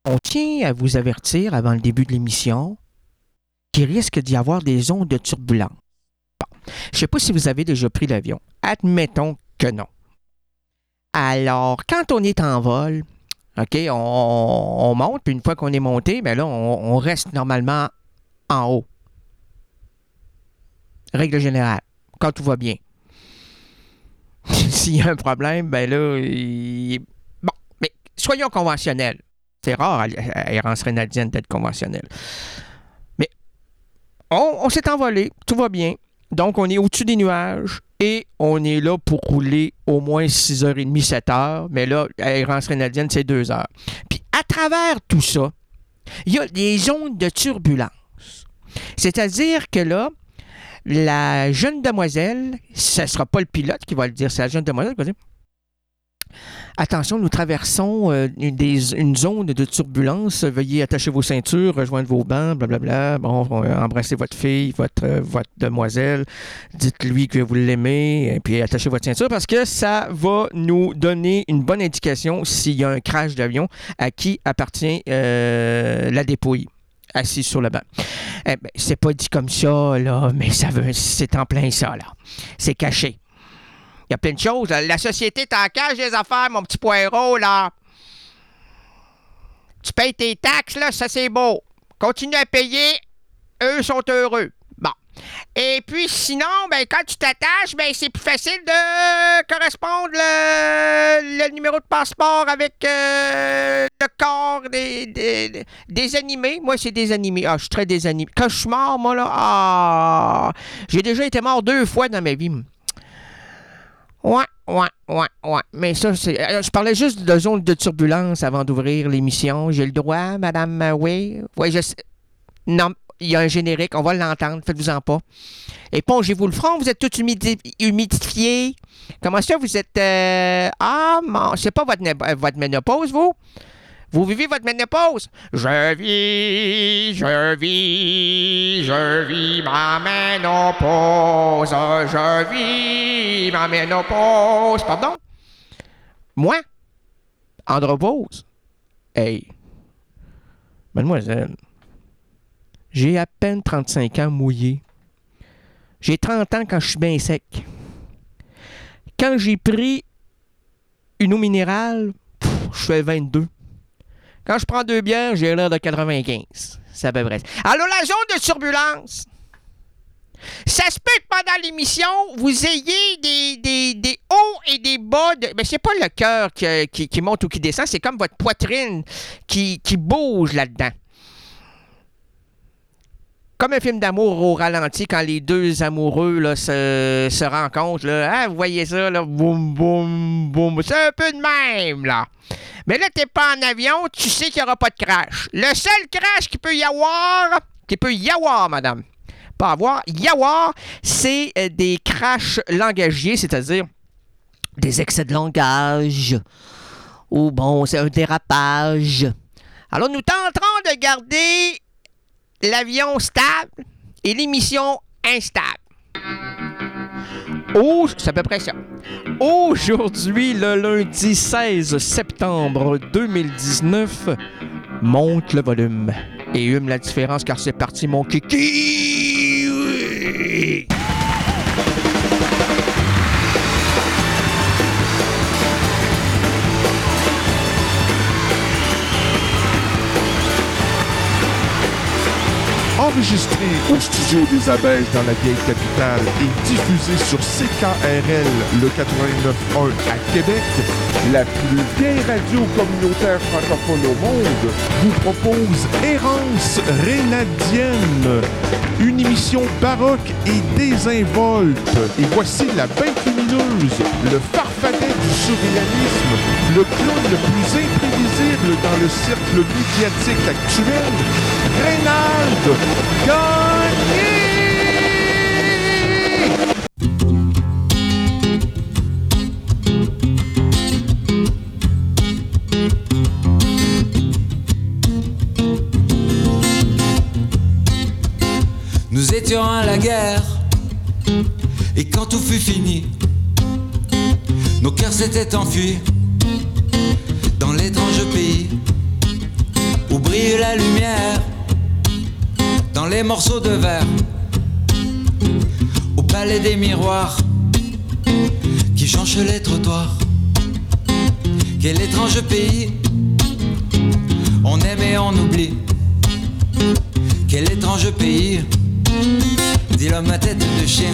On tient à vous avertir avant le début de l'émission qu'il risque d'y avoir des ondes de turbulence. Je ne sais pas si vous avez déjà pris l'avion. Admettons que non. Alors, quand on est en vol, OK, on monte, puis une fois qu'on est monté, ben là, on reste normalement en haut. Règle générale, quand tout va bien. S'il y a un problème, ben là, bon, mais soyons conventionnels. C'est rare à Errance Rénadienne d'être conventionnel. Mais on s'est envolé, tout va bien. Donc, on est au-dessus des nuages et on est là pour rouler au moins 6h30, 7h. Mais là, à Errance Rénadienne, c'est 2 heures. Puis, à travers tout ça, il y a des zones de turbulence. C'est-à-dire que là, la jeune demoiselle, ce ne sera pas le pilote qui va le dire, c'est la jeune demoiselle qui va dire « Attention, nous traversons une zone de turbulence. Veuillez attacher vos ceintures, rejoindre vos bancs, blablabla. Bon, embrassez votre fille, votre demoiselle. Dites-lui que vous l'aimez, et puis attachez votre ceinture parce que ça va nous donner une bonne indication s'il y a un crash d'avion à qui appartient la dépouille. » Assis sur le banc. Eh ben, c'est pas dit comme ça, là, mais c'est en plein ça, là. C'est caché. Il y a plein de choses. La société t'encache des affaires, mon petit poireau, là. Tu payes tes taxes, là, ça c'est beau. Continue à payer, eux sont heureux. Bon. Et puis sinon, ben quand tu t'attaches, ben c'est plus facile de correspondre le numéro de passeport avec le corps des animés. Moi, c'est des animés. Ah, je suis très désanimé. Quand je suis mort, moi, là, j'ai déjà été mort 2 fois dans ma vie. Ouais. Mais ça, c'est... je parlais juste de zone de turbulence avant d'ouvrir l'émission. J'ai le droit, madame? Oui, je sais. Non, il y a un générique, on va l'entendre, faites-vous-en pas. Épongez-vous le front, vous êtes tout humidifié. Comment ça, vous êtes... c'est pas votre ménopause, vous? Vous vivez votre ménopause? Je vis ma ménopause. Je vis ma ménopause. Pardon? Moi? Andropause? Hey. Mademoiselle, j'ai à peine 35 ans mouillé. J'ai 30 ans quand je suis bien sec. Quand j'ai pris une eau minérale, je fais 22. Quand je prends 2 bières, j'ai l'air de 95. C'est à peu près. Alors, la zone de turbulence. Ça se peut que pendant l'émission, vous ayez des hauts et des bas. Mais c'est pas le cœur qui monte ou qui descend, c'est comme votre poitrine qui bouge là-dedans. Comme un film d'amour au ralenti, quand les deux amoureux là, se rencontrent. Là, hein, vous voyez ça, là, boum, boum, boum. C'est un peu de même, là. Mais là, t'es pas en avion, tu sais qu'il n'y aura pas de crash. Le seul crash qu'il peut y avoir, madame, pas avoir, c'est des crashs langagiers, c'est-à-dire des excès de langage, ou bon, c'est un dérapage. Alors, nous tenterons de garder l'avion stable et l'émission instable. C'est à peu près ça. Aujourd'hui, le lundi 16 septembre 2019, monte le volume et hume la différence car c'est parti, mon kiki. Enregistré au studio des Abeilles dans la vieille capitale et diffusé sur CKRL le 89.1 à Québec, la plus vieille radio communautaire francophone au monde vous propose Errance Rénadienne, une émission baroque et désinvolte. Et voici la bête lumineuse, le farfadet du surréalisme, le clown le plus imprévisible dans le cercle médiatique actuel, Reynald Gagné! Nous étions à la guerre, et quand tout fut fini, nos cœurs s'étaient enfuis dans l'étrange pays des morceaux de verre au palais des miroirs qui jonchent les trottoirs. Quel étrange pays on aime et on oublie. Quel étrange pays, dit l'homme à tête de chien.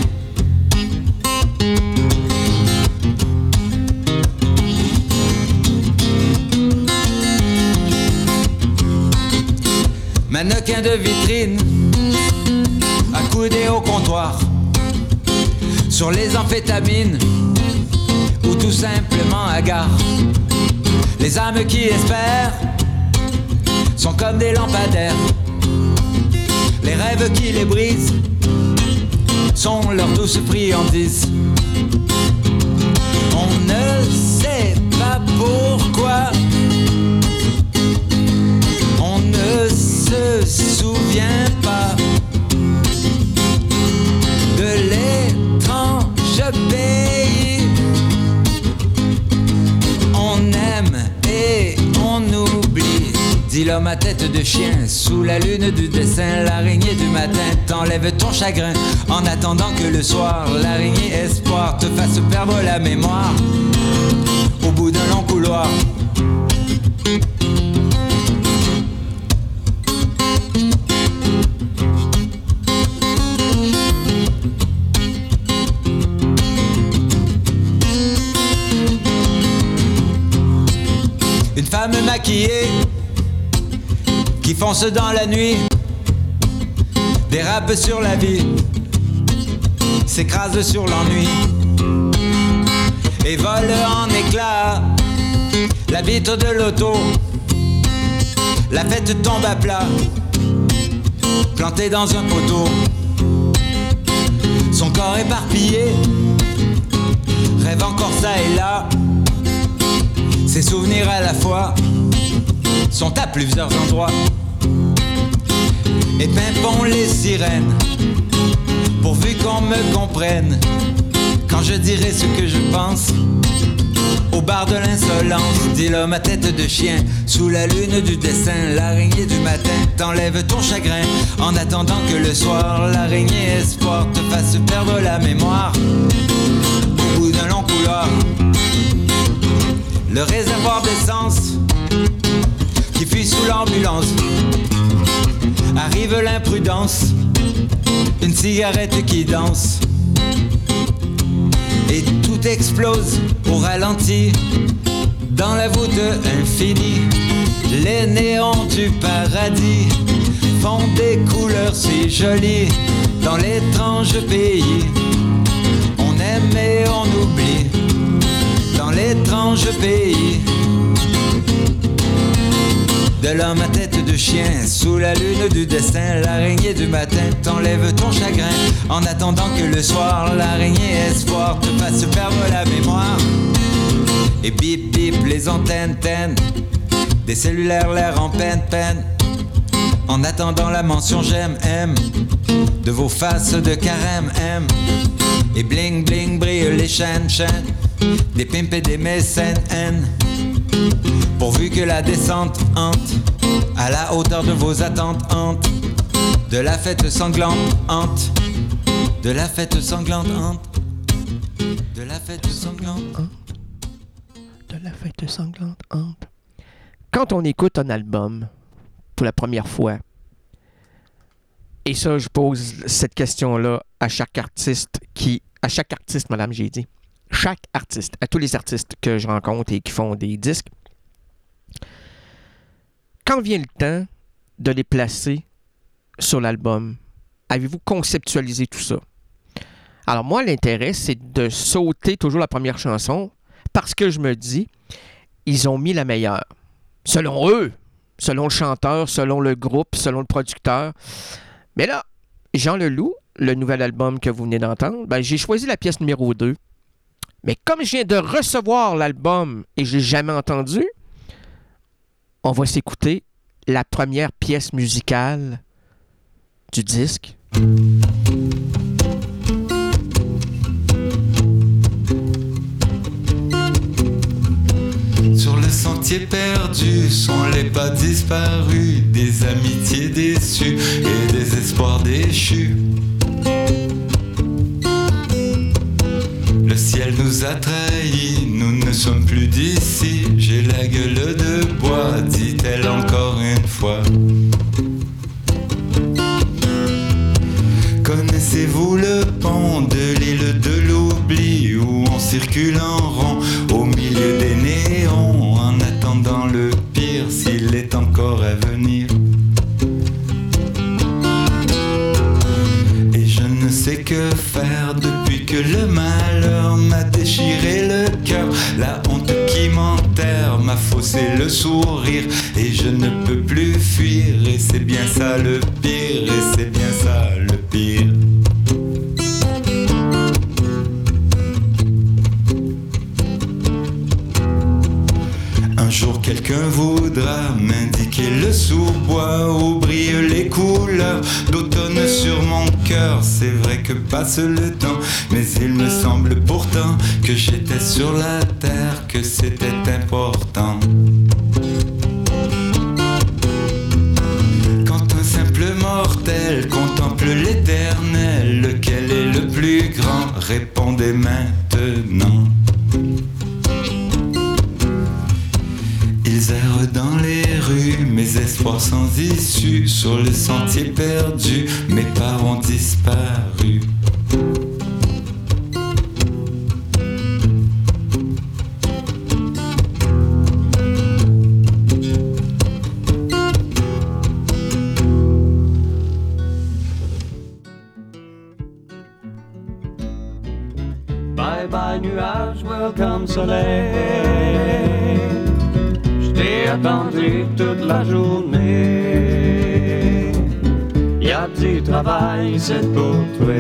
Mannequin de vitrine, accoudé au comptoir, sur les amphétamines, ou tout simplement hagard. Les âmes qui espèrent sont comme des lampadaires. Les rêves qui les brisent sont leur douce friandise. On ne sait pas pourquoi, on ne se souvient pas de l'étrange pays. On aime et on oublie, dit l'homme à tête de chien. Sous la lune du dessin, l'araignée du matin t'enlève ton chagrin en attendant que le soir, l'araignée espoir te fasse perdre la mémoire au bout d'un long couloir. Une femme maquillée qui fonce dans la nuit, dérape sur la vie, s'écrase sur l'ennui et vole en éclats la vitre de l'auto. La fête tombe à plat, plantée dans un poteau. Son corps éparpillé rêve encore ça et là. Ses souvenirs à la fois sont à plusieurs endroits. Et pimpons les sirènes, pourvu qu'on me comprenne, quand je dirai ce que je pense, au bar de l'insolence, dit l'homme à tête de chien. Sous la lune du dessin, l'araignée du matin t'enlève ton chagrin en attendant que le soir, l'araignée espoir te fasse perdre la mémoire au bout d'un long couloir. Le réservoir d'essence qui fuit sous l'ambulance. Arrive l'imprudence, une cigarette qui danse. Et tout explose au ralenti, dans la voûte infinie. Les néons du paradis font des couleurs si jolies. Dans l'étrange pays, on aime et on oublie. Dans l'étrange pays de l'homme à tête de chien. Sous la lune du destin, l'araignée du matin t'enlève ton chagrin en attendant que le soir, l'araignée espoir te fasse perdre la mémoire. Et bip bip les antennes tennent des cellulaires l'air en peine en attendant la mention j'aime aime de vos faces de carême aime. Et bling bling brillent les chaînes des pimps et des mécènes haine, pourvu que la descente hante à la hauteur de vos attentes hante de la fête sanglante hante de la fête sanglante hante de la fête sanglante de la fête sanglante hante. Quand on écoute un album pour la première fois, et ça je pose cette question-là à chaque artiste madame j'ai dit, chaque artiste, à tous les artistes que je rencontre et qui font des disques, quand vient le temps de les placer sur l'album, avez-vous conceptualisé tout ça? Alors moi, l'intérêt, c'est de sauter toujours la première chanson parce que je me dis, ils ont mis la meilleure. Selon eux, selon le chanteur, selon le groupe, selon le producteur. Mais là, Jean Leloup, le nouvel album que vous venez d'entendre, j'ai choisi la pièce numéro 2. Mais comme je viens de recevoir l'album et je l'ai jamais entendu, on va s'écouter la première pièce musicale du disque. Sur le sentiers perdus sont les pas disparus, des amitiés déçues et des espoirs déchus. Le ciel nous a trahis, nous ne sommes plus d'ici. J'ai la gueule de bois, dit-elle encore une fois. Connaissez-vous le pont de l'île de l'oubli, où on circule en rond au milieu des néons, en attendant le pire s'il est encore à venir? Et je ne sais que faire depuis que le malheur m'a déchiré le cœur. La honte qui m'enterre m'a faussé le sourire, et je ne peux plus fuir, et c'est bien ça le pire, et c'est bien ça le pire. Un jour quelqu'un voudra m'indiquer le sous-bois où brillent les couleurs d'automne sur mon cœur. C'est vrai que passe le temps, mais il me semble pourtant que j'étais sur la terre, que c'était important. Quand un simple mortel contemple l'éternel, lequel est le plus grand? Répondez maintenant. Ils errent dans les rues, mes espoirs sans issue, sur le sentier perdu, mes parents disparus. Bye bye nuage, welcome soleil. J'ai attendu toute la journée. Y'a du travail, c'est pour toi.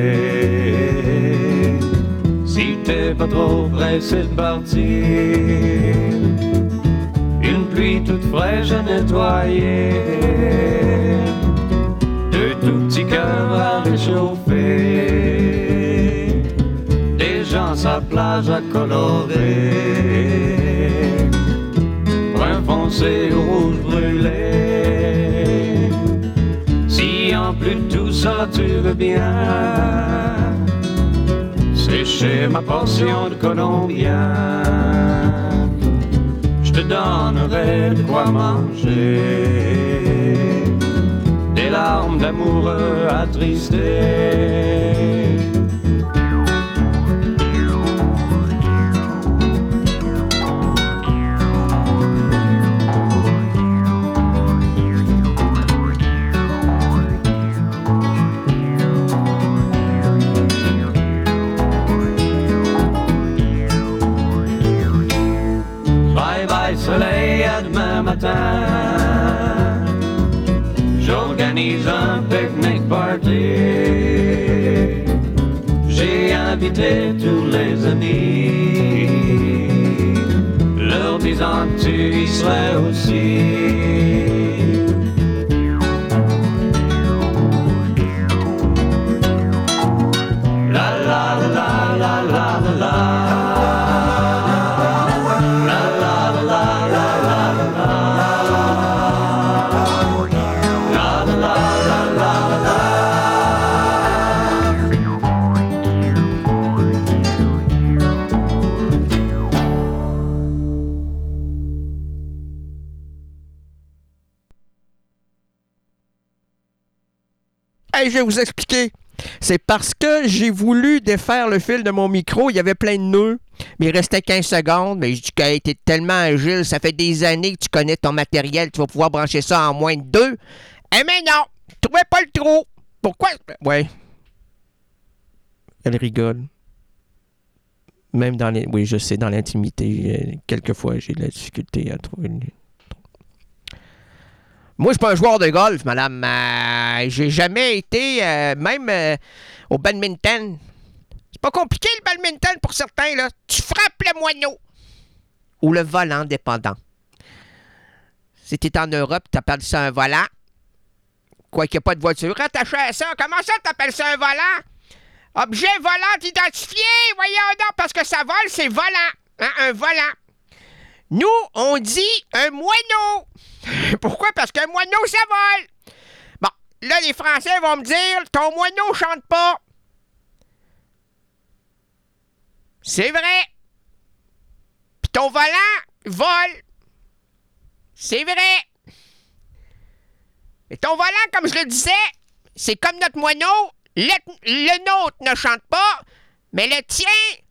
Si t'es pas trop pressé de partir, une pluie toute fraîche à nettoyer, deux tout petits cœurs à réchauffer, des gens sa plage à colorer, foncé au rouge brûlé. Si en plus de tout ça tu veux bien sécher ma portion de colombien, je te donnerai de quoi manger, des larmes d'amoureux attristés. Soleil, à demain matin, j'organise un picnic party. J'ai invité tous les amis, leur disant que tu y serais aussi. La la la la la la la. Je vais vous expliquer. C'est parce que j'ai voulu défaire le fil de mon micro. Il y avait plein de nœuds, mais il restait 15 secondes. Mais je dis que t'es tellement agile, ça fait des années que tu connais ton matériel, tu vas pouvoir brancher ça en moins de 2. Eh mais non, je trouvais pas le trou. Pourquoi? Ouais. Elle rigole. Même dans les... Oui, je sais, dans l'intimité, quelquefois, j'ai de la difficulté à trouver le... Moi, je suis pas un joueur de golf, madame. J'ai jamais été, même au badminton. C'est pas compliqué, le badminton, pour certains, là. Tu frappes le moineau. Ou le volant dépendant. Si t'es en Europe, t'appelles ça un volant. Quoi qu'il n'y ait pas de voiture attachée à ça. Comment ça, t'appelles ça un volant? Objet volant identifié. Voyons donc, parce que ça vole, c'est volant. Hein, un volant. Nous, on dit un moineau. Pourquoi? Parce qu'un moineau, ça vole. Bon, là, les Français vont me dire, ton moineau chante pas. C'est vrai. Puis ton volant vole. C'est vrai. Et ton volant, comme je le disais, c'est comme notre moineau. Le nôtre ne chante pas, mais le tien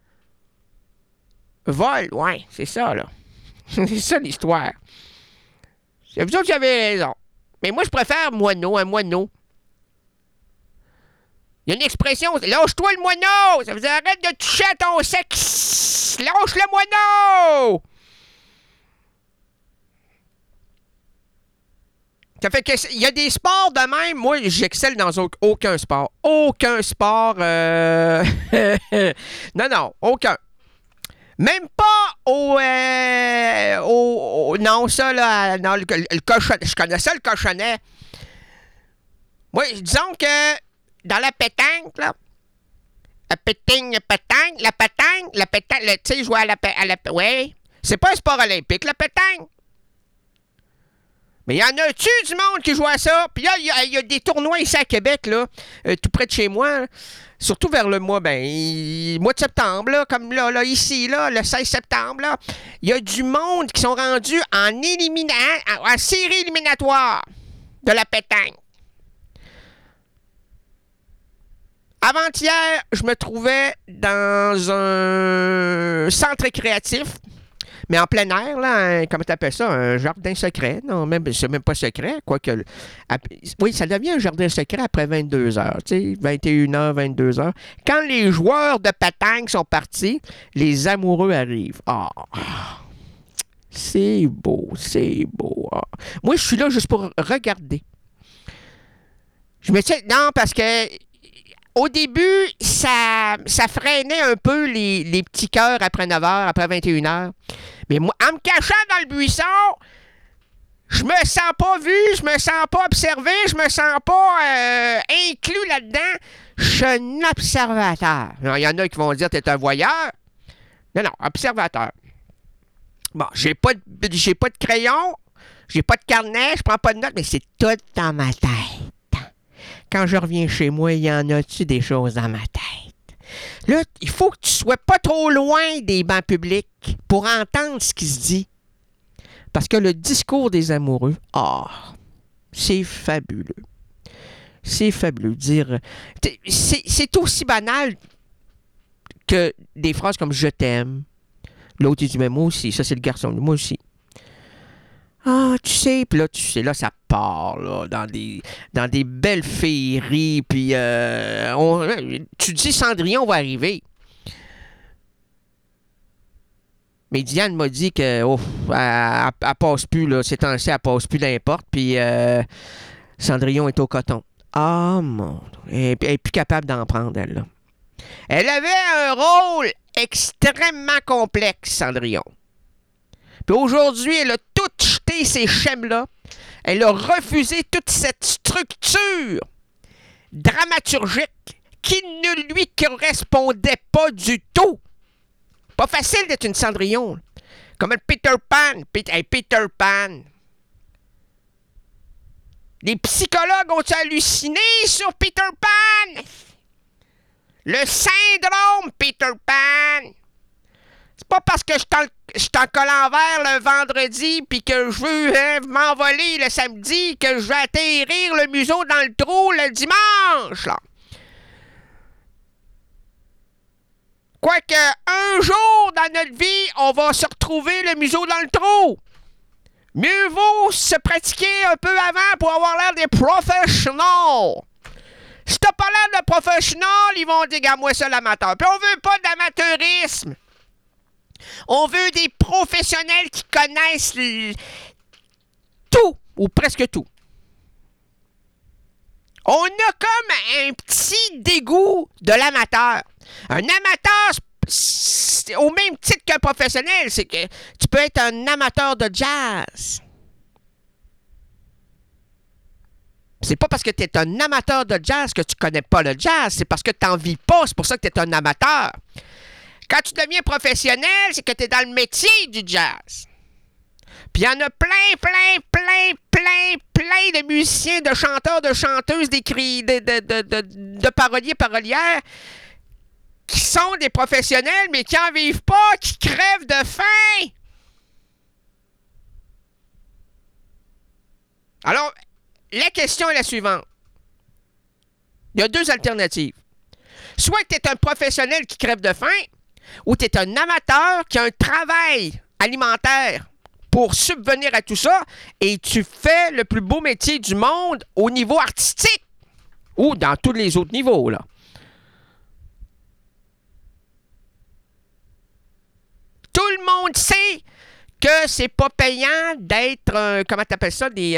vole. Ouais, c'est ça, là. C'est ça, l'histoire. C'est vous autres qui avez raison. Mais moi, je préfère moineau, un moineau. Il y a une expression, lâche-toi le moineau! Ça veut dire arrête de toucher à ton sexe! Lâche le moineau! Ça fait que il y a des sports de même. Moi, j'excelle dans aucun sport. Aucun sport. Non, aucun. Même pas non, ça, là. Non, le cochonnet. Je connais ça, le cochonnet. Moi, disons que dans la pétanque, là. La pétanque, tu sais, jouer à la ouais. C'est pas un sport olympique, la pétanque. Mais il y en a-tu du monde qui joue à ça? Puis là, il y a des tournois ici à Québec, là, tout près de chez moi, là, surtout vers le mois de septembre, là, comme là, ici, là, le 16 septembre, là, il y a du monde qui sont rendus en série éliminatoire de la pétanque. Avant-hier, je me trouvais dans un centre récréatif. Mais en plein air, là, comment t'appelles ça? Un jardin secret? Non, c'est même pas secret. Quoique. Oui, ça devient un jardin secret après 22 heures. Tu sais, 21h, 22 heures. Quand les joueurs de pétanque sont partis, les amoureux arrivent. Ah! C'est beau, c'est beau. Ah. Moi, je suis là juste pour regarder. Je me dis, non, parce que. Au début, ça freinait un peu les petits cœurs après 9 heures, après 21 heures. Mais moi, en me cachant dans le buisson, je me sens pas vu, je me sens pas observé, je me sens pas inclus là-dedans. Je suis un observateur. Il y en a qui vont dire que t'es un voyeur. Non, observateur. Bon, j'ai pas de crayon, j'ai pas de carnet, je prends pas de notes, mais c'est tout dans ma tête. Quand je reviens chez moi, il y en a-tu des choses dans ma tête? Là, il faut que tu sois pas trop loin des bancs publics pour entendre ce qui se dit. Parce que le discours des amoureux, c'est fabuleux. C'est fabuleux. Dire, c'est aussi banal que des phrases comme « je t'aime ». L'autre, il dit « mais moi aussi ». Ça, c'est le garçon. Moi aussi. Ah, tu sais, puis là, ça part, là, dans des belles féeries, puis tu dis, Cendrillon va arriver. Mais Diane m'a dit que, elle passe plus, là, ces temps-ci, elle passe plus n'importe, puis Cendrillon est au coton. Ah, mon Dieu, elle est plus capable d'en prendre, elle, là. Elle avait un rôle extrêmement complexe, Cendrillon. Puis aujourd'hui, elle a tout jeté ces schèmes-là. Elle a refusé toute cette structure dramaturgique qui ne lui correspondait pas du tout. Pas facile d'être une Cendrillon. Comme le Peter Pan. Peter Pan. Les psychologues ont halluciné sur Peter Pan. Le syndrome Peter Pan. C'est pas parce que je suis en col en vert le vendredi puis que je veux m'envoler le samedi que je vais atterrir le museau dans le trou le dimanche, là. Quoique, un jour dans notre vie, on va se retrouver le museau dans le trou. Mieux vaut se pratiquer un peu avant pour avoir l'air des professionnels. Si t'as pas l'air de professionnel, ils vont dire, regarde-moi ça l'amateur. Puis on veut pas d'amateurisme. On veut des professionnels qui connaissent tout, ou presque tout. On a comme un petit dégoût de l'amateur. Un amateur, au même titre qu'un professionnel, c'est que tu peux être un amateur de jazz. C'est pas parce que tu es un amateur de jazz que tu connais pas le jazz, c'est parce que tu n'en vis pas, c'est pour ça que tu es un amateur. Quand tu deviens professionnel, c'est que tu es dans le métier du jazz. Puis il y en a plein de musiciens, de chanteurs, de chanteuses, de paroliers, parolières qui sont des professionnels, mais qui n'en vivent pas, qui crèvent de faim. Alors, la question est la suivante. Il y a deux alternatives. Soit que tu es un professionnel qui crève de faim, ou tu es un amateur qui a un travail alimentaire pour subvenir à tout ça, et tu fais le plus beau métier du monde au niveau artistique, ou dans tous les autres niveaux, là. Tout le monde sait que c'est pas payant d'être, comment t'appelles ça, des...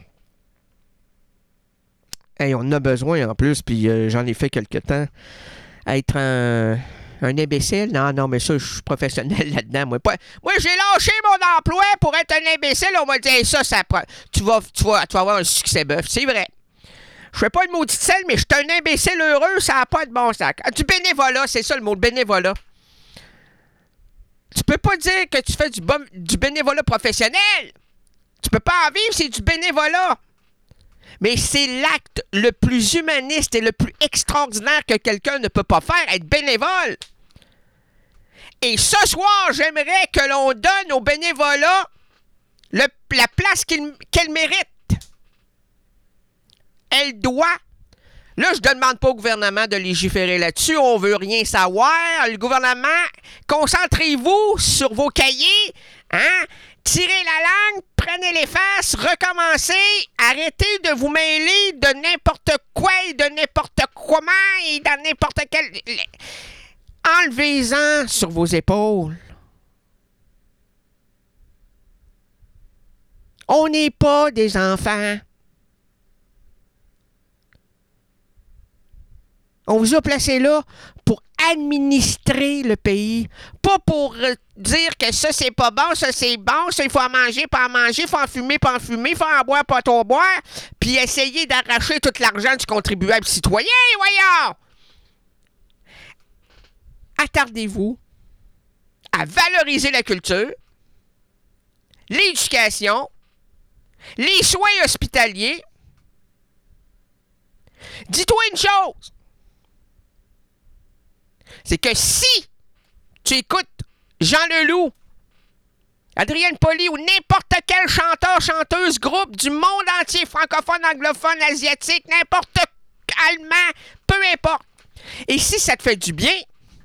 Hey, on en a besoin en plus, puis j'en ai fait quelque temps. Être un imbécile? Non, mais ça, je suis professionnel là-dedans. Moi, j'ai lâché mon emploi pour être un imbécile. On m'a dit, hey, ça tu vas avoir un succès bœuf. C'est vrai. Je fais pas le maudit sel, mais je suis un imbécile heureux, ça n'a pas de bon sac. Du bénévolat, c'est ça le mot, le bénévolat. Tu peux pas dire que tu fais du bénévolat professionnel. Tu peux pas en vivre, c'est du bénévolat. Mais c'est l'acte le plus humaniste et le plus extraordinaire que quelqu'un ne peut pas faire, être bénévole. Et ce soir, j'aimerais que l'on donne au bénévolat la place qu'elle mérite. Elle doit. Là, je ne demande pas au gouvernement de légiférer là-dessus. On ne veut rien savoir. Le gouvernement, concentrez-vous sur vos cahiers. Hein? Tirez la langue, prenez les faces, recommencez. Arrêtez de vous mêler de n'importe quoi et de n'importe comment et dans n'importe quel... Enlevez-en sur vos épaules. On n'est pas des enfants. On vous a placé là pour administrer le pays, pas pour dire que ça c'est pas bon, ça c'est bon, ça il faut en manger, pas en manger, il faut en fumer, pas en fumer, il faut en boire, pas trop boire, puis essayer d'arracher tout l'argent du contribuable citoyen, voyons! Attardez-vous à valoriser la culture, l'éducation, les soins hospitaliers. Dis-toi une chose. C'est que si tu écoutes Jean Leloup, Adrienne Pauly ou n'importe quel chanteur, chanteuse, groupe du monde entier, francophone, anglophone, asiatique, n'importe allemand, peu importe. Et si ça te fait du bien,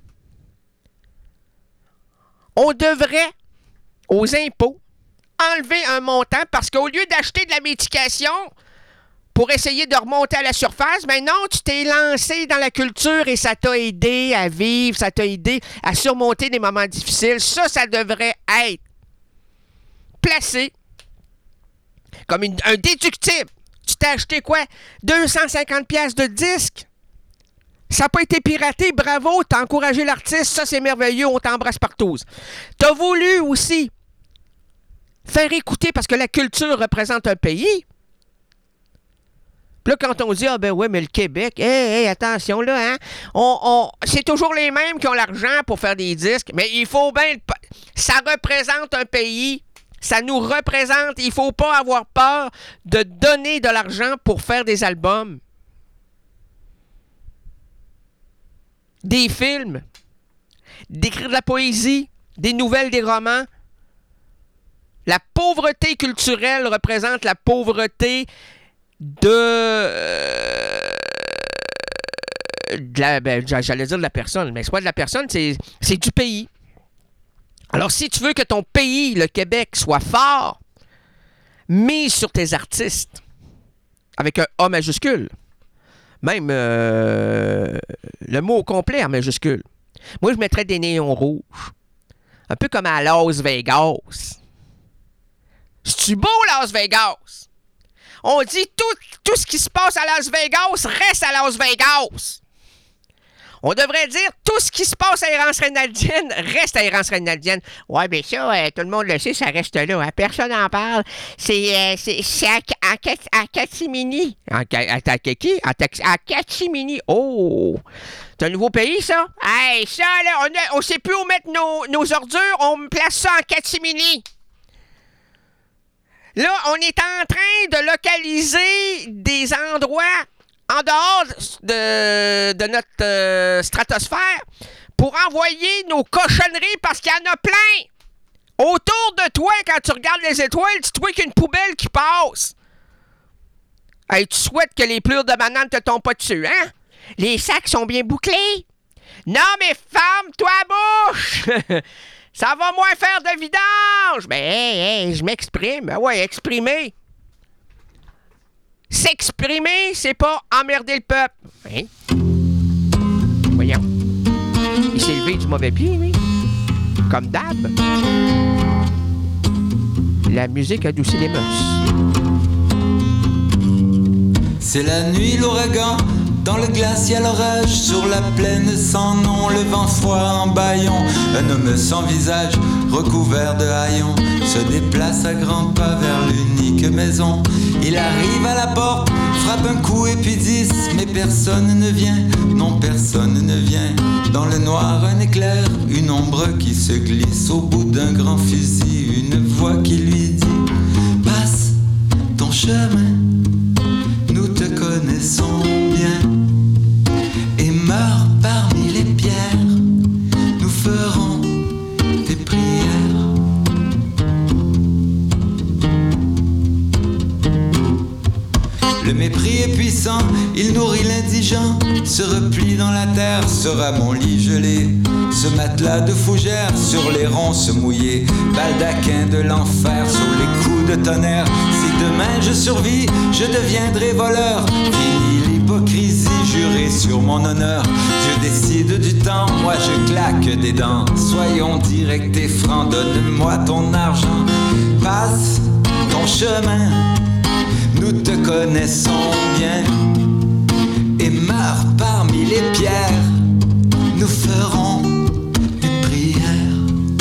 on devrait, aux impôts, enlever un montant parce qu'au lieu d'acheter de la médication pour essayer de remonter à la surface, ben non, tu t'es lancé dans la culture et ça t'a aidé à vivre, ça t'a aidé à surmonter des moments difficiles. Ça devrait être placé comme un déductible. Tu t'es acheté quoi? 250$ de disques? Ça n'a pas été piraté, bravo, t'as encouragé l'artiste, ça c'est merveilleux, on t'embrasse partout. T'as voulu aussi faire écouter, parce que la culture représente un pays. Puis là, quand on dit, ah ben ouais, mais le Québec, attention là, hein, c'est toujours les mêmes qui ont l'argent pour faire des disques, mais il faut bien, ça représente un pays, ça nous représente, il faut pas avoir peur de donner de l'argent pour faire des albums, des films, d'écrire de la poésie, des nouvelles, des romans. La pauvreté culturelle représente la pauvreté j'allais dire de la personne, mais c'est pas de la personne, c'est du pays. Alors, si tu veux que ton pays, le Québec, soit fort, mise sur tes artistes, avec un A majuscule, même le mot au complet en majuscule. Moi, je mettrais des néons rouges, un peu comme à Las Vegas. C'est-tu beau, Las Vegas? On dit tout ce qui se passe à Las Vegas reste à Las Vegas. On devrait dire tout ce qui se passe à Errance-Reinaldienne reste à Errance-Reinaldienne. Ouais, bien ça, tout le monde le sait, ça reste là. Hein. Personne n'en parle. C'est à Catimini. À Catimini. Oh! C'est un nouveau pays, ça? Hey, ça, là, on sait plus où mettre nos ordures. On place ça en Catimini. Là, on est en train de localiser des endroits en dehors de notre stratosphère pour envoyer nos cochonneries parce qu'il y en a plein. Autour de toi, quand tu regardes les étoiles, tu vois qu'il y a une poubelle qui passe. Hey, tu souhaites que les plures de banane te tombent pas dessus, hein? Les sacs sont bien bouclés. Non, mais ferme-toi la bouche! Ça va moins faire de vidange! Ben, hey, je m'exprime. Ben ouais, exprimer. S'exprimer, c'est pas emmerder le peuple. Hein? Voyons. Il s'est levé du mauvais pied, lui. Comme d'hab. La musique adoucit les mœurs. C'est la nuit, l'ouragan, dans le glacial orage, sur la plaine sans nom, le vent froid en bâillon. Un homme sans visage, recouvert de haillons, se déplace à grands pas vers l'unique maison. Il arrive à la porte, frappe un coup et puis 10, mais personne ne vient, non personne ne vient. Dans le noir, un éclair, une ombre qui se glisse au bout d'un grand fusil, une voix qui lui dit: passe ton chemin, nous te connaissons bien, et meurs parmi les pierres, nous ferons tes prières. Le mépris est puissant, il nourrit l'indigent, se replie dans la terre, sera mon lit gelé. Ce matelas de fougères sur les ronces mouillées, baldaquin de l'enfer sous les coups de tonnerre. Si demain je survis, je deviendrai voleur. Fini l'hypocrisie, juré sur mon honneur. Dieu décide du temps, moi je claque des dents. Soyons directs et francs, donne-moi ton argent. Passe ton chemin, nous te connaissons bien, et meurs parmi les pierres, nous ferons des prières.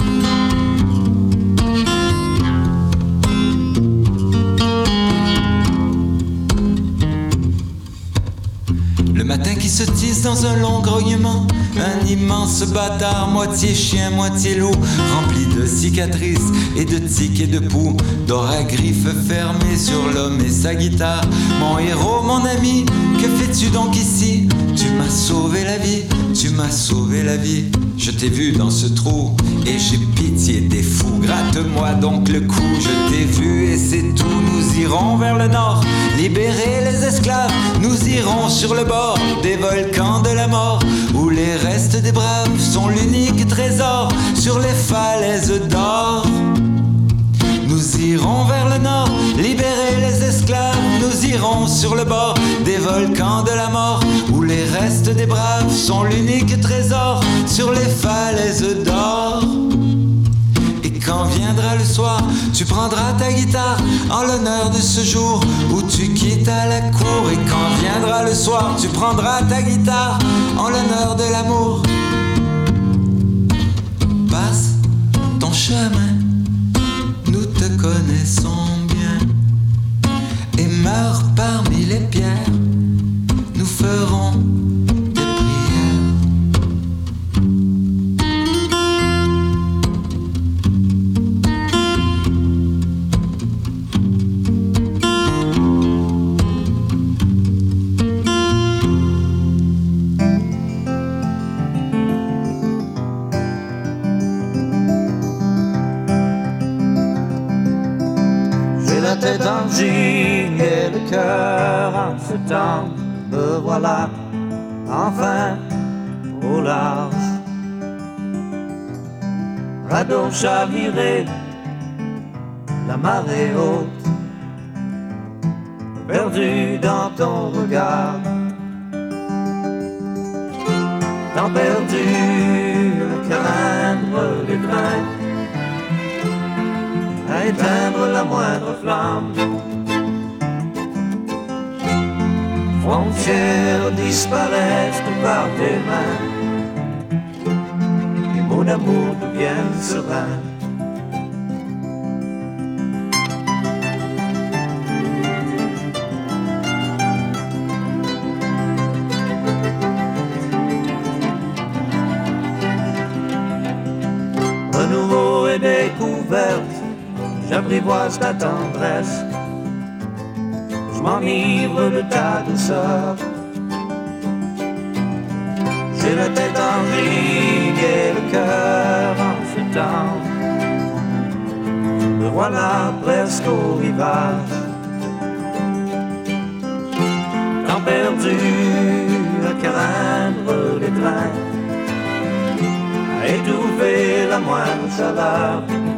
Le matin qui se tisse dans un long grognement, un immense bâtard, moitié chien, moitié loup, rempli de cicatrices et de tiques et de poux, d'or à griffes fermées sur l'homme et sa guitare. Mon héros, mon ami, que fais-tu donc ici? Tu m'as sauvé la vie, tu m'as sauvé la vie. Je t'ai vu dans ce trou et j'ai pitié des fous. Gratte-moi donc le cou, je t'ai vu et c'est tout. Nous irons vers le nord, libérer les esclaves. Nous irons sur le bord des volcans de la mort, où les restes des braves sont l'unique trésor sur les falaises d'or. Nous irons vers le nord, libérer les esclaves. Nous irons sur le bord des volcans de la mort, où les restes des braves sont l'unique trésor sur les falaises d'or. Et quand viendra le soir, tu prendras ta guitare en l'honneur de ce jour où tu quittes à la cour. Et quand viendra le soir, tu prendras ta guitare en l'honneur de l'amour. Passe ton chemin, nous te connaissons bien, et meurs parmi les pierres, nous ferons des prières. La tête en gigue et le cœur en ce temps, me voilà enfin au large. Radeau chaviré, la marée haute, perdu dans ton regard. Tant perdu à craindre les craintes, à éteindre la moindre flamme. Frontières disparaissent par tes mains, et mon amour devient serein. Renouveau et découverte, j'apprivoise ta tendresse, je m'enivre de ta douceur. J'ai la tête en ligne et le cœur en flottant. Me voilà presque au rivage, temps perdu à craindre les trains, à étouffer la moindre chaleur.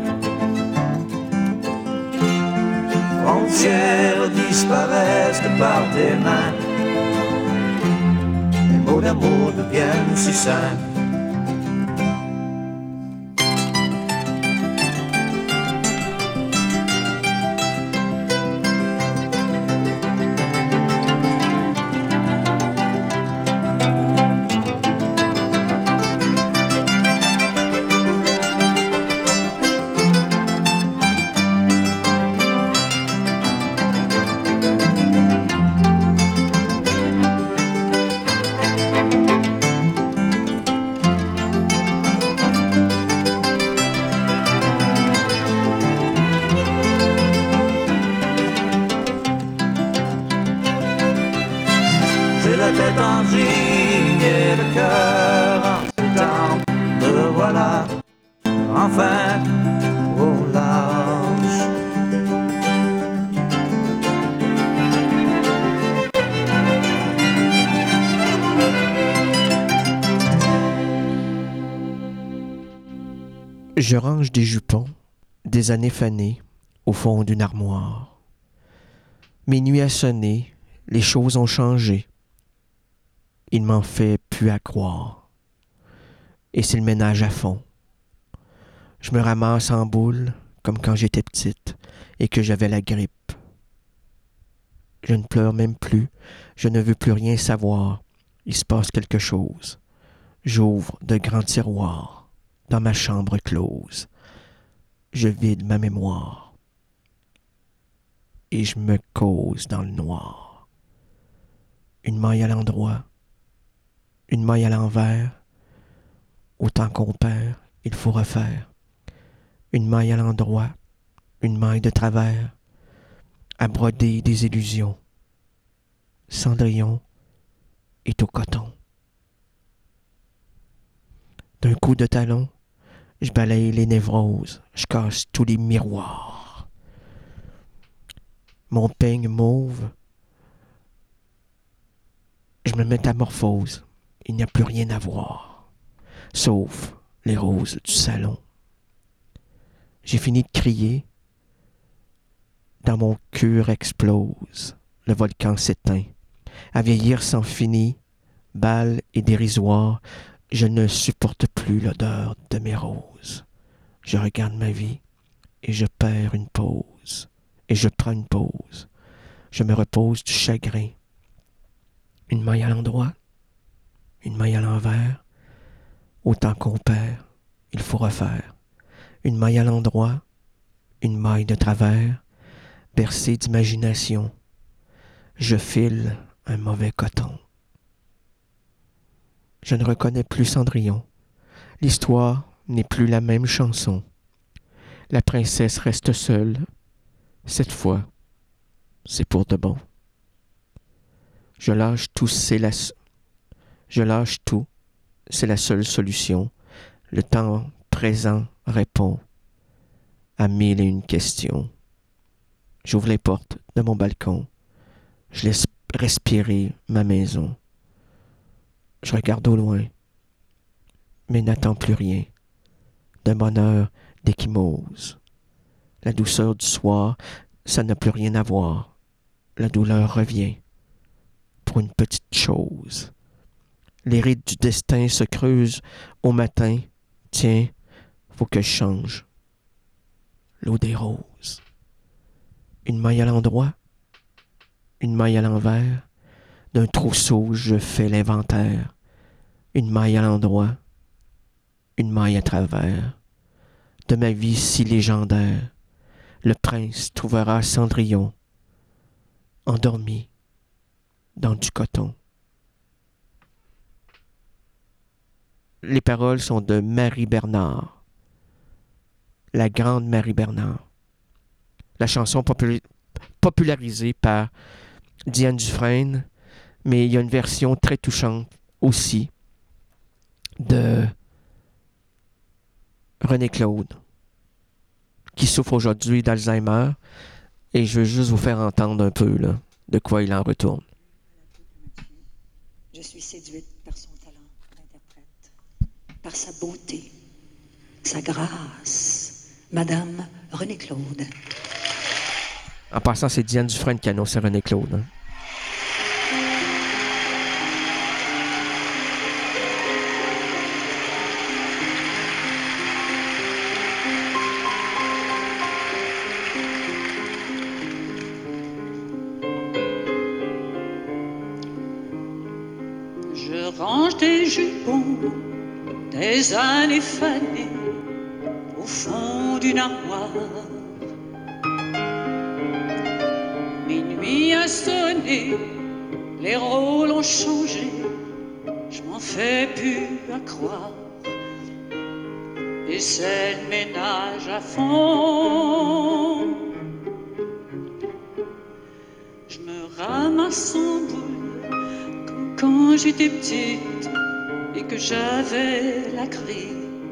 Frontières disparaissent de par tes mains, les mots d'amour deviennent si simples. Je range des jupons, des années fanées, au fond d'une armoire. Minuit a sonné, les choses ont changé. Il m'en fait plus à croire. Et c'est le ménage à fond. Je me ramasse en boule, comme quand j'étais petite et que j'avais la grippe. Je ne pleure même plus, je ne veux plus rien savoir. Il se passe quelque chose. J'ouvre de grands tiroirs dans ma chambre close. Je vide ma mémoire et je me cause dans le noir. Une maille à l'endroit, une maille à l'envers. Autant qu'on perd, il faut refaire. Une maille à l'endroit, une maille de travers, à broder des illusions. Cendrillon est au coton. D'un coup de talon, je balaye les névroses, je casse tous les miroirs. Mon peigne mauve, je me métamorphose, il n'y a plus rien à voir, sauf les roses du salon. J'ai fini de crier, dans mon cœur explose, le volcan s'éteint. À vieillir sans fini, bal et dérisoire, je ne supporte plus l'odeur de mes roses. Je regarde ma vie et je perds une pause. Et je prends une pause. Je me repose du chagrin. Une maille à l'endroit, une maille à l'envers. Autant qu'on perd, il faut refaire. Une maille à l'endroit, une maille de travers. Bercé d'imagination, je file un mauvais coton. Je ne reconnais plus Cendrillon. L'histoire n'est plus la même chanson. La princesse reste seule. Cette fois, c'est pour de bon. Je lâche tout, c'est la seule solution. Le temps présent répond à mille et une questions. J'ouvre les portes de mon balcon. Je laisse respirer ma maison. Je regarde au loin, mais n'attends plus rien. D'un bonheur d'échymose. La douceur du soir, ça n'a plus rien à voir. La douleur revient pour une petite chose. Les rides du destin se creusent au matin. Tiens, faut que je change. L'eau des roses. Une maille à l'endroit, une maille à l'envers. D'un trousseau, je fais l'inventaire. Une maille à l'endroit, une maille à travers. De ma vie si légendaire, le prince trouvera Cendrillon, endormi dans du coton. Les paroles sont de Marie Bernard, la grande Marie Bernard. la chanson popularisée par Diane Dufresne, mais il y a une version très touchante aussi de René Claude, qui souffre aujourd'hui d'Alzheimer, et je veux juste vous faire entendre un peu là, de quoi il en retourne. Je suis séduite par son talent d'interprète, par sa beauté, sa grâce, Madame René Claude. En passant, c'est Diane Dufresne qui annonce René Claude. Hein. Je range des jupons, des années fanées, au fond d'une armoire. Minuit a sonné, les rôles ont changé, je m'en fais plus à croire. Et c'est le ménage à fond. Je me ramasse en boule, comme quand j'étais petite et que j'avais la grippe.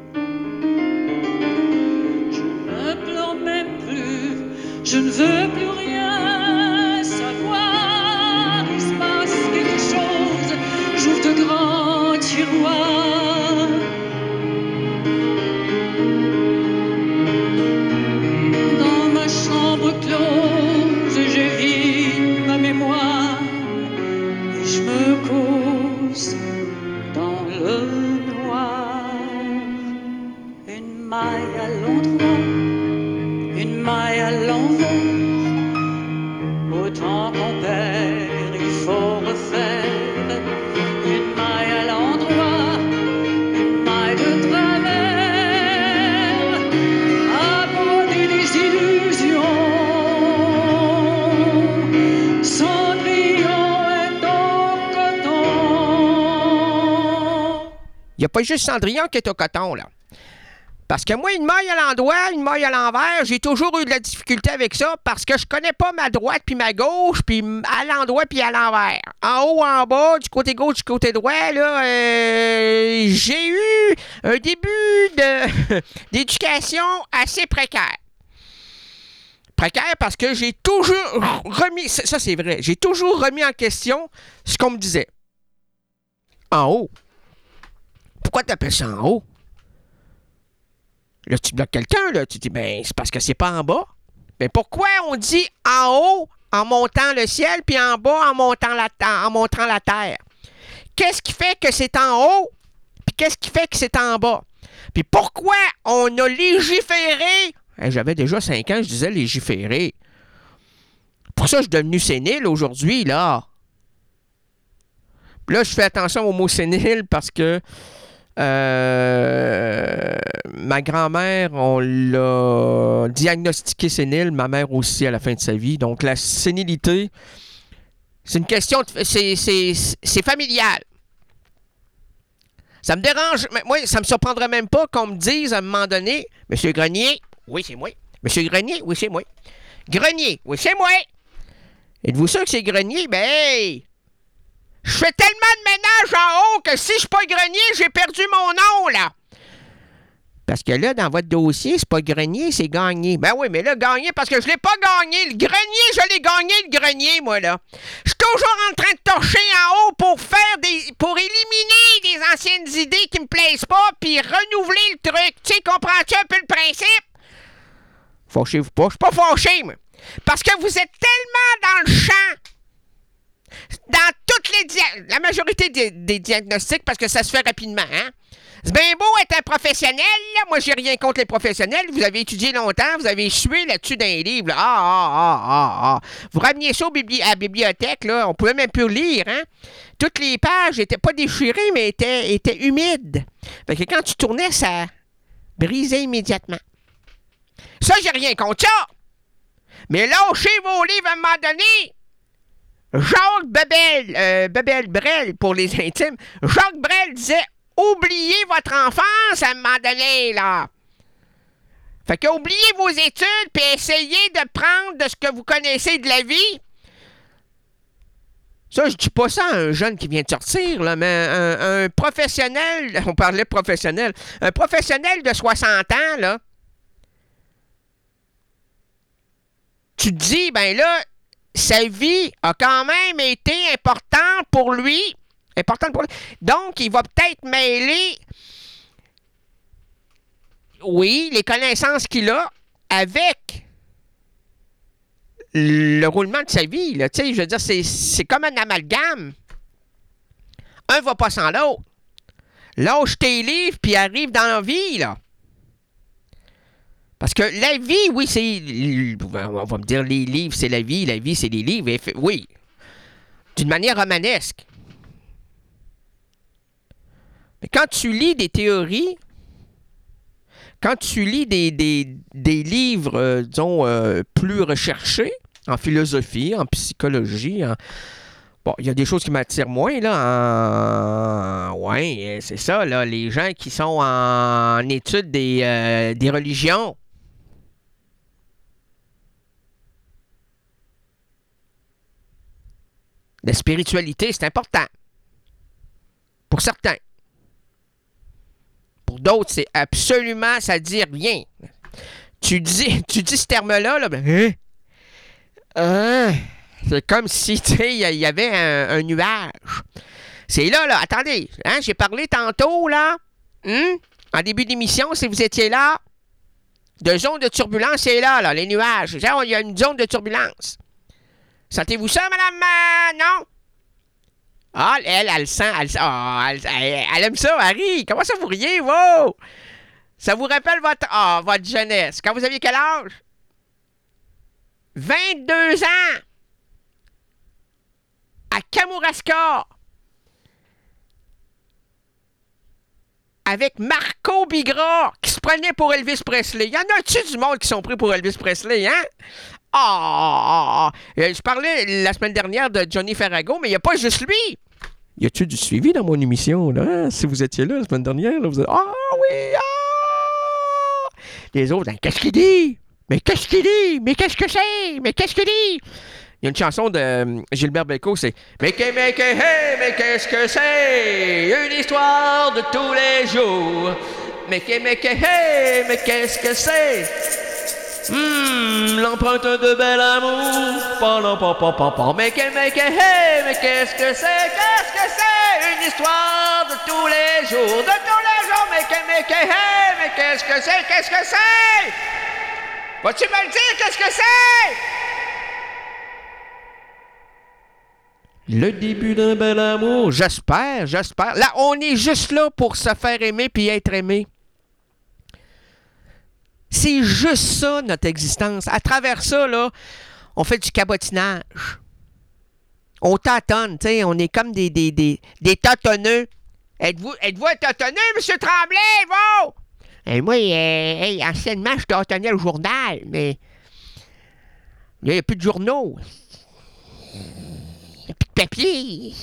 Je ne pleure même plus, je ne veux plus rien savoir. Il se passe quelque chose, j'ouvre de grands tiroirs. Dans ma chambre close, je vis ma mémoire et je me cause dans le noir. Une maille à l'endroit, une maille à l'envers. Autant qu'on perd, il faut refaire. Une maille à l'endroit, une maille de travers. Abandonner les illusions. Cendrillon est au coton. Il n'y a pas juste Cendrillon qui est au coton, là. Parce que moi, une maille à l'endroit, une maille à l'envers, j'ai toujours eu de la difficulté avec ça parce que je connais pas ma droite puis ma gauche, puis à l'endroit puis à l'envers. En haut, en bas, du côté gauche, du côté droit, là, j'ai eu un début d'éducation assez précaire. Précaire parce que j'ai toujours remis, ça c'est vrai, j'ai toujours remis en question ce qu'on me disait. En haut. Pourquoi t'appelles ça en haut? Là, tu bloques quelqu'un, là. Tu dis, ben, c'est parce que c'est pas en bas. Mais pourquoi on dit en haut en montant le ciel, puis en bas en montrant la terre? Qu'est-ce qui fait que c'est en haut, puis qu'est-ce qui fait que c'est en bas? Puis pourquoi on a légiféré? J'avais déjà 5 ans, je disais légiférer. Pour ça, je suis devenu sénile aujourd'hui, là. Là, je fais attention au mot sénile parce que ma grand-mère, on l'a diagnostiqué sénile, ma mère aussi à la fin de sa vie. Donc la sénilité, c'est une question, c'est familial. Ça me dérange, moi, ça me surprendrait même pas qu'on me dise à un moment donné, Monsieur Grenier, oui c'est moi. Monsieur Grenier, oui c'est moi. Grenier, oui c'est moi. Êtes-vous sûr que c'est Grenier? Ben hey! Je fais tellement de ménage en haut que si je suis pas Grenier, j'ai perdu mon nom, là. Parce que là, dans votre dossier, c'est pas Grenier, c'est Gagné. Ben oui, mais là, Gagné, parce que je l'ai pas gagné. Le Grenier, je l'ai gagné, le Grenier, moi, là. Je suis toujours en train de torcher en haut pour éliminer des anciennes idées qui me plaisent pas, puis renouveler le truc. Tu sais, comprends-tu un peu le principe? Fâchez-vous pas. Je suis pas fâché, moi. Parce que vous êtes tellement dans le champ. Dans toutes la majorité des diagnostics, parce que ça se fait rapidement, hein? C'est bien beau être un professionnel, là. Moi, j'ai rien contre les professionnels. Vous avez étudié longtemps, vous avez sué là-dessus dans les livres, là. Vous rameniez ça à la bibliothèque, là. On pouvait même plus lire, hein? Toutes les pages n'étaient pas déchirées, mais étaient humides. Fait que quand tu tournais, ça brisait immédiatement. Ça, j'ai rien contre ça. Mais lâchez vos livres à un moment donné. Jacques Bebel Brel, pour les intimes, Jacques Brel disait « Oubliez votre enfance à un moment donné, là. Fait que oubliez vos études puis essayez de prendre de ce que vous connaissez de la vie. Ça, je dis pas ça à un jeune qui vient de sortir, là, mais un professionnel, on parlait professionnel, un professionnel de 60 ans, là, tu te dis, ben là, sa vie a quand même été importante pour lui. Donc, il va peut-être mêler, oui, les connaissances qu'il a avec le roulement de sa vie. Là. Tu sais, je veux dire, c'est comme un amalgame. Un va pas sans l'autre. Lâche tes livres, puis arrive dans la vie, là. Parce que la vie, oui, c'est... On va me dire, les livres, c'est la vie c'est les livres. Oui, d'une manière romanesque. Mais quand tu lis des théories, quand tu lis des livres, disons, plus recherchés, en philosophie, en psychologie, bon, il y a des choses qui m'attirent moins, là, ouais, c'est ça, là, les gens qui sont en étude des religions. La spiritualité, c'est important. Pour certains. Pour d'autres, c'est absolument, ça dit rien. Tu dis ce terme-là, là, ben, c'est comme si, tu sais, il y avait un nuage. C'est là, attendez, hein, j'ai parlé tantôt, là, en début d'émission, si vous étiez là, de zone de turbulence, c'est là, les nuages. Genre, il y a une zone de turbulence. Sentez-vous ça, madame? Non? Ah, elle sent, elle aime ça, Harry. Comment ça vous riez, vous? Ça vous rappelle votre jeunesse. Quand vous aviez quel âge? 22 ans! À Kamouraska! Avec Marco Bigra, qui se prenait pour Elvis Presley. Y en a-tu du monde qui sont pris pour Elvis Presley, hein? Je parlais la semaine dernière de Johnny Farago, mais il n'y a pas juste lui. Y a-tu du suivi dans mon émission, là? Hein? Si vous étiez là la semaine dernière, là, vous êtes... Oui! Les autres, qu'est-ce qu'il dit? Mais qu'est-ce qu'il dit? Mais qu'est-ce que c'est? Mais qu'est-ce qu'il dit? Il y a une chanson de Gilbert Bécaud, c'est mais qu'est-ce que c'est? Une histoire de tous les jours. Mais qu'est-ce que c'est? L'empreinte de bel amour. Mais qu'est-ce que c'est? Qu'est-ce que c'est? Une histoire de tous les jours. De tous les jours. Mais qu'est-ce que c'est? Qu'est-ce que c'est? Vas-tu me le dire? Qu'est-ce que c'est? Le début d'un bel amour. J'espère. Là, on est juste là pour se faire aimer puis être aimé. C'est juste ça, notre existence. À travers ça, là, on fait du cabotinage. On tâtonne, tu sais, on est comme des tâtonneux. Êtes-vous un tâtonneux, M. Tremblay, vous? Et moi, anciennement, je tâtonnais le journal, mais il n'y a plus de journaux. Il n'y a plus de papier.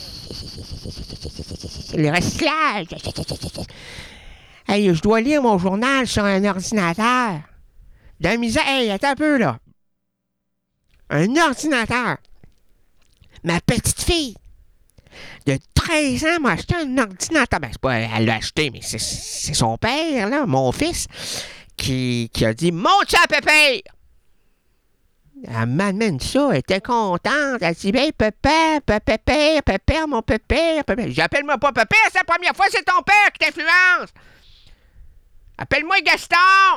Le recyclage. Hey, je dois lire mon journal sur un ordinateur. De la misère. Hey, attends un peu, là. Un ordinateur. Ma petite fille de 13 ans m'a acheté un ordinateur. Ben, c'est pas elle l'a acheté, mais c'est son père, là, mon fils, qui a dit « Monte ça, Pépé! » Elle m'amène ça, elle était contente. Elle dit « Ben, Pépé, mon Pépé. J'appelle-moi pas Pépé, c'est la première fois, c'est ton père qui t'influence. Appelle-moi Gaston!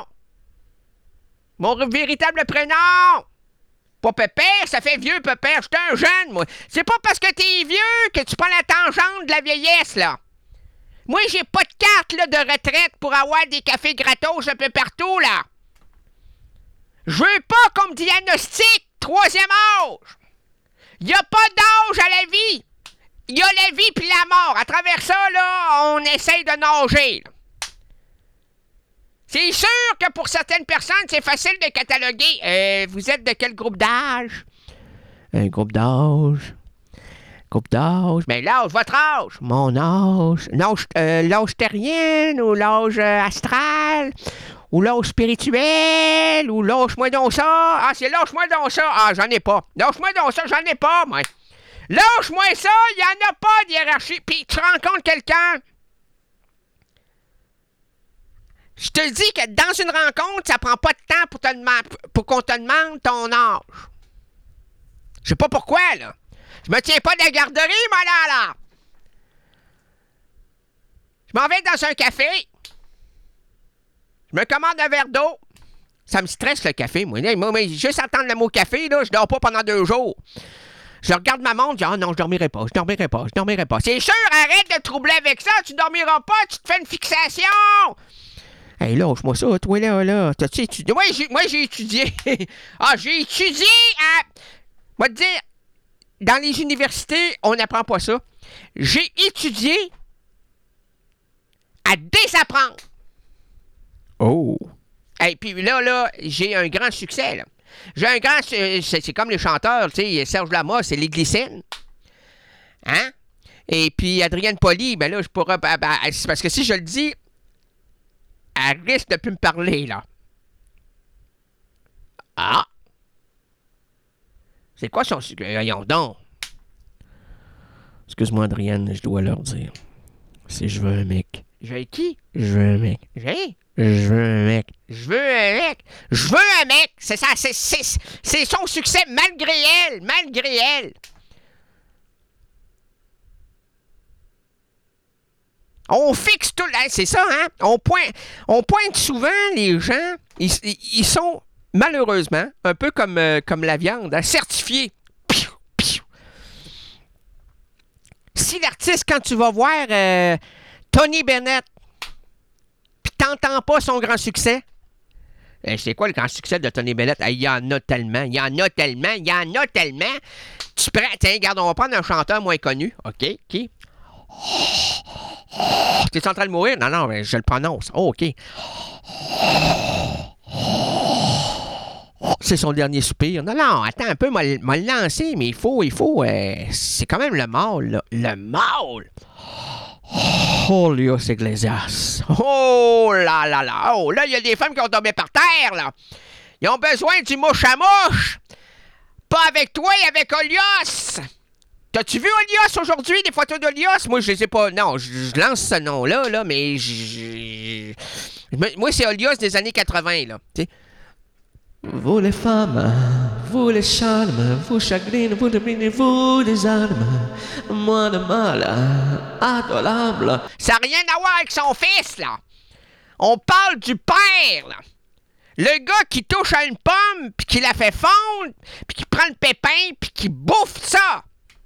Mon véritable prénom! Pas Pépère, ça fait vieux Pépère, j'étais un jeune, moi. C'est pas parce que t'es vieux que tu prends la tangente de la vieillesse, là. Moi, j'ai pas de carte, là, de retraite pour avoir des cafés gratos un peu partout, là. Je veux pas qu'on me diagnostique 3e âge. Y a pas d'âge à la vie. Y a la vie puis la mort. À travers ça, là, on essaye de nager, là. C'est sûr que pour certaines personnes, c'est facile de cataloguer. Vous êtes de quel groupe d'âge? Un groupe d'âge. Mais l'âge, votre âge. Mon âge. L'âge terrien ou l'âge astral? Ou lâche spirituel, ou lâche-moi donc ça. Ah, c'est lâche-moi donc ça. Ah, j'en ai pas. Lâche-moi donc ça, j'en ai pas, moi. Lâche-moi ça, il n'y en a pas de hiérarchie. Puis tu rencontres quelqu'un. Je te dis que dans une rencontre, ça prend pas de temps pour qu'on te demande ton âge. Je sais pas pourquoi, là. Je me tiens pas de la garderie, moi, là. Je m'en vais dans un café. Je me commande un verre d'eau. Ça me stresse, le café, moi. Moi, juste attendre le mot café, là, je dors pas pendant 2 jours. Je regarde ma montre, je dis, ah non, je dormirai pas. C'est sûr, arrête de troubler avec ça, tu dormiras pas, tu te fais une fixation. Hey, lâche-moi ça, toi, là. T'as-tu étudié? Moi, j'ai étudié. J'ai étudié à... Moi, te dire, dans les universités, on n'apprend pas ça. J'ai étudié à désapprendre. Oh! Et puis là, j'ai un grand succès, là. J'ai un grand... C'est comme les chanteurs, tu sais, Serge Lama, c'est les glycines. Hein? Et puis Adrienne Poli, ben là, je pourrais... c'est parce que si je le dis, elle risque de plus me parler, là. Ah! C'est quoi son succès? Voyons donc. Excuse-moi, Adrienne, je dois leur dire. Si je veux un mec. Je veux qui? Je veux un mec. Je veux un mec. Je veux un mec. Je veux un mec. C'est ça. C'est son succès malgré elle. Malgré elle. On fixe tout. Hein, c'est ça, hein? On pointe souvent les gens. Ils sont malheureusement un peu comme la viande, hein, certifiés. Si l'artiste, quand tu vas voir Tony Bennett, puis t'entends pas son grand succès, c'est quoi le grand succès de Tony Bennett? Il y en a tellement. Tu prends, tiens, regarde, on va prendre un chanteur moins connu. OK. T'es en train de mourir? Non, mais je le prononce. Oh, OK. C'est son dernier soupir. Non, attends un peu, m'a le lancé, mais il faut, c'est quand même le mâle, là. Le mâle! Julius Iglesias. Oh là. Oh, là, il y a des femmes qui ont tombé par terre, là. Ils ont besoin du mouche à mouche. Pas avec toi et avec Olios. T'as-tu vu Olios aujourd'hui, des photos d'Olios? Moi, je les ai pas... Non, je lance ce nom-là, là, mais moi, c'est Olios des années 80, là. Tu sais. Vous les femmes, vous les charmes, vous chagrinez, vous devinez, vous les armes, moi de mal, adorable. Ça n'a rien à voir avec son fils, là. On parle du père, là. Le gars qui touche à une pomme, puis qui la fait fondre, puis qui prend le pépin, puis qui bouffe ça.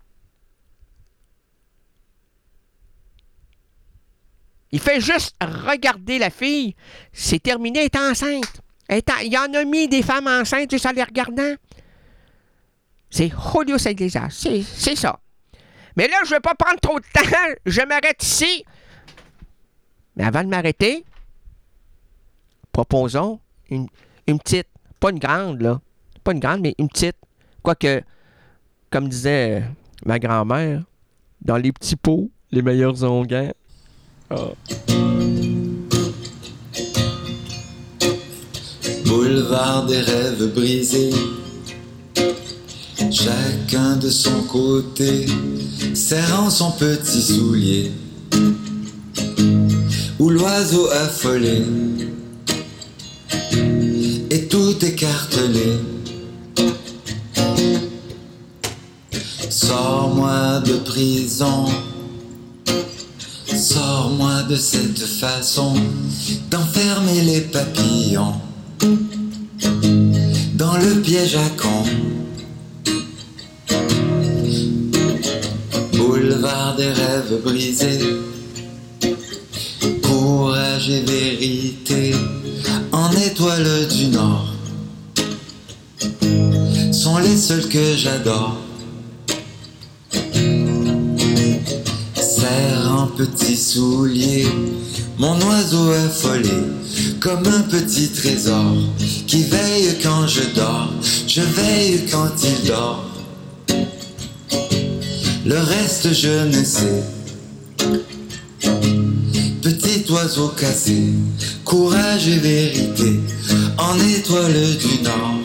Il fait juste regarder la fille. C'est terminé, elle est enceinte. Il en a mis des femmes enceintes juste en les regardant. C'est Julius Iglesias. C'est ça. Mais là, je ne vais pas prendre trop de temps. Je m'arrête ici. Mais avant de m'arrêter, proposons une petite, pas une grande, là. Pas une grande, mais une petite. Quoique, comme disait ma grand-mère, dans les petits pots, les meilleurs onguents. Oh. Boulevard des rêves brisés, chacun de son côté, serrant son petit soulier, où l'oiseau affolé, et tout écartelé. Sors-moi de prison, sors-moi de cette façon d'enfermer les papillons dans le piège à con. Boulevard des rêves brisés, courage et vérité en étoiles du Nord sont les seuls que j'adore. Serre en petit soulier mon oiseau affolé, comme un petit trésor qui veille quand je dors, je veille quand il dort. Le reste je ne sais. Petit oiseau cassé, courage et vérité, en étoile du Nord,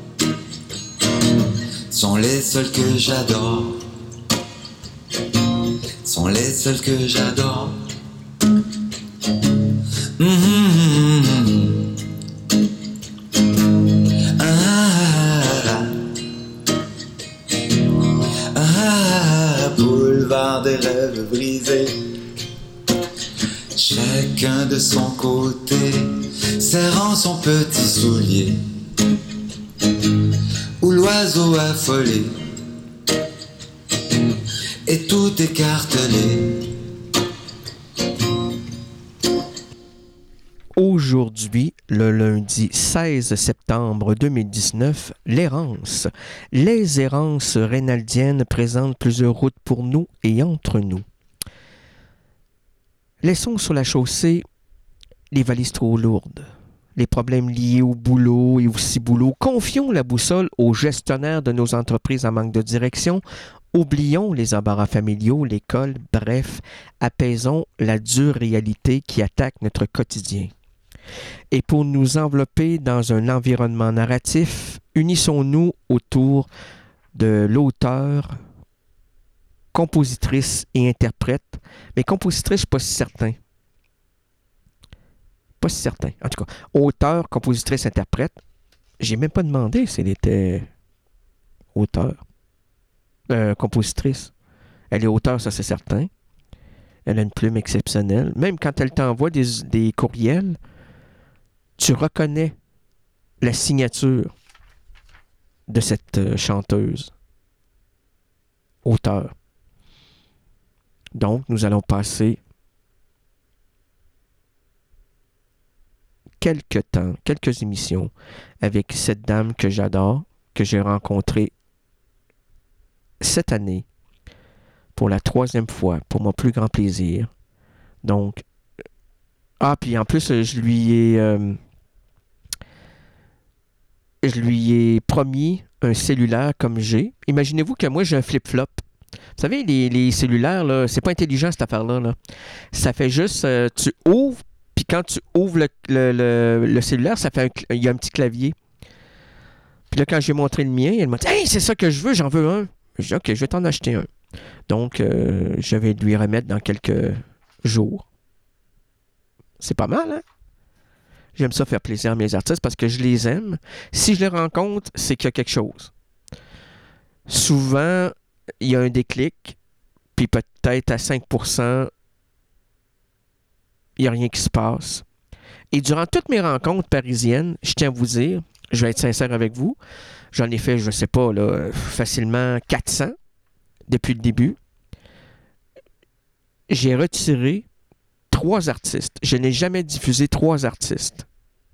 sont les seuls que j'adore, sont les seuls que j'adore. Boulevard des rêves brisés, chacun de son côté, serrant son petit soulier, où l'oiseau affolé est tout écartelé. Aujourd'hui, le lundi 16 septembre 2019, l'errance. Les errances rénaldiennes présentent plusieurs routes pour nous et entre nous. Laissons sur la chaussée les valises trop lourdes, les problèmes liés au boulot et au ciboulot. Confions la boussole aux gestionnaires de nos entreprises en manque de direction. Oublions les embarras familiaux, l'école, bref, apaisons la dure réalité qui attaque notre quotidien. Et pour nous envelopper dans un environnement narratif, unissons-nous autour de l'auteur, compositrice et interprète. Mais compositrice, je ne suis pas si certain. Pas si certain. En tout cas, auteur, compositrice, interprète. J'ai même pas demandé si elle était auteur. Compositrice. Elle est auteure, ça c'est certain. Elle a une plume exceptionnelle. Même quand elle t'envoie des courriels, tu reconnais la signature de cette chanteuse, auteure. Donc, nous allons passer quelques émissions avec cette dame que j'adore, que j'ai rencontrée cette année pour la 3e fois, pour mon plus grand plaisir. Donc, puis en plus, je lui ai promis un cellulaire comme j'ai. Imaginez-vous que moi, j'ai un flip-flop. Vous savez, les cellulaires, là, c'est pas intelligent cette affaire-là. Là. Ça fait juste, tu ouvres, puis quand tu ouvres le cellulaire, il y a un petit clavier. Puis là, quand j'ai montré le mien, elle m'a dit « Hey, c'est ça que je veux, j'en veux un. » J'ai dit « OK, je vais t'en acheter un. » Donc, je vais lui remettre dans quelques jours. C'est pas mal, hein? J'aime ça faire plaisir à mes artistes parce que je les aime. Si je les rencontre, c'est qu'il y a quelque chose. Souvent, il y a un déclic, puis peut-être à 5%, il n'y a rien qui se passe. Et durant toutes mes rencontres parisiennes, je tiens à vous dire, je vais être sincère avec vous, j'en ai fait, je ne sais pas, là, facilement 400 depuis le début. J'ai retiré 3 artistes. Je n'ai jamais diffusé 3 artistes.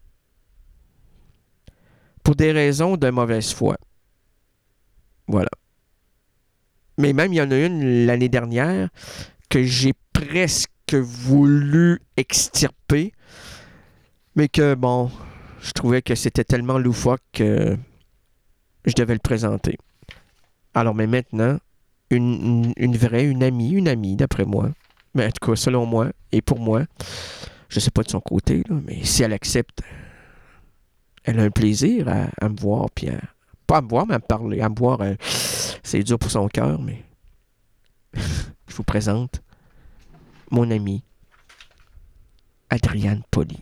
Pour des raisons de mauvaise foi. Voilà. Mais même, il y en a une l'année dernière que j'ai presque voulu extirper. Mais que, bon, je trouvais que c'était tellement loufoque que je devais le présenter. Alors, mais maintenant, une amie, d'après moi, mais en tout cas, selon moi et pour moi, je ne sais pas de son côté, là, mais si elle accepte, elle a un plaisir à me voir, puis pas à me voir, mais à me parler, à me voir. C'est dur pour son cœur, mais je vous présente mon amie Adriane Pauly.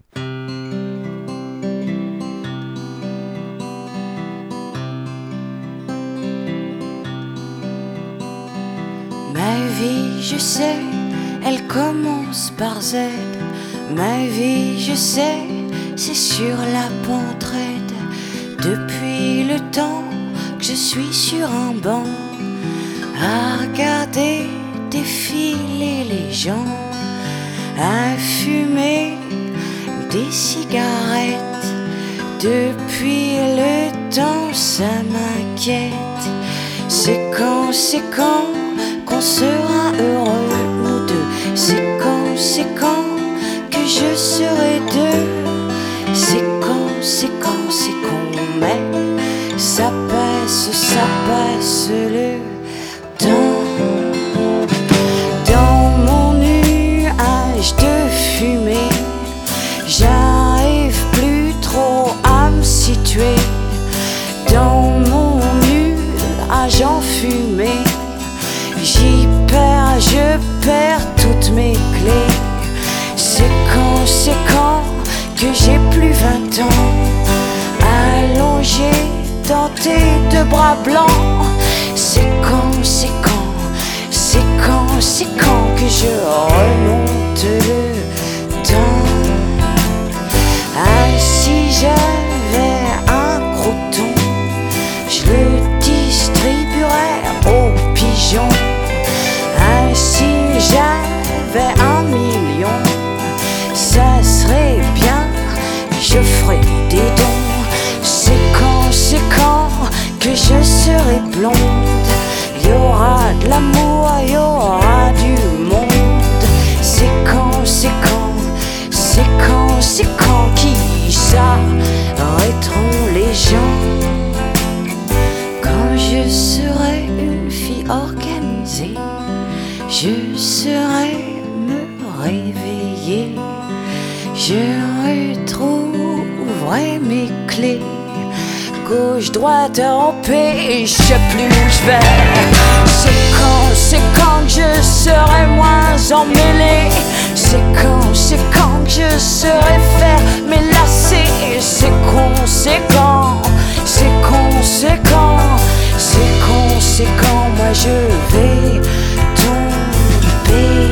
Ma vie, je sais, elle commence par Z. Ma vie, je sais, c'est sur la pente raide. Depuis le temps que je suis sur un banc, à regarder défiler les gens, à fumer des cigarettes. Depuis le temps, ça m'inquiète. C'est quand qu'on sera heureux, nous deux. C'est quand que je serai deux. C'est quand, mais ça passe le temps. Dans mon nuage de fumée, nuages enfumés. Je perds toutes mes clés. C'est quand que j'ai plus 20 ans, allongé dans tes deux bras blancs. C'est quand que je remonte le temps. Ah, si j'avais un croûton, je le distribuerais aux pigeons. Ah, si j'avais 1 million, ça serait bien, je ferais des dons. C'est quand que je serai blonde. Il y aura de l'amour, il y aura du monde. C'est quand qui s'arrêteront les gens. Quand je serai une fille organisée, je saurai me réveiller. Je retrouverai mes clés. Gauche, droite, en paix, je sais plus où je vais. C'est quand que je serai moins emmêlé. C'est quand que je saurai faire mes lacets. C'est conséquent, moi je vais tomber.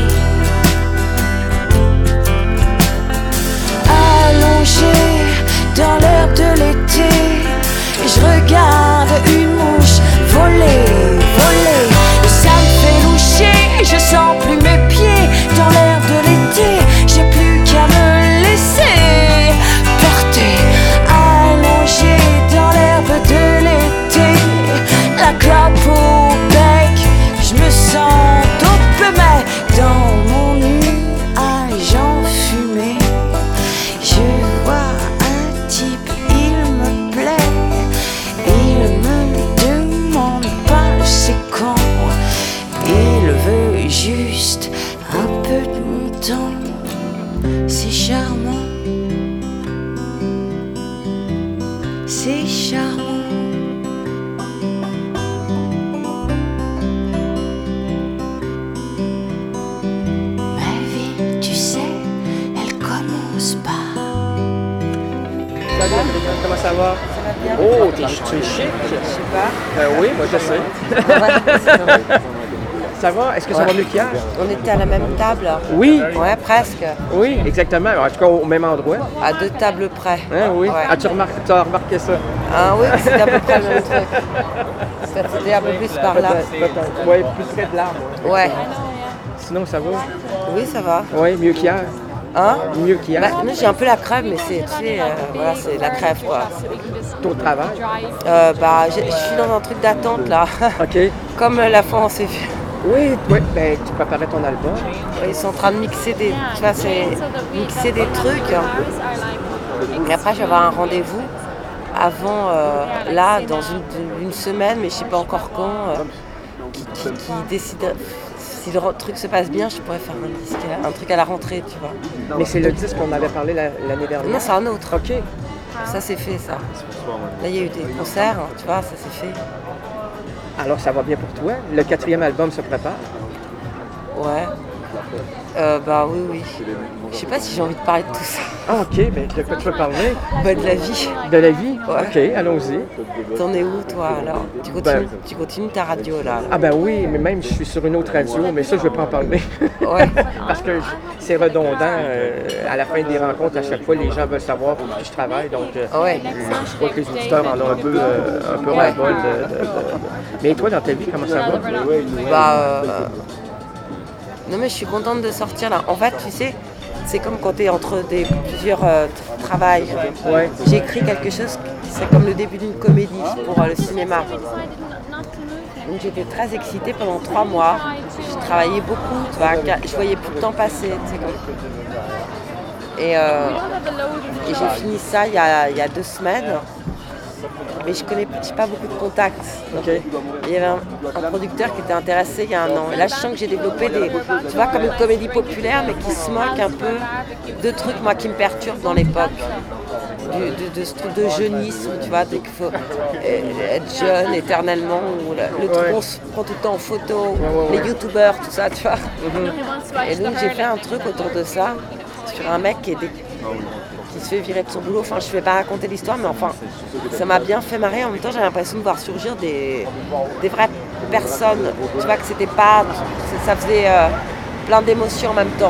Allongé dans l'air de l'été, je regarde une mouche voler. Ça me fait loucher, je sens plus mes pieds dans l'air de l'été. J'ai plus qu'à me laisser porter. Allongé dans l'herbe de l'été, la clope au bec, je me sens dope, mais dans mon nuage enfumé, je vois un type, il me plaît. Il me demande pas c'est quand, il veut juste un peu de mon temps. C'est charmant, c'est charmant. Ma vie, tu sais, elle commence par. Salut, comment ça va? Oh, tu es chic. Je sais pas. Oui, moi je sais. Ça va? Est-ce que ça va mieux qu'hier? On était à la même table. Oui. Ouais, presque. Oui, exactement. En tout cas, au même endroit. À 2 tables près. Hein, oui. Ouais. As-tu remarqué ça? Ah oui, c'était à peu près le même truc. C'était un peu plus par là. Oui, plus près de l'arbre. Ouais. Sinon, ça va? Oui, ça va. Oui, mieux qu'hier. Hein? Mieux qu'hier. Bah, moi, j'ai un peu la crève, mais c'est, tu sais, voilà, c'est la crève, quoi. Ton travail? Je suis dans un truc d'attente, là. OK. Comme la fois on s'est vu. Oui, ben, tu préparais ton album. Ils sont en train de mixer des, tu vois, mixer des trucs. Et après, je vais avoir un rendez-vous avant, là, dans une semaine, mais je sais pas encore quand, qui décide. Si le truc se passe bien, je pourrais faire un truc à la rentrée, tu vois. Mais c'est le disque qu'on avait parlé l'année dernière. Non, c'est un autre. OK. Ça, c'est fait, ça. Là, il y a eu des concerts, tu vois, ça c'est fait. Alors, ça va bien pour toi? Le 4e album se prépare? Ouais. Oui. Je sais pas si j'ai envie de parler de tout ça. Ah, OK. Mais de quoi tu veux parler? De la vie. De la vie? Ouais. OK, allons-y. T'en es où, toi, alors? Tu continues ta radio, là. Ah ben oui, mais même je suis sur une autre radio, mais ça, je ne veux pas en parler. Ouais. Parce que c'est redondant. À la fin des rencontres, à chaque fois, les gens veulent savoir pour qui je travaille. Donc, Ouais. je crois que les auditeurs en ont un peu ras-le-bol de. Mais toi, dans ta vie, comment ça va? Non, mais je suis contente de sortir, là. En fait, tu sais, c'est comme quand t'es entre plusieurs travails. Ouais. J'ai écrit quelque chose, c'est comme le début d'une comédie pour le cinéma. Donc j'étais très excitée pendant 3 mois. Je travaillais beaucoup, tu vois, je voyais plus le temps passer, tu sais, comme. Et j'ai fini ça il y a 2 semaines. mais j'ai pas beaucoup de contacts. OK. Il y avait un producteur qui était intéressé il y a un an. Et là, je sens que j'ai développé tu vois, comme une comédie populaire, mais qui se moque un peu de trucs, moi, qui me perturbent dans l'époque. De ce truc de jeunisme, tu vois, dès qu'il faut être jeune éternellement, ou le truc qu'on se prend tout le temps en photo, les youtubeurs, tout ça, tu vois. Et donc, j'ai fait un truc autour de ça, sur un mec qui se fait virer de son boulot. Enfin, je ne vais pas raconter l'histoire, mais enfin, ça m'a bien fait marrer. En même temps, j'ai l'impression de voir surgir des vraies personnes. Tu vois, que c'était pas... Ça faisait plein d'émotions en même temps.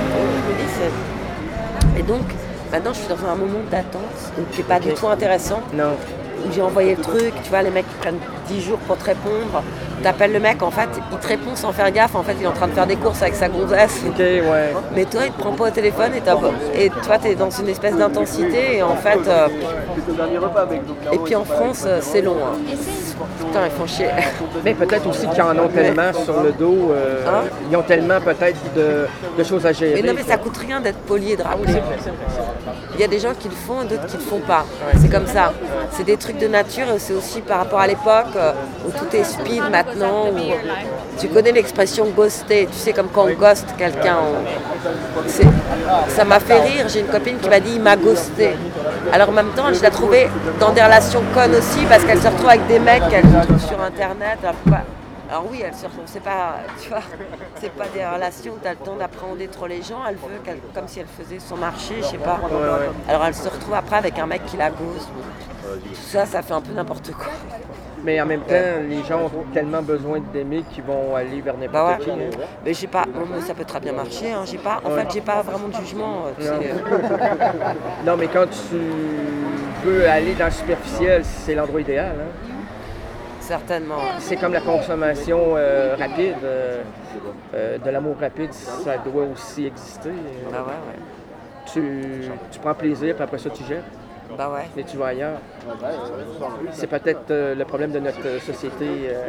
Et donc, maintenant, je suis dans un moment d'attente, qui n'est pas du tout intéressant. Non. Où j'ai envoyé le truc, tu vois, les mecs qui prennent 10 jours pour te répondre. T'appelles le mec, en fait, il te répond sans faire gaffe. En fait, il est en train de faire des courses avec sa gonzesse. OK, ouais. Mais toi, il te prend pas au téléphone et toi, t'es dans une espèce d'intensité. Et en fait... Et puis en France, c'est long. Hein. Putain, ils font chier. Mais peut-être aussi qu'ils en ont tellement sur le dos. Ils ont tellement peut-être de choses à gérer. Mais non, mais ça coûte rien d'être poli et de rappeler. Il y a des gens qui le font et d'autres qui le font pas. C'est comme ça. C'est des trucs de nature et c'est aussi par rapport à l'époque où tout est speed maintenant. Où... Tu connais l'expression ghoster, tu sais, comme quand on ghost quelqu'un. Ça m'a fait rire. J'ai une copine qui m'a dit il m'a ghosté. Alors en même temps, je l'ai trouvée dans des relations connes aussi parce qu'elle se retrouve avec des mecs qu'elle trouve sur internet. Alors oui, elle se retrouve, c'est pas, tu vois, c'est pas des relations où tu as le temps d'appréhender trop les gens. Elle veut comme si elle faisait son marché, je sais pas. Alors elle se retrouve après avec un mec qui la ghost. Tout ça, ça fait un peu n'importe quoi. Mais en même temps, les gens ont tellement besoin d'aimer qu'ils vont aller vers n'importe qui. Hein. Mais j'ai pas, ça peut très bien marcher. Hein. En fait, j'ai pas vraiment de jugement. Non, mais quand tu veux aller dans le superficiel, c'est l'endroit idéal. Hein. Certainement. C'est comme la consommation rapide. De l'amour rapide, ça doit aussi exister. Ah ouais. Tu prends plaisir, puis après ça, tu jettes. Bah ouais. Mais tu vas ailleurs. C'est peut-être le problème de notre société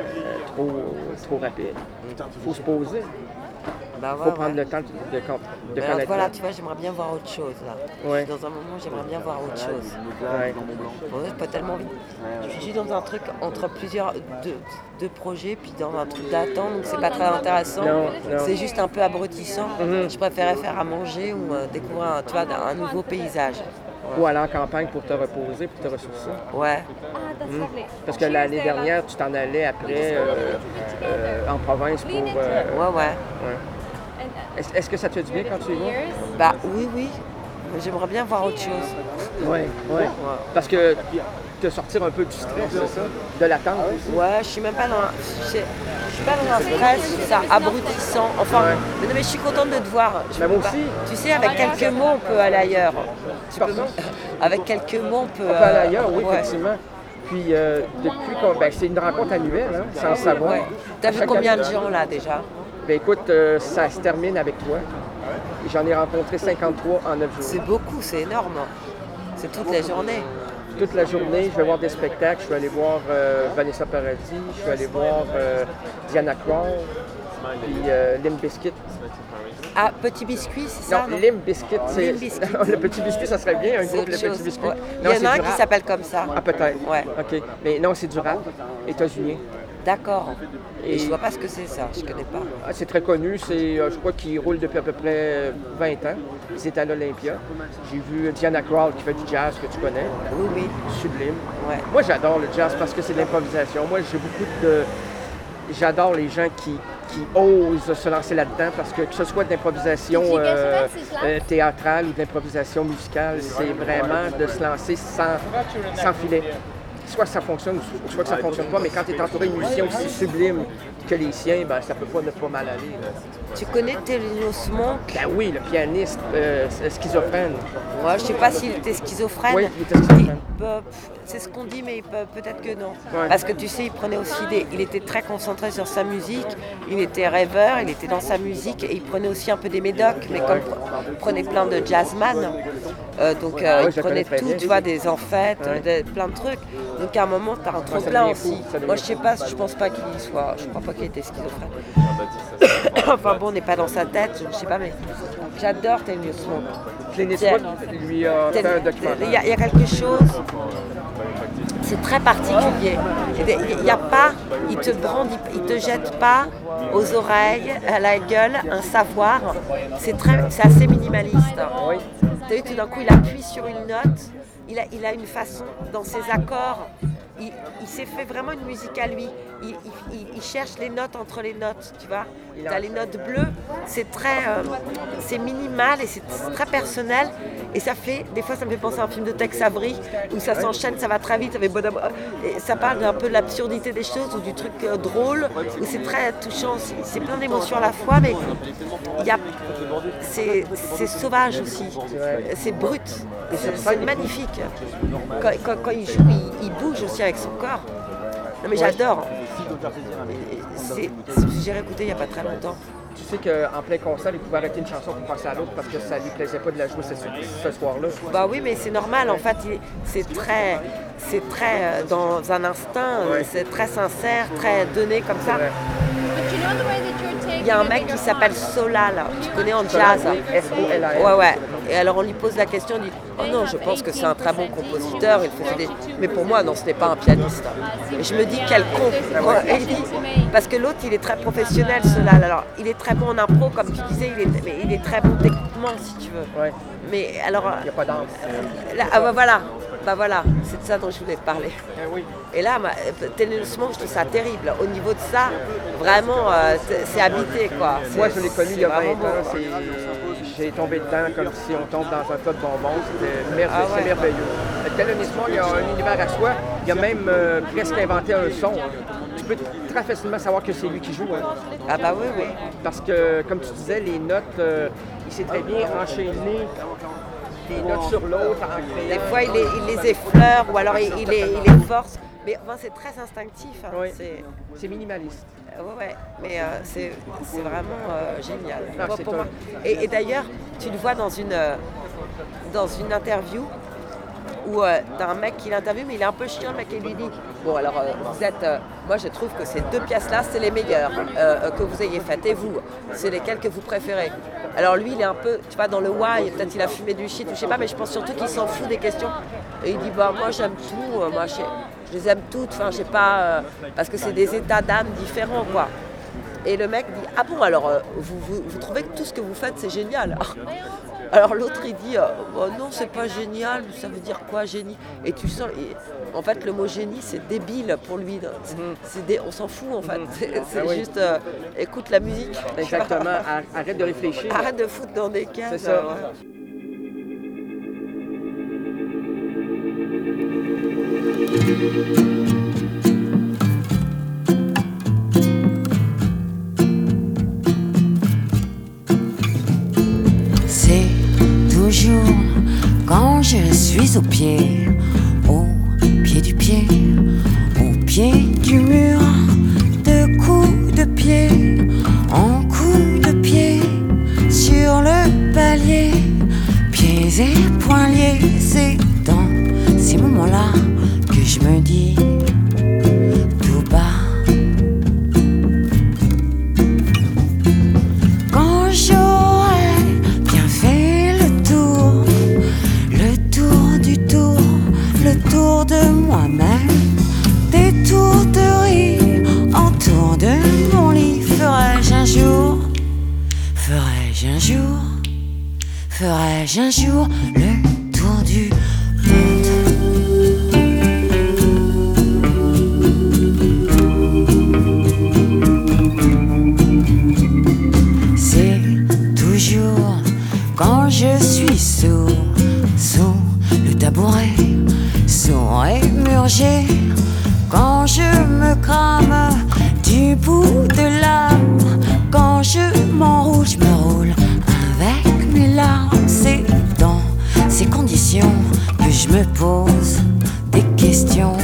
trop rapide. Il faut se poser. Bah il faut prendre le temps de connaître. Voilà, tu vois, j'aimerais bien voir autre chose là. Ouais. Dans un moment, j'aimerais bien voir autre chose. Ouais. J'ai pas tellement envie. Je suis dans un truc entre plusieurs deux projets, puis dans un truc d'attente, donc c'est pas très intéressant. Non. C'est juste un peu abrutissant. Je préférais faire à manger ou découvrir un nouveau paysage. Ou aller en campagne pour te reposer, pour te ressourcer. Ouais. Parce que l'année dernière, tu t'en allais après en province pour... Ouais. Est-ce que ça te fait du bien quand tu y vas? Bah oui. J'aimerais bien voir autre chose. Ouais. Parce que te sortir un peu du stress, c'est ça? De l'attente aussi? Ouais, je suis même pas dans... Je suis pas dans un stress, je trouve ça abrutissant. Enfin, mais je suis contente de te voir. Moi aussi. Tu sais, avec quelques mots, on peut aller ailleurs. Avec quelques mots, on peut aller ailleurs, oui, effectivement. Puis, depuis qu'on... c'est une rencontre annuelle, hein, sans le savoir. Ouais. T'as vu combien de gens, là, déjà? Ben écoute, ça se termine avec toi. J'en ai rencontré 53 en 9 jours. C'est beaucoup, c'est énorme. C'est toute la journée. Toute la journée, je vais voir des spectacles. Je vais aller voir Vanessa Paradis, je vais aller voir Diana Krall, puis Limp Bizkit. Ah, Petit Biscuit, c'est ça? Non, Limp Bizkit, c'est... Le Petit Biscuit, ça serait bien, un groupe, le Petit Biscuit. Ouais. Il y en a un qui s'appelle comme ça. Ah, peut-être. Ouais. OK. Mais non, c'est du rap, états-unien. D'accord. Et je vois pas ce que c'est ça, je connais pas. Ah, c'est très connu, je crois qu'il roule depuis à peu près 20 ans. Ils étaient à l'Olympia. J'ai vu Diana Krall qui fait du jazz que tu connais. Oui. Sublime. Ouais. Moi, j'adore le jazz parce que c'est de l'improvisation. Moi, j'ai beaucoup de... J'adore les gens qui osent se lancer là-dedans parce que ce soit de l'improvisation théâtrale ou de l'improvisation musicale, c'est vraiment de se lancer sans filet. Soit ça fonctionne, soit que ça ne fonctionne pas, mais quand tu es entouré de musiciens aussi sublimes que les siens, ben, ça peut pas ne pas mal aller. Là. Tu connais Thelonious Monk? Ben oui, le pianiste schizophrène. Ouais, je sais pas s'il était schizophrène. Oui, il était schizophrène. C'est ce qu'on dit, mais peut-être que non. Ouais. Parce que tu sais, il prenait aussi il était très concentré sur sa musique, il était rêveur, il était dans sa musique et il prenait aussi un peu des médocs, mais comme il prenait plein de jazzman, il prenait tout, tu vois, des amphètes, plein de trucs. Donc à un moment, tu as un trop-plein aussi. Moi, je sais pas, je pense pas qu'il soit, je crois pas qu'il était schizophrène. Enfin bon, on n'est pas dans sa tête, je sais pas, mais j'adore Thelonious Monk. Clint Eastwood lui a fait un documentaire. Il y a quelque chose, c'est très particulier. Il y a pas, il te jette pas aux oreilles, à la gueule, un savoir. C'est assez minimaliste. Oui. T'as vu, tout d'un coup, il appuie sur une note. Il a une façon dans ses accords. Il s'est fait vraiment une musique à lui. Il cherche les notes entre les notes, tu vois. T'as les notes bleues, c'est minimal et c'est très personnel. Et des fois ça me fait penser à un film de Tex Avery où ça s'enchaîne, ça va très vite, et ça parle un peu de l'absurdité des choses ou du truc drôle, où c'est très touchant, c'est plein d'émotions à la fois, mais c'est sauvage aussi, c'est brut, c'est magnifique. Quand il joue, il bouge aussi avec son corps. Non mais j'adore. J'ai réécouté il n'y a pas très longtemps. Tu sais qu'en plein concert, il pouvait arrêter une chanson pour passer à l'autre parce que ça lui plaisait pas de la jouer ce soir-là. Bah oui, mais c'est normal. En fait, c'est très dans un instinct, c'est très sincère, très donné comme ça. Il y a un mec qui s'appelle Solal, tu connais en jazz. S-O-L-A-L. Ouais. Et alors on lui pose la question, on dit « Oh non, je pense que c'est un très bon compositeur, il faisait mais pour moi, non, ce n'est pas un pianiste. » Et je me dis « Quel con !» Et il dit, parce que l'autre, il est très professionnel, Solal. Alors, il est très bon en impro, comme tu disais, il est très bon techniquement, si tu veux. Ouais. Mais alors... Il n'y a pas d'âme. Voilà, c'est de ça dont je voulais te parler. Oui. Et là, tellement, je trouve ça terrible. Au niveau de ça, vraiment, c'est habité, quoi. Moi, je l'ai connu il y a 20 ans. J'ai tombé dedans comme si on tombe dans un tas de bonbons. C'était merveilleux. C'est merveilleux. Thelonious Monk, il y a un univers à soi. Il a même presque inventé un son. Tu peux très facilement savoir que c'est lui qui joue. Hein. Ah bah oui. Parce que, comme tu disais, les notes, il sait très bien enchaîner des notes sur l'autre en créant. Des fois, il les effleure ou alors il les force. Mais enfin, c'est très instinctif. Hein. Oui. C'est minimaliste. Ouais, mais c'est vraiment génial. Non, pour moi. Et d'ailleurs, tu le vois dans une interview où t'as un mec qui l'interviewe, mais il est un peu chiant, le mec, et lui dit « Bon, alors, vous êtes... moi, je trouve que ces 2 pièces-là, c'est les meilleures que vous ayez faites. Et vous, c'est lesquelles que vous préférez ?» Alors lui, il est un peu, tu vois, dans le why, peut-être il a fumé du shit, ou je sais pas, mais je pense surtout qu'il s'en fout des questions. Et il dit « Bah, moi, j'aime tout, moi, je les aime toutes, enfin, je sais pas, parce que c'est des états d'âme différents, quoi. » Et le mec dit « Ah bon, alors, vous trouvez que tout ce que vous faites, c'est génial ?» Alors l'autre, il dit oh, non, c'est pas génial, ça veut dire quoi, génie? Et tu sens, en fait, le mot génie, c'est débile pour lui. On s'en fout, en fait. C'est juste, écoute la musique. Exactement, arrête de réfléchir. Arrête de foutre dans des cases. C'est ça. C'est toujours quand je suis au pied du pied, au pied du mur, de coups de pied en coups de pied, sur le palier, pieds et poings liés. C'est dans ces moments-là que je me dis tout bas. Quand j'aurai bien fait le tour du tour, le tour de moi-même, des tours de rire autour de mon lit. Ferai-je un jour le tour du monde? C'est toujours quand je suis sous le tabouret, sourd et murgé, quand je me crame du bout de l'âme, quand je m'enroule, je me roule avec mes larmes. C'est dans ces conditions que je me pose des questions.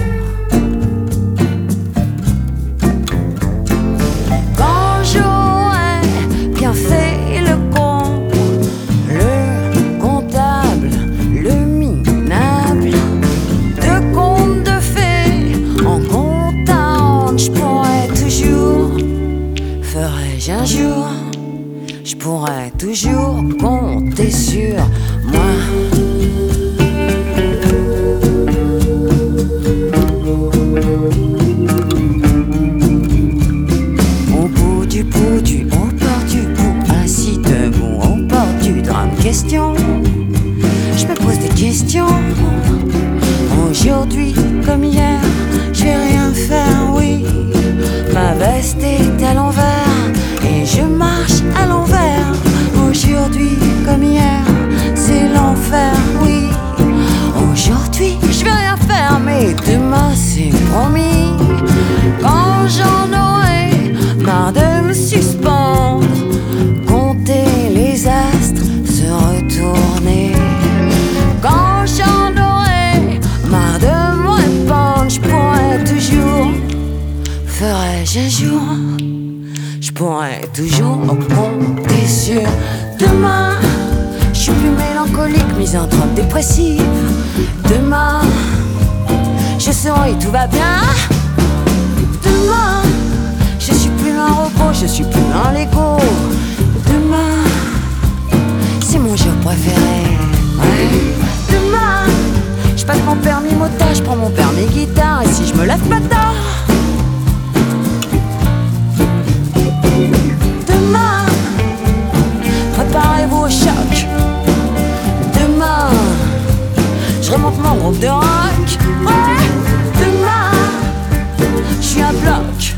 Quand j'aurai bien fait le compte, le comptable, le minable, de contes de fées en compte à rendre, je pourrais toujours, ferai-je un jour, je pourrais toujours compter sur moi. est à l'envers et je marche à l'envers. Aujourd'hui comme hier, c'est l'enfer, oui. Aujourd'hui, je vais rien faire, mais demain, c'est promis. Quand j'en aurai marre de me suspendre, compter les astres, se retourner. Quand j'en aurai marre de me répandre, je pourrais toujours, ferais-je un jour, je pourrais toujours compter sur demain. Je suis plus mélancolique, misanthrope, dépressive. Demain, je saurai tout va bien. Demain, je suis plus un robot, je suis plus un Lego. Demain, c'est mon jour préféré. Ouais. Demain, je passe mon permis moto, je prends mon permis guitare. Et si je me lève pas tard, demain, préparez-vous au choc. Demain, je remonte mon groupe de rock. Ouais. Demain, je suis un bloc.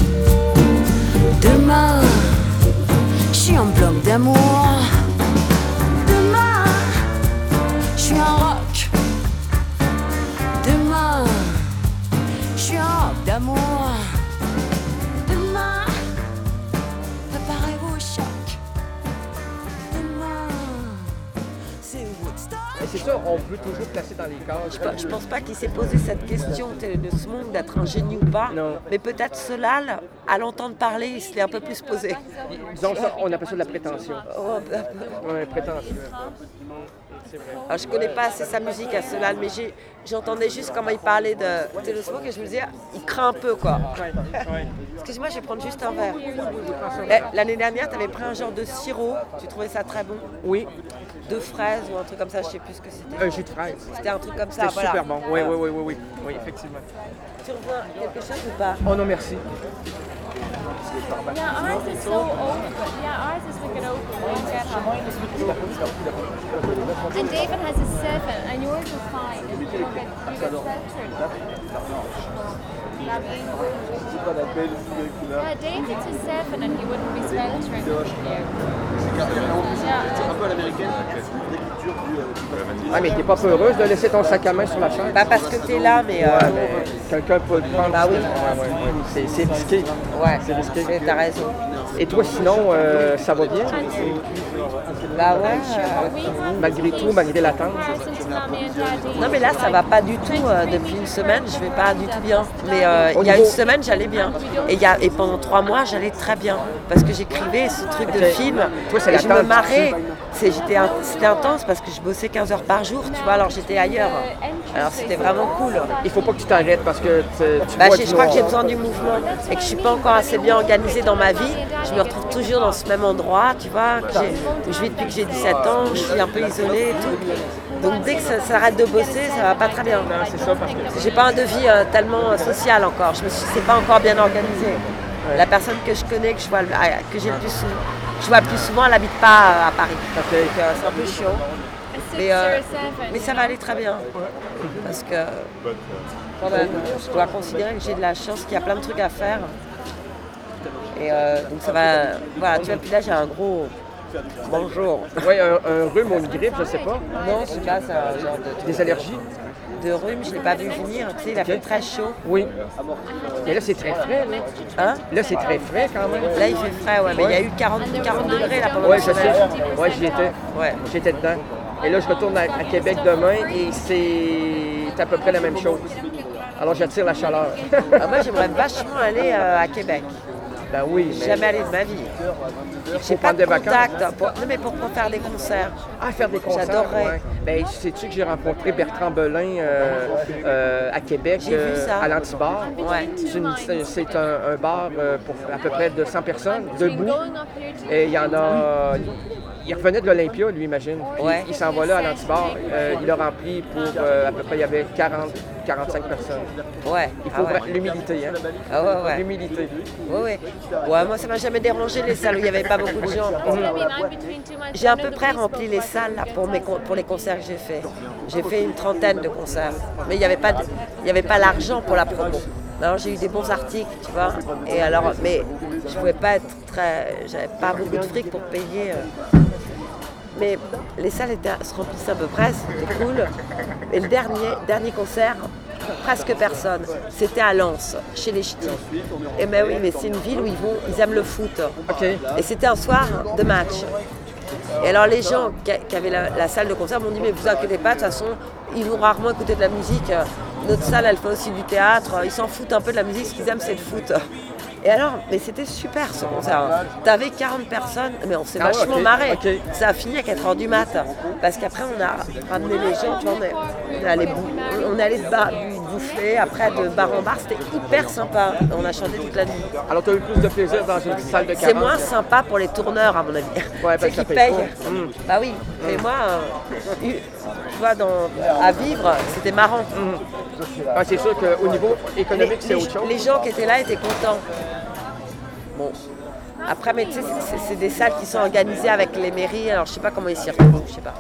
Demain, je suis un bloc d'amour. Demain, je suis un rock. Demain, je suis un rock d'amour. Demain, préparez-vous au choc. Demain, c'est Woodstock. Et c'est ça, on veut toujours placer dans les cases. Je pense pas qu'il s'est posé cette question de ce monde d'être un génie ou pas. Non. Mais peut-être Solal, à l'entendre parler, il se l'est un peu plus posé. Disons ça, on appelle ça de la prétention. Oh, Ouais, prétention. C'est vrai. alors, je connais pas assez sa musique à Solal, mais j'entendais juste comment il parlait de Taylor Swift et je me disais, il craint un peu quoi. Ouais. Excuse-moi, je vais prendre juste un verre. L'année dernière, tu avais pris un genre de sirop, tu trouvais ça très bon? Oui, De fraises ou un truc comme ça, je sais plus ce que c'était. un jus de fraise. C'était un truc comme ça, C'était voilà. super bon. Oui, oui, oui, oui, oui. Oui, effectivement. Tu revois quelque chose ou pas? Oh non, merci. Yeah, ours is so open. Yeah, ours is wicked open. We don't get hot. And David has a 7, and yours is 5. You get sweatshirt. Yeah, David's a 7, and he wouldn't be sweltering with you. C'est un peu à l'américaine, Ah, mais t'es pas heureuse de laisser ton sac à main sur la chaise? Bah parce que t'es là, mais... Ouais, mais quelqu'un peut le prendre. Bah oui. Ouais. C'est risqué. Ouais, C'est risqué. t'as raison. Et toi, sinon, ça va bien? Bah ouais. Malgré tout, malgré l'attente? Non mais là ça va pas du tout, depuis une semaine je vais pas du tout bien. Mais il y a une semaine j'allais bien. Et pendant 3 mois j'allais très bien. Parce que j'écrivais ce truc de film Toi, c'est et je me l'attente. marrais. C'était intense parce que je bossais 15 heures par jour, tu vois, alors j'étais ailleurs. Alors c'était vraiment cool. Il faut pas que tu t'arrêtes parce que tu Bah, vois je crois que j'ai besoin du mouvement et que je suis pas encore assez bien organisée dans ma vie. Je me retrouve toujours dans ce même endroit, tu vois, où je vis depuis que j'ai 17 ans, je suis un peu isolée et tout. Donc dès que ça s'arrête de bosser, ça va pas très bien. C'est ça, parce que J'ai pas un de vie tellement social encore. C'est pas encore bien organisé. La personne que je connais, que j'ai le plus souvent, je vois le plus souvent, elle habite pas à Paris. Donc c'est un peu chiant. Mais ça va aller très bien. Parce que quand même, je dois considérer que j'ai de la chance, qu'il y a plein de trucs à faire. Et donc ça va. Voilà, tu vois, puis là j'ai un gros. Bonjour. Oui, un rhume ou une grippe, je sais pas. Non, je sais pas, c'est un genre de truc Des allergies? de rhume, je l'ai pas vu venir. Tu sais, il a fait très chaud. Oui. Mais là, c'est très frais, là. Hein? Là, c'est très frais quand même. Là, il fait frais, ouais, mais il y a eu 40 degrés là pendant Oui, une je sais. semaine. Oui, j'y étais. Ouais. J'étais dedans. Et là, je retourne à Québec demain et c'est à peu près la même chose. Alors, j'attire la chaleur. Ah, moi, j'aimerais vachement aller à Québec. Ben oui, mais Jamais allé de ma vie. J'ai pas prendre de des vacances. contact. Non, mais pour faire des concerts. Ah, faire des concerts. J'adorerais. Ouais. Ben, sais-tu que j'ai rencontré Bertrand Belin à Québec, J'ai vu ça. à l'Antibar. Ouais. C'est un bar pour à peu près 200 personnes, debout. Et il y en a... Il revenait de l'Olympia, lui, imagine. Ouais. Il s'en va là à l'Antibar. Il a rempli pour à peu près, il y avait 45 personnes. Ouais. Il faut l'humilité, hein? Ah ouais, ouais. L'humilité. Ouais, ouais. Ouais, moi, ça m'a jamais dérangé les salles où il n'y avait pas beaucoup de gens. J'ai à peu près rempli les salles là, pour les concerts que j'ai fait. J'ai fait une 30aine de concerts. Mais il n'y avait pas l'argent pour la promo. Alors j'ai eu des bons articles, tu vois. Et alors, mais je pouvais pas être j'avais pas beaucoup de fric pour payer. Mais les salles se remplissaient à peu près, c'était cool. Et le dernier concert, presque personne. C'était à Lens, chez les Ch'tis. Et ben oui, mais c'est une ville où ils aiment le foot. Okay. Et c'était un soir de match. Et alors les gens qui avaient la salle de concert m'ont dit mais vous inquiétez pas, de toute façon, ils vont rarement écouter de la musique. Notre salle, elle fait aussi du théâtre. Ils s'en foutent un peu de la musique, ce qu'ils aiment, c'est le foot. Et alors, mais c'était super ce concert. T'avais 40 personnes, mais on s'est vachement marré. Okay. Ça a fini à 4h du mat. Parce qu'après, on a ramené les gens, tu vois, on est allé bouffer, après de bar en bar, c'était hyper sympa. On a chanté toute la nuit. Alors, tu as eu plus de plaisir dans une salle de 40? C'est moins sympa pour les tourneurs, à mon avis. Ouais, c'est qu'ils payent. Bah oui, mais moi, tu vois, à vivre, c'était marrant. Ah, c'est sûr qu'au niveau économique, c'est autre chose. Les gens qui étaient là étaient contents. Bon, après, mais tu sais, c'est des salles qui sont organisées avec les mairies, alors je sais pas comment ils s'y retrouvent, je sais pas.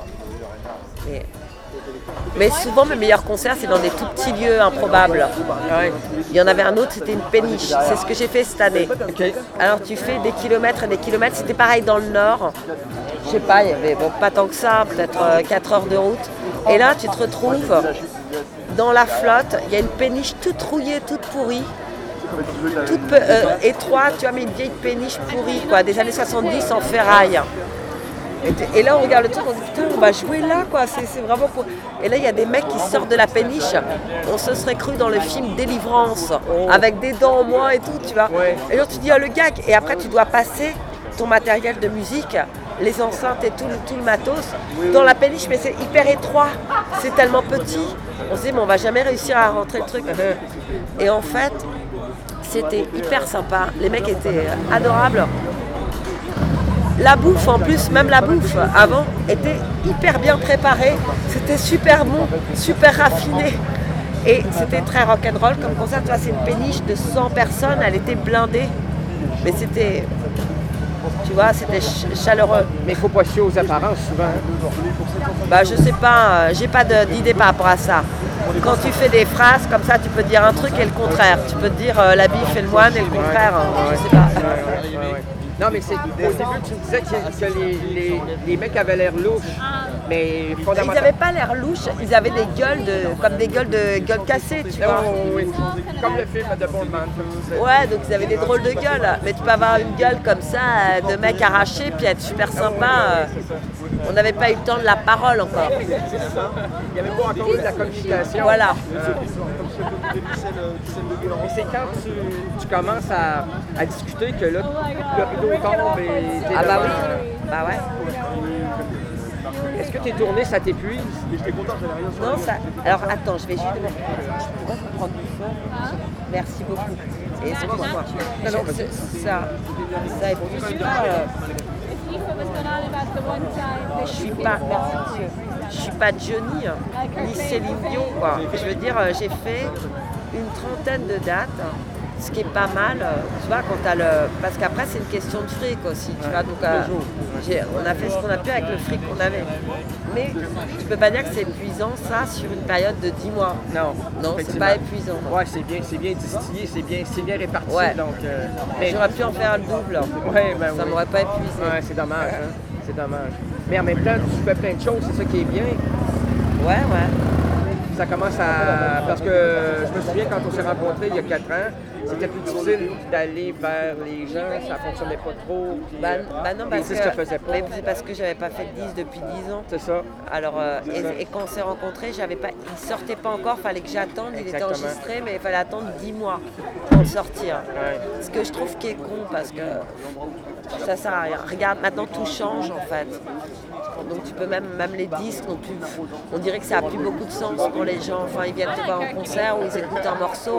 Mais souvent, mes meilleurs concerts, c'est dans des tout petits lieux improbables. Il y en avait un autre, c'était une péniche. C'est ce que j'ai fait cette année. Okay. Alors, tu fais des kilomètres et des kilomètres. C'était pareil dans le Nord. Je sais pas, il y avait pas tant que ça, peut-être 4 heures de route. Et là, tu te retrouves dans la flotte. Il y a une péniche toute rouillée, toute pourrie. Toute étroite, tu vois, mais une vieille péniche pourrie, quoi, des années 70 en ferraille. Et là, on regarde le truc, on dit putain, on va jouer là, quoi, c'est vraiment pour. Et là, il y a des mecs qui sortent de la péniche. On se serait cru dans le film Délivrance, avec des dents en moins et tout, tu vois. Ouais. Et là, tu dis, le gag. Et après, tu dois passer ton matériel de musique, les enceintes et tout le matos, dans la péniche, mais c'est hyper étroit. C'est tellement petit. On se dit, mais on va jamais réussir à rentrer le truc. Et en fait, c'était hyper sympa. Les mecs étaient adorables. La bouffe en plus, même la bouffe avant, était hyper bien préparée. C'était super bon, super raffiné. Et c'était très rock'n'roll comme concert. Tu vois, c'est une péniche de 100 personnes, elle était blindée. Mais c'était, tu vois, c'était chaleureux. Mais il faut pas se fier aux apparences souvent. Bah je sais pas, j'ai pas d'idée par rapport à ça. Quand tu fais des phrases comme ça, tu peux dire un truc et le contraire. Tu peux te dire l'habit fait le moine et le contraire, je sais pas. Non, mais au début, tu me disais que les mecs avaient l'air louches, mais fondamentalement... Ils n'avaient pas l'air louches, ils avaient des gueules comme des gueules cassées, tu vois. Oui, comme le film de Bondman, comme tu disais. Ouais, donc ils avaient des drôles de gueules, mais tu peux avoir une gueule comme ça, de mec arraché, puis être super sympa. On n'avait pas eu le temps de la parole encore. Il n'y avait pas encore eu de la communication. Voilà. C'est quand tu commences à discuter que là, le rideau tombe et t'es bah oui, bah ouais. Est-ce que tes tournées, ça t'épuise? Non, ça... Alors attends, je vais juste... Je pourrais vous prendre du feu? Merci beaucoup. Et excuse-moi. Ça épuise pas... Je suis pas... Merci monsieur. Je suis pas Johnny, ni Céline Dion, quoi. Je veux dire, j'ai fait une trentaine de dates, ce qui est pas mal, tu vois, quand t'as le... Parce qu'après, c'est une question de fric aussi, tu vois. Donc, on a fait ce qu'on a pu avec le fric qu'on avait. Mais tu peux pas dire que c'est épuisant, ça, sur une période de 10 mois. Non, c'est pas épuisant. Ouais, c'est bien distillé, c'est bien réparti. Ouais. Donc, j'aurais pu en faire le double. Ouais, ben, ça m'aurait pas épuisé. Ouais, c'est dommage, hein? C'est dommage. Mais en même temps, tu fais plein de choses, c'est ça qui est bien. Ouais. Ça commence à... Parce que je me souviens quand on s'est rencontrés il y a 4 ans, c'était plus difficile d'aller vers les gens, ça fonctionnait pas trop. Puis, non, parce que je faisais pas. C'est parce que j'avais pas fait de 10 depuis 10 ans. C'est ça. Alors, et quand on s'est rencontrés, il sortait pas encore, fallait que j'attende, il était enregistré, mais il fallait attendre 10 mois pour le sortir. Ouais. Ce que je trouve qui est con, parce que ça sert à rien. Regarde, maintenant tout change en fait. Donc tu peux même les disques, on dirait que ça n'a plus beaucoup de sens pour les gens. Enfin, ils viennent te voir en concert ou ils écoutent un morceau.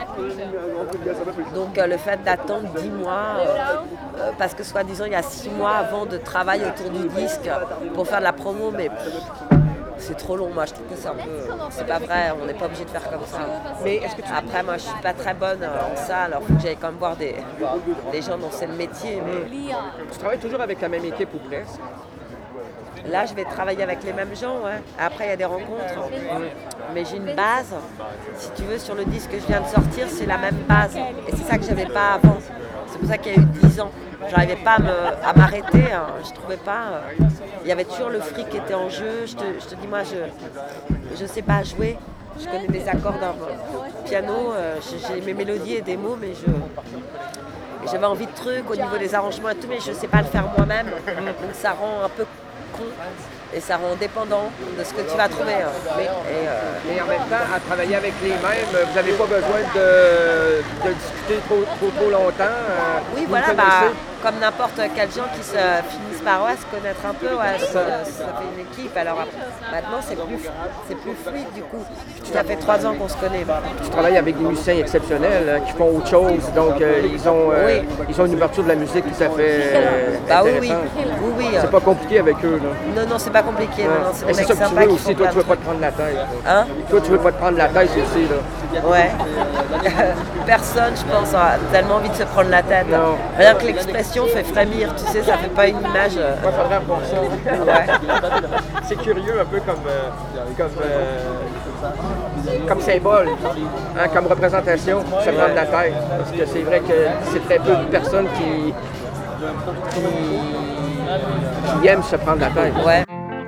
Donc le fait d'attendre 10 mois, parce que soi-disant il y a 6 mois avant de travail autour du disque pour faire de la promo, mais c'est trop long. Moi je trouve que c'est un peu... C'est pas vrai, on n'est pas obligé de faire comme ça. Mais après moi je suis pas très bonne en ça, alors il faut que j'aille quand même voir des gens dont c'est le métier. Mais... Tu travailles toujours avec la même équipe ou presque? Là, je vais travailler avec les mêmes gens. Ouais. Après, il y a des rencontres. Mais j'ai une base. Si tu veux, sur le disque que je viens de sortir, c'est la même base. Et c'est ça que j'avais pas avant. C'est pour ça qu'il y a eu 10 ans. J'arrivais pas à m'arrêter. Hein. Je trouvais pas. Il y avait toujours le fric qui était en jeu. Je te dis, moi, je sais pas jouer. Je connais des accords d'un piano. J'ai mes mélodies et des mots, mais j'avais envie de trucs au niveau des arrangements et tout, mais je sais pas le faire moi-même. Donc ça rend un peu con et ça rend dépendant de ce que tu vas trouver. Mais en même temps, à travailler avec les mêmes, vous n'avez pas besoin de discuter trop longtemps. Oui, voilà, comme n'importe quel gens qui se finissent par se connaître un peu, ça fait une équipe. Alors maintenant, c'est plus fluide du coup. Ça fait 3 ans qu'on se connaît. Tu travailles avec des musiciens exceptionnels qui font autre chose, donc ils ont une ouverture de la musique tout à fait intéressante. Oui. C'est pas compliqué avec eux. Là. Non, c'est pas compliqué. Non, c'est ça que tu veux aussi. Toi, tu veux pas te prendre la tête. Hein? Toi, tu veux pas te prendre la tête aussi. Là. Ouais. Personne, je pense, a tellement envie de se prendre la tête. Non. Rien que l'expression fait frémir, tu sais, ça fait pas une image. Ouais, faudrait revoir ça. Ouais. C'est curieux un peu comme symbole, hein, comme représentation, se prendre la tête. Parce que c'est vrai que c'est très peu de personnes qui aiment se prendre la tête. Ouais.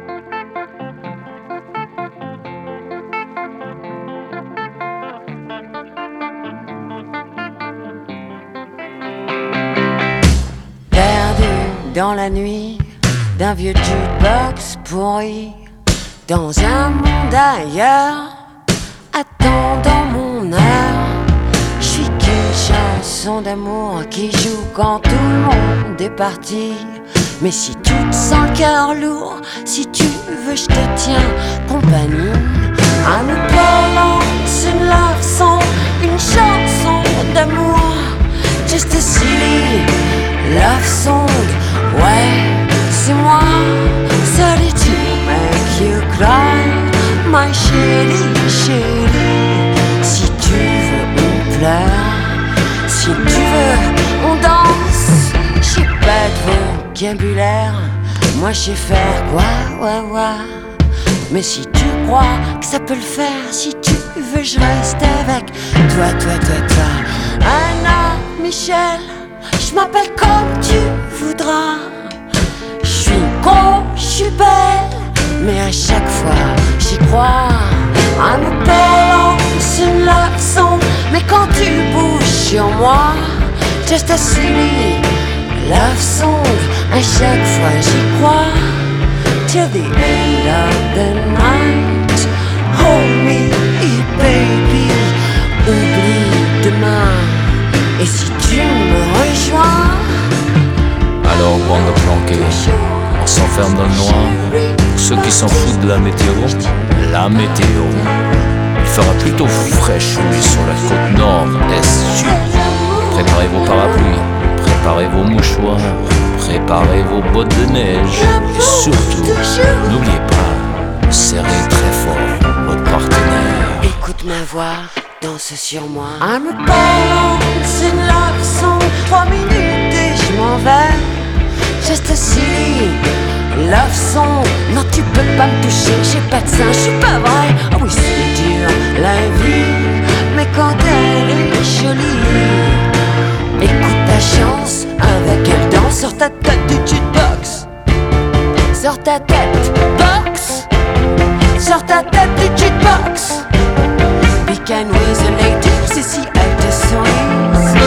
Dans la nuit d'un vieux jukebox pourri, dans un monde ailleurs, attendant mon heure. Je suis qu'une chanson d'amour qui joue quand tout le monde est parti. Mais si tu te sens le cœur lourd, si tu veux, je te tiens compagnie. I'm a Provence, une love song, une chanson d'amour, just a silly love song. Ouais, c'est moi, sorry to make you cry, my chérie. Si tu veux, on pleure, si tu veux, on danse. J'ai pas de vocabulaire, moi je sais faire quoi, ouais. Mais si tu crois que ça peut le faire, si tu veux, je reste avec toi. Anna, Michel, je m'appelle comme tu voudras. Je suis con, je suis belle, mais à chaque fois j'y crois. I'm a Provence, une love song, mais quand tu bouges sur moi, just a silly love song. À chaque fois j'y crois, till the end of the night. Hold me, baby, oublie demain. Et si tu me rejoins, alors bande planquée, on s'enferme dans le noir. Pour ceux qui s'en foutent de la météo, il fera plutôt fraîche sur la côte nord, est, sud. Préparez vos parapluies, préparez vos mouchoirs, préparez vos bottes de neige. Et surtout, n'oubliez pas, serrez très fort votre partenaire. Écoute ma voix, danse sur moi. I'm a Provence, une love song, 3 minutes et je m'en vais. Just a silly love song. Non, tu peux pas me toucher, j'ai pas de sein, je suis pas vrai. Ah oui, c'est dur la vie, mais quand elle est jolie, écoute ta chance avec elle danse sur ta tête du jukebox. Sur ta tête, box. Sur ta tête du jukebox. Begin with a lady, c'est si elle te sourit.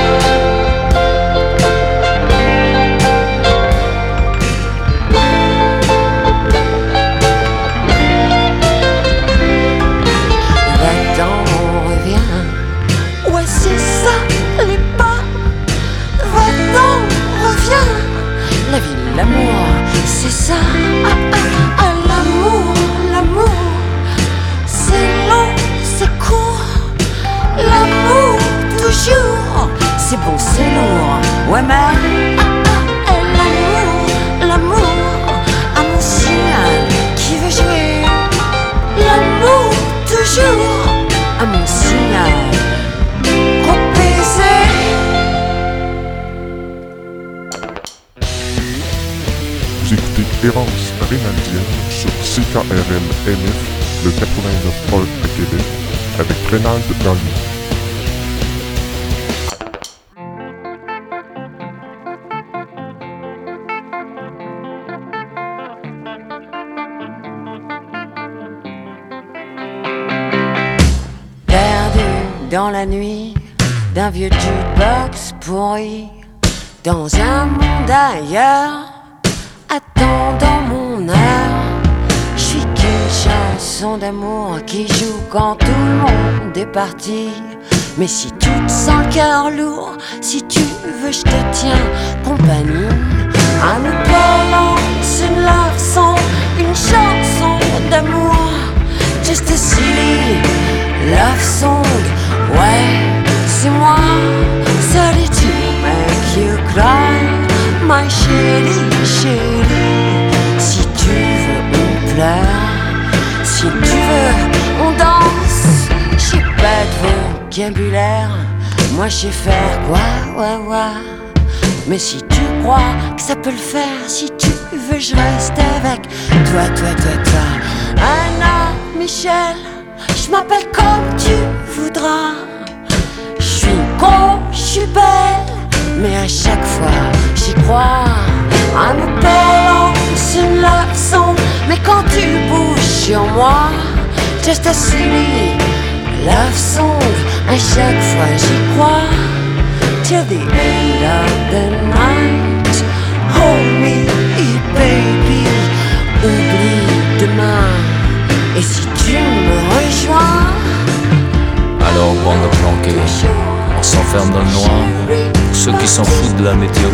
L'amour, c'est ça, l'amour, c'est long, c'est court, l'amour, toujours, c'est bon, c'est lourd, ouais mais, l'amour, à mon signal, qui veut jouer, l'amour, toujours, à mon signal, gros baiser. Vous écoutez Errance rénaldienne sur CKRL MF, le 89.1 à Québec, avec Rénald dans le micro. Dans la nuit d'un vieux jukebox pourri, dans un monde ailleurs, attendant mon heure. Je suis qu'une chanson d'amour qui joue quand tout le monde est parti. Mais si tu te sens le cœur lourd, si tu veux, je te tiens compagnie. I'm a balance, une love song, une chanson d'amour, just a silly love song. Ouais, c'est moi, sorry to make you cry, my chérie, chérie. Si tu veux, on pleure, si tu veux, on danse. J'ai pas de vocabulaire, moi je sais faire quoi, ouais. Mais si tu crois que ça peut le faire, si tu veux, je reste avec toi. Anna, Michel, je m'appelle comme tu voudras. Je suis con, je suis belle, mais à chaque fois j'y crois. I'm a balance, une love song, mais quand tu bouges sur moi, just a silly love song. À chaque fois j'y crois. Till the end of the night, hold me, baby, oublie demain. Et si tu me rejoins, alors bande planquée, on s'enferme dans le noir. Pour ceux qui s'en foutent de la météo,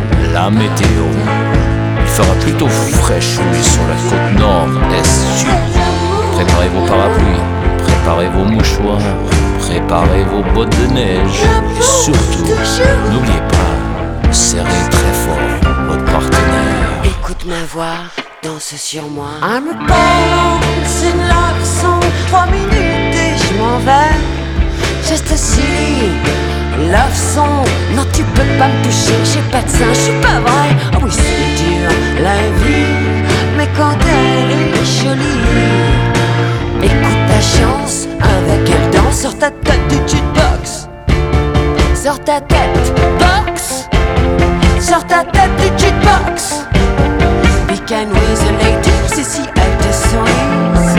il fera plutôt fraîche, oui, sur la côte nord, est, sud. Préparez vos parapluies, préparez vos mouchoirs, préparez vos bottes de neige. Et surtout, n'oubliez pas, serrez très fort votre partenaire. Écoute ma voix, danse sur moi. I'm a balance, une love song, 3 minutes et je m'en vais. Just a silly love song. Non, tu peux pas me toucher, j'ai pas de sein, je suis pas vrai. Oh oui, c'est dur la vie, mais quand elle est jolie, écoute ta chance avec elle danse sur ta tête du jukebox. Sur ta tête, box. Sur ta tête du jukebox. Weekend with a lady, c'est si elle te sourit.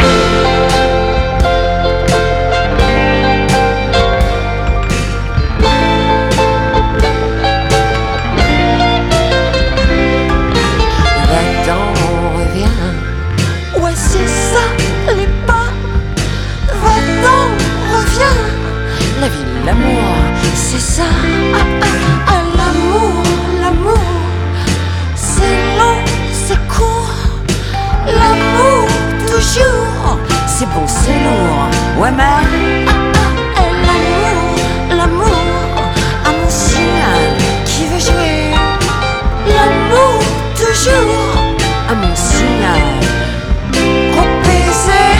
Va-t'en, reviens. Ouais, c'est ça, les pas. Va-t'en, reviens. La vie, l'amour, c'est ça. L'amour, l'amour. C'est long, c'est court, l'amour toujours. C'est bon, c'est lourd, ouais mais l'amour, l'amour, à mon signal qui veut jouer. L'amour toujours, à mon signal, gros baiser.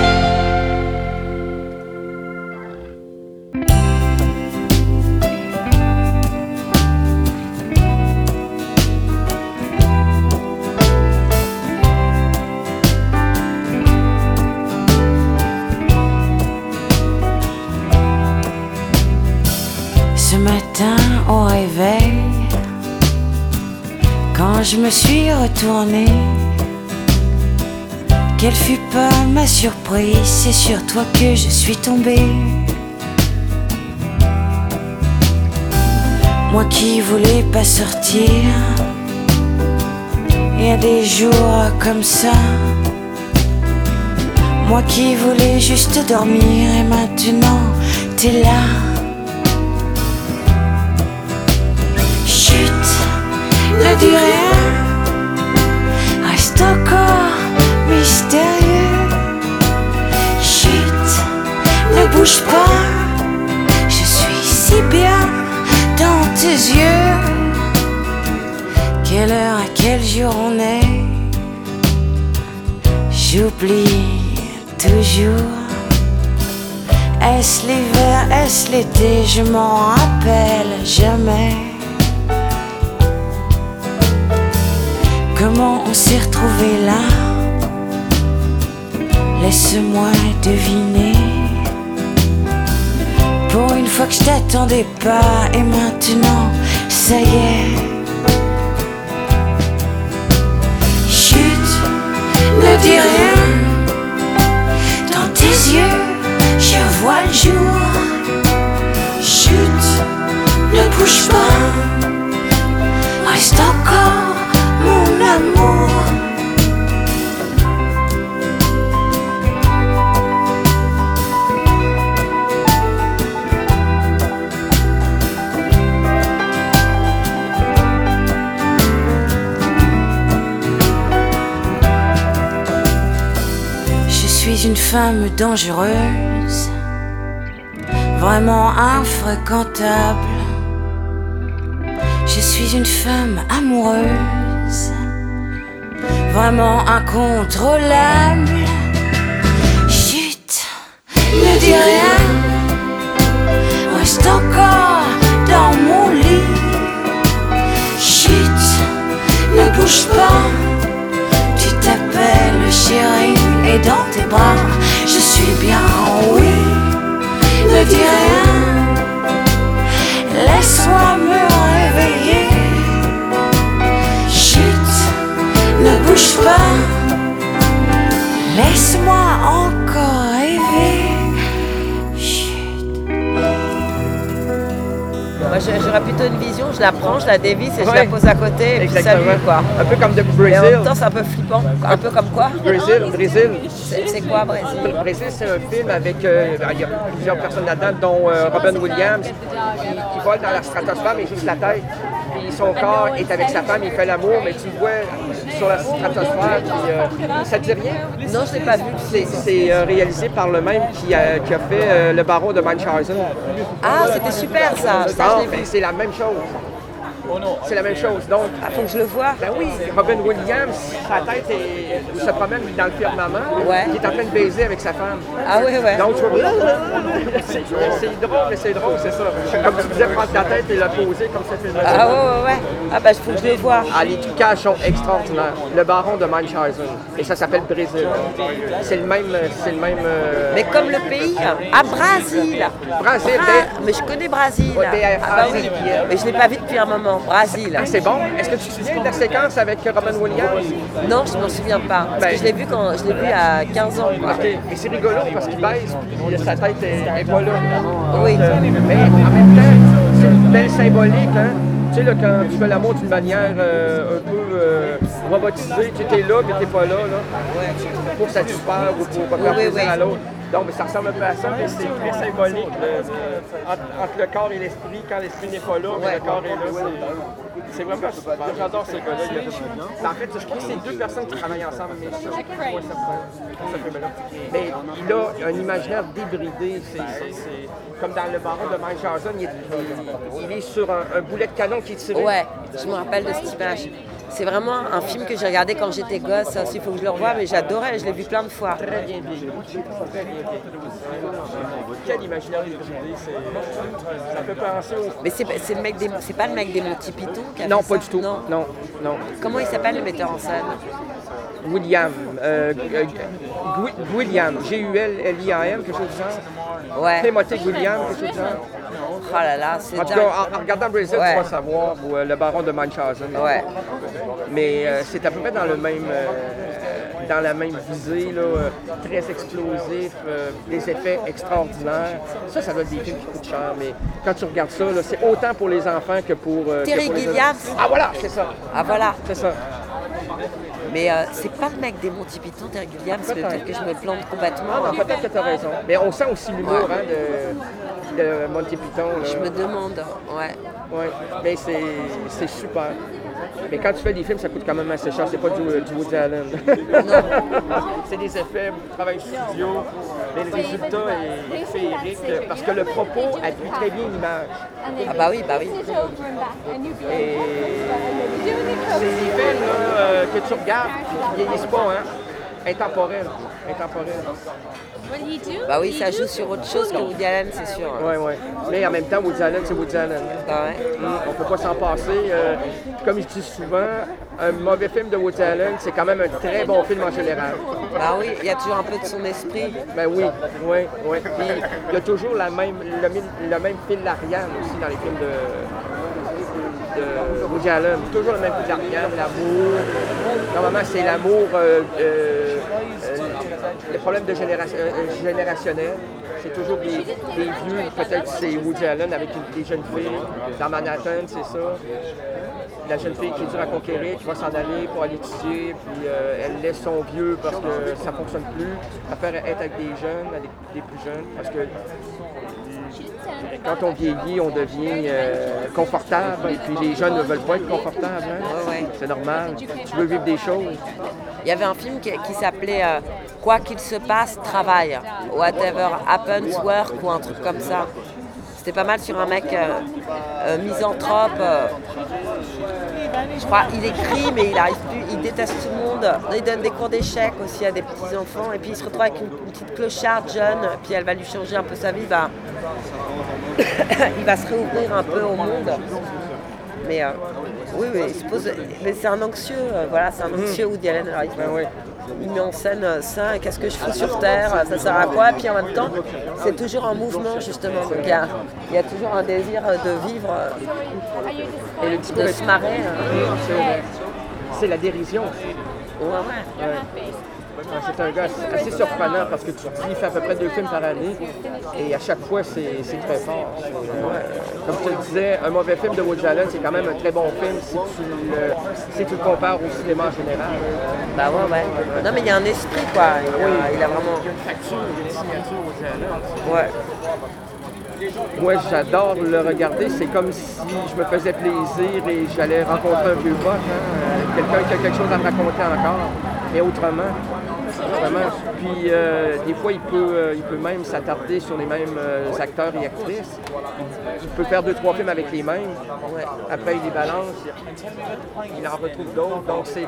Ce matin au réveil, quand je me suis retournée, quelle fut pas ma surprise, c'est sur toi que je suis tombée. Moi qui voulais pas sortir, il y a des jours comme ça. Moi qui voulais juste dormir et maintenant t'es là. Ne dis rien, reste encore mystérieux. Chut, ne bouge pas, je suis si bien dans tes yeux. Quelle heure, à quel jour on est? J'oublie toujours. Est-ce l'hiver, est-ce l'été? Je m'en rappelle jamais. Comment on s'est retrouvés là? Laisse-moi deviner. Pour une fois que je t'attendais pas, et maintenant, ça y est. Chut, ne dis rien. Dans tes yeux, je vois le jour. Chut, ne bouge pas. Reste encore mon amour. Je suis une femme dangereuse, vraiment infréquentable. Je suis une femme amoureuse, vraiment incontrôlable. Chut, ne dis rien, reste encore dans mon lit. Chut, ne bouge pas, tu t'appelles chérie et dans tes bras, je suis bien, oui. Ne dis rien, laisse-moi me réveiller. Chut, ne bouge pas, laisse-moi encore rêver. Moi j'aurais plutôt une vision, je la prends, je la dévisse et je la pose à côté et puis salut quoi. Un peu comme de Mais en Brésil. même temps c'est un peu flippant, un peu comme quoi? Brésil. C'est quoi Brésil? Brésil, c'est un film avec, il y a plusieurs personnes là-dedans, dont Robin Williams, qui vole dans la stratosphère, mais juste la tête. Puis son corps est avec sa femme, il fait l'amour, mais tu le vois sur la stratosphère. Puis, ça te dit rien? Non, je l'ai pas vu. C'est réalisé par le même qui a fait Le Baron de Munchausen. Ah, c'était super ça. Ça, je l'ai vu. C'est la même chose. C'est la même chose. Donc, faut que je le voie. Ben oui, Robin Williams, sa tête se promène dans le firmament. Il est en train de baiser avec sa femme. Ah oui, ouais. Donc, c'est drôle, mais c'est drôle, c'est ça. Comme tu disais, prendre ta tête et la poser comme ça. Ah ouais. Ah ben, il faut que je le voie. Ah, les trucages sont extraordinaires. Le Baron de Munchausen. Et ça s'appelle Brésil. C'est le même... Mais comme le pays, à Brésil. Mais je connais Brésil. Ah bah oui, mais je l'ai pas vu depuis un moment. Brésil. Ah, c'est bon. Est-ce que tu te souviens de la séquence avec Robin Williams? Non, je m'en souviens pas. Parce que je l'ai vu à 15 ans. Quoi. OK. Et c'est rigolo parce qu'il baise, puis sa tête est pas là. Oui. Mais en même temps, c'est une belle symbolique, hein? Tu sais, là, quand tu fais l'amour d'une manière un peu robotisée, tu es là, mais tu n'es pas là, pour satisfaire ou pour faire plaisir à l'autre. Donc, ça ressemble un peu à ça, mais c'est très symbolique entre le corps et l'esprit. Quand l'esprit n'est pas là, mais le corps est là. C'est vraiment super. J'adore ce gars-là. En fait, je crois que c'est deux personnes qui travaillent ensemble, mais ça, ça fait mal. Mais il a un imaginaire débridé. C'est comme dans Le Baron de Munchausen, il est sur un boulet de canon qui est tiré. Ouais, je me rappelle de cette image. C'est vraiment un film que j'ai regardé quand j'étais gosse. Ça aussi, il faut que je le revoie, mais j'adorais, je l'ai vu plein de fois. Très bien vieilli. Quel imaginaire débridé, ça peut penser au... Mais c'est pas le mec des Monty Python qui a Non, fait pas ça? du tout. Non. Comment il s'appelle le metteur en scène? William. William. G-U-L-L-I-A-M, quelque chose du genre. Ouais. Timothy William, quelque chose du genre. Oh là là, c'est en tout cas, en regardant Brésil, tu vas savoir, ou Le Baron de Munchausen. Ouais. Mais c'est à peu près dans la même visée, là, très explosif, des effets extraordinaires. Ça doit être des films qui coûtent cher, mais quand tu regardes ça, là, c'est autant pour les enfants que pour... Terry Gilliam. Ah voilà, c'est ça. Ah voilà. C'est ça. Mais c'est pas le mec des Monty Python, Terry Gilliam, c'est peut-être que je me plante complètement. Non, peut-être que tu as raison. Mais on sent aussi l'humour de Monty Python. Là. Je me demande, ouais. Ouais, mais c'est super. Mais quand tu fais des films, ça coûte quand même assez cher. C'est pas du Woody Allen. C'est des effets, travail studio. Mais le résultat est féerique parce que le propos appuie très bien l'image. Ah bah oui. Et c'est des films là, que tu regardes, ils vieillissent pas, hein? intemporel. Bah oui, ça joue sur autre chose que Woody Allen, c'est sûr. Oui. Mais en même temps, Woody Allen, c'est Woody Allen. On peut pas s'en passer. Comme je dis souvent, un mauvais film de Woody Allen, c'est quand même un très bon film en général. Bah oui, il y a toujours un peu de son esprit. Ben oui. Puis, il y a toujours le même fil d'Ariane aussi dans les films de Woody Allen. Toujours le même fil d'Ariane, l'amour. Normalement, c'est l'amour, les problèmes générationnels. C'est toujours des vieux, peut-être c'est Woody Allen avec des jeunes filles. Dans Manhattan, c'est ça. La jeune fille qui est dure à conquérir, qui va s'en aller pour aller étudier, puis elle laisse son vieux parce que ça ne fonctionne plus. Elle préfère être avec des jeunes, avec des plus jeunes, parce que quand on vieillit, on devient confortable, et puis les jeunes ne veulent pas être confortables. Hein? Ouais. C'est normal. Tu veux vivre des choses. Il y avait un film qui s'appelait Quoi qu'il se passe, travaille. Whatever happens, work, ou un truc comme ça. C'était pas mal sur un mec misanthrope. Je crois il écrit, mais il arrive plus, il déteste tout le monde. Il donne des cours d'échecs aussi à des petits-enfants. Et puis il se retrouve avec une petite clocharde jeune, puis elle va lui changer un peu sa vie. Il va se réouvrir un peu au monde. Mais oui, il se pose. Mais c'est un anxieux, c'est un anxieux Woody Allen. Alors, il met en scène ça, qu'est-ce que je fous sur Terre, ça sert à quoi? Puis en même temps, c'est toujours en mouvement justement. Donc il y a toujours un désir de vivre et le de se marrer. C'est la dérision. Ouais. C'est un gars assez surprenant parce que tu te dis, il fait à peu près 2 films par année et à chaque fois, c'est très fort. Comme je te le disais, un mauvais film de Woody Allen, c'est quand même un très bon film si tu le compares au cinéma en général. Bah ouais. Non, mais il y a un esprit, quoi. Il a vraiment... Il y a une facture, il y a une signature Woody Allen. Ouais. Moi, j'adore le regarder. C'est comme si je me faisais plaisir et j'allais rencontrer un vieux pote, quelqu'un qui a quelque chose à me raconter encore, mais autrement. Puis des fois, il peut même s'attarder sur les mêmes acteurs et actrices. Il peut faire 2-3 films avec les mêmes. Après, il les balance. Il en retrouve d'autres. Donc, c'est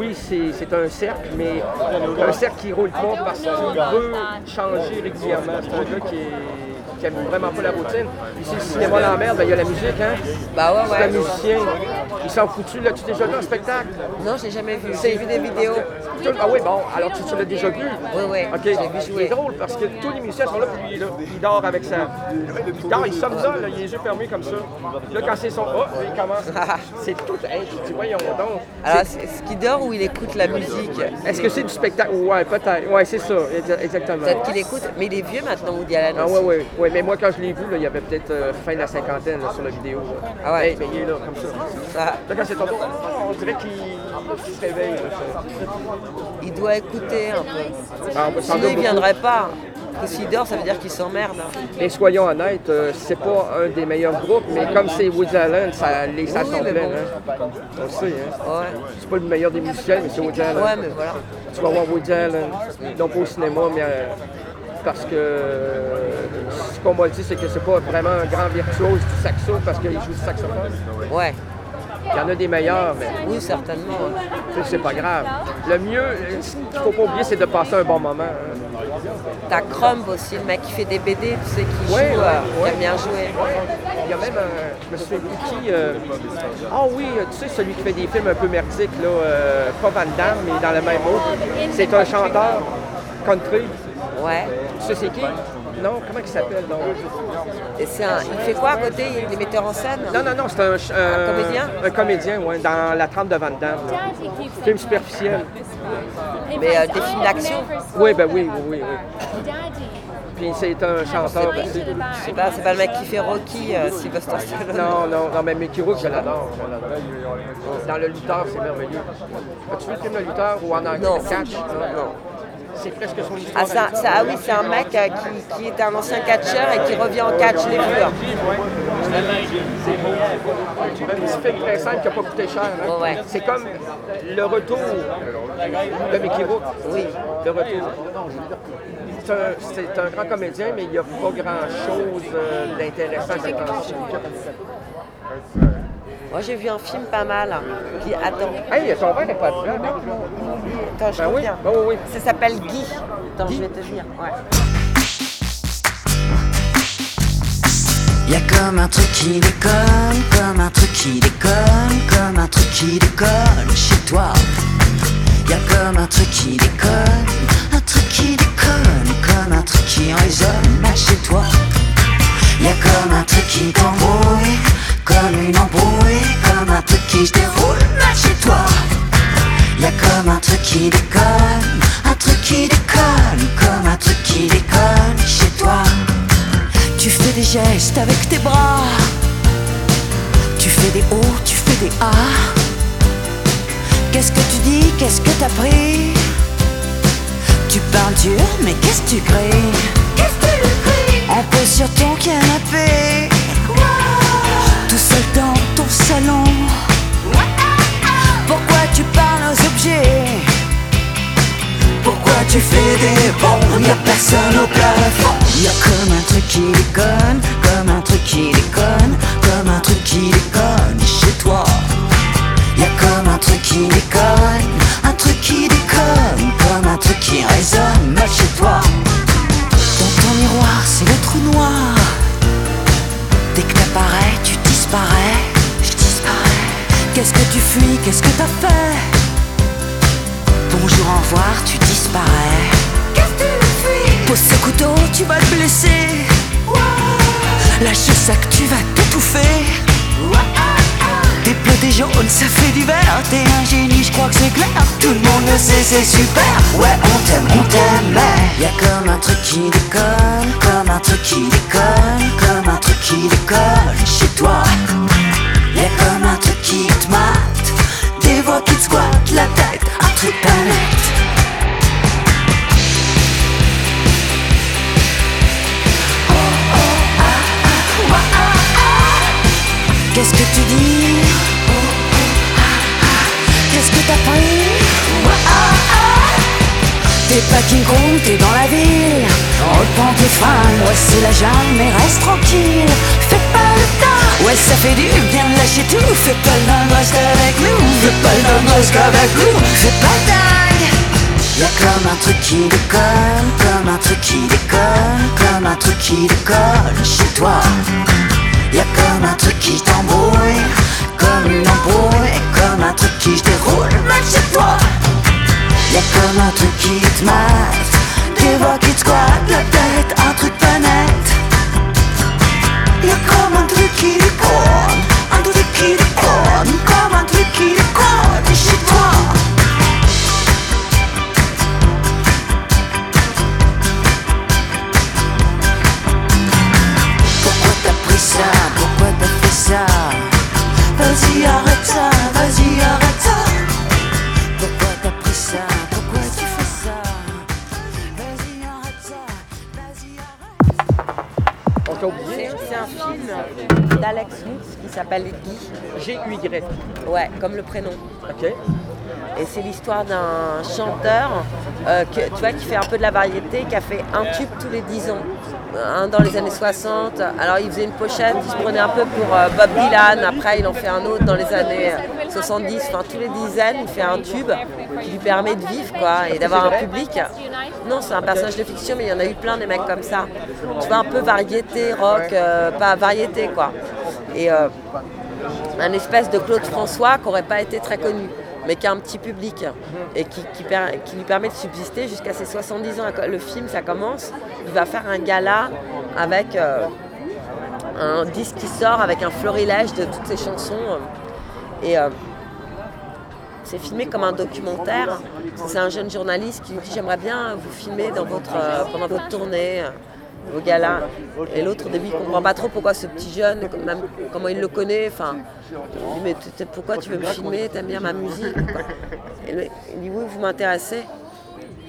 un cercle, mais un cercle qui ne roule pas parce qu'il veut changer régulièrement. C'est un gars qui aime vraiment pas la routine. Puis si le cinéma l'emmerde, il y a la musique, hein? C'est un musicien. Ils s'en foutus. L'as-tu déjà vu en spectacle? Non, je l'ai jamais vu. J'ai vu des vidéos. Ah oui, bon, alors tu l'as déjà vu? Oui. OK. C'est drôle parce que tous les musiciens sont là, puis il dort avec ça. Il somnole, il a les yeux fermés comme ça. Là, quand c'est son il commence. C'est tout. Hey, tu dis, voyons donc. Alors, est-ce qu'il dort ou il écoute la musique? Est-ce que c'est du spectacle? Ouais, peut-être. Ouais, c'est ça, exactement. Peut-être qu'il écoute, mais il est vieux maintenant, Woody Allen. Ah oui. Mais moi, quand je l'ai vu, là, il y avait peut-être fin de la cinquantaine là, sur la vidéo. Là. Ah ouais? Hey, mais il est là, comme ça. Là, quand c'est ton tour, on dirait qu'il se réveille. Là, il doit écouter un peu. Sinon, il ne viendrait pas. Parce que s'il dort, ça veut dire qu'il s'emmerde. Mais soyons honnêtes, c'est pas un des meilleurs groupes, mais comme c'est Woody Allen, les salles sont pleines. Hein. On le sait. Hein. Ouais. C'est pas le meilleur des musiciens, mais c'est Woody Allen. Ouais, mais voilà. Tu vas voir Woody Allen, non pas au cinéma, mais parce que ce qu'on m'a dit, c'est que c'est pas vraiment un grand virtuose du saxo parce qu'il joue du saxophone. Ouais. Il y en a des meilleurs, mais... Oui, certainement. C'est pas grave. Le mieux, ce qu'il faut pas oublier, c'est de passer un bon moment. Hein. T'as Crumb aussi, le mec qui fait des BD, tu sais, qui joue, qui aime bien jouer. Il y a même je me souviens plus qui... oui, tu sais, celui qui fait des films un peu merdiques, là, pas Van Damme, mais dans le même mot. C'est un chanteur country. Ouais. Tu sais c'est qui? Non, comment il s'appelle donc? Et il fait quoi à côté? Il est metteur en scène? Non, c'est un comédien? Un comédien, oui, dans la trempe de Van Damme. Film superficiel. Mais des films d'action? Oui. Puis c'est un chanteur aussi. C'est pas le mec qui fait Rocky, Sylvester Stallone. Non, mais Mickey Rourke, je l'adore. Dans Le Lutteur, c'est merveilleux. As-tu vu le film Le Lutteur ou en anglais? Non. Catch? Non. C'est presque son histoire. Oui, c'est un mec qui était un ancien catcheur et qui revient en catch, je l'ai vu. C'est beau. Un petit film très simple qui n'a pas coûté cher. Hein? Ouais. C'est comme le retour de Mickey Rourke. Oui. Le retour. C'est un grand comédien, mais il n'y a pas grand-chose d'intéressant à cette temps-ci. Moi j'ai vu un film pas mal. Attends. Hey, ton verre n'est pas dedans. Attends, je reviens. Oui. Ça s'appelle Guy. Attends, je vais te dire. Ouais. Y'a comme un truc qui déconne, comme un truc qui déconne, comme un truc qui déconne chez toi. Y'a comme un truc qui déconne, un truc qui déconne, comme un truc qui résonne mal chez toi. Y'a comme un truc qui t'embrouille, comme une embrouille, comme un truc qui se déroule mal chez toi. Y'a comme un truc qui déconne, un truc qui déconne, comme un truc qui déconne chez toi. Tu fais des gestes avec tes bras, tu fais des hauts, tu fais des A. Qu'est-ce que tu dis, qu'est-ce que t'as pris? Tu parles dur, mais qu'est-ce que tu cries? Qu'est-ce que tu cries? On pose sur ton canapé, tout seul dans ton salon. Pourquoi tu parles aux objets? Pourquoi tu fais des bons? Y'a personne au plafond. Y'a comme un truc qui déconne, comme un truc qui déconne, comme un truc qui déconne chez toi. Y'a comme un truc qui déconne, un truc qui déconne, comme un truc qui résonne mal chez toi. Dans ton miroir c'est le trou noir. Dès que t'apparais tu disparais. Je disparais. Qu'est-ce que tu fuis, qu'est-ce que t'as fait? Bonjour, au revoir, tu disparais. Qu'est-ce que tu fuis? Pose ce couteau, tu vas te blesser. Lâche ce sac, tu vas t'étouffer. Tes bleus, tes jaunes, ça fait du vert. T'es un génie, je crois que c'est clair. Tout le monde le sait, c'est super. Ouais, on t'aime, mais y'a comme un truc qui déconne, comme un truc qui déconne, comme un truc qui déconne chez toi. Y'a comme un truc qui te mate, des voix qui te squattent la tête, un truc pas net. Qu'est-ce que tu dis? Qu'est-ce que t'as pris? T'es pas King Kong, t'es dans la ville. Reprends tes fringues, ouais c'est la jungle, mais reste tranquille. Fais pas le tas, ouais ça fait du bien de lâcher tout. Fais pas le dingue, reste avec nous. Fais pas le dingue, reste avec nous. Fais pas le dingue. Y'a comme un truc qui déconne, comme un truc qui déconne, comme un truc qui déconne chez toi. Y'a comme un truc qui t'embrouille, comme une embrouille, comme un truc qui se déroule mal chez toi. Y'a comme un truc qui te mate, des voix qui te squattent la tête, un truc pas net. Y'a comme un truc qui déconne, un truc qui déconne, comme un truc qui déconne chez toi. Pourquoi t'as fait ça? Vas-y arrête ça, vas-y arrête ça. Pourquoi t'as pris ça? Pourquoi tu fais ça? Vas-y arrête ça, vas-y arrête. On t'a oublié? C'est un film d'Alex Lutz qui s'appelle Guy. G-U-Y. Ouais, comme le prénom. OK. Et c'est l'histoire d'un chanteur tu vois, qui fait un peu de la variété, qui a fait un tube tous les 10 ans. Un dans les années 60. Alors il faisait une pochette, il se prenait un peu pour Bob Dylan. Après il en fait un autre dans les années 70. Enfin tous les dizaines, il fait un tube qui lui permet de vivre quoi, et d'avoir un public. Non, c'est un personnage de fiction, mais il y en a eu plein des mecs comme ça. Tu vois, un peu variété, rock, pas variété quoi. Et un espèce de Claude François qui n'aurait pas été très connu, mais qui a un petit public et qui lui permet de subsister jusqu'à ses 70 ans. Le film, ça commence, il va faire un gala avec un disque qui sort avec un florilège de toutes ses chansons. Et c'est filmé comme un documentaire. C'est un jeune journaliste qui lui dit « J'aimerais bien vous filmer pendant votre tournée. » au gala. Et l'autre au début il comprend pas trop pourquoi ce petit jeune, même comment il le connaît, enfin, il dit mais pourquoi tu veux me filmer, t'aimes bien ma musique quoi. Et il dit oui vous m'intéressez.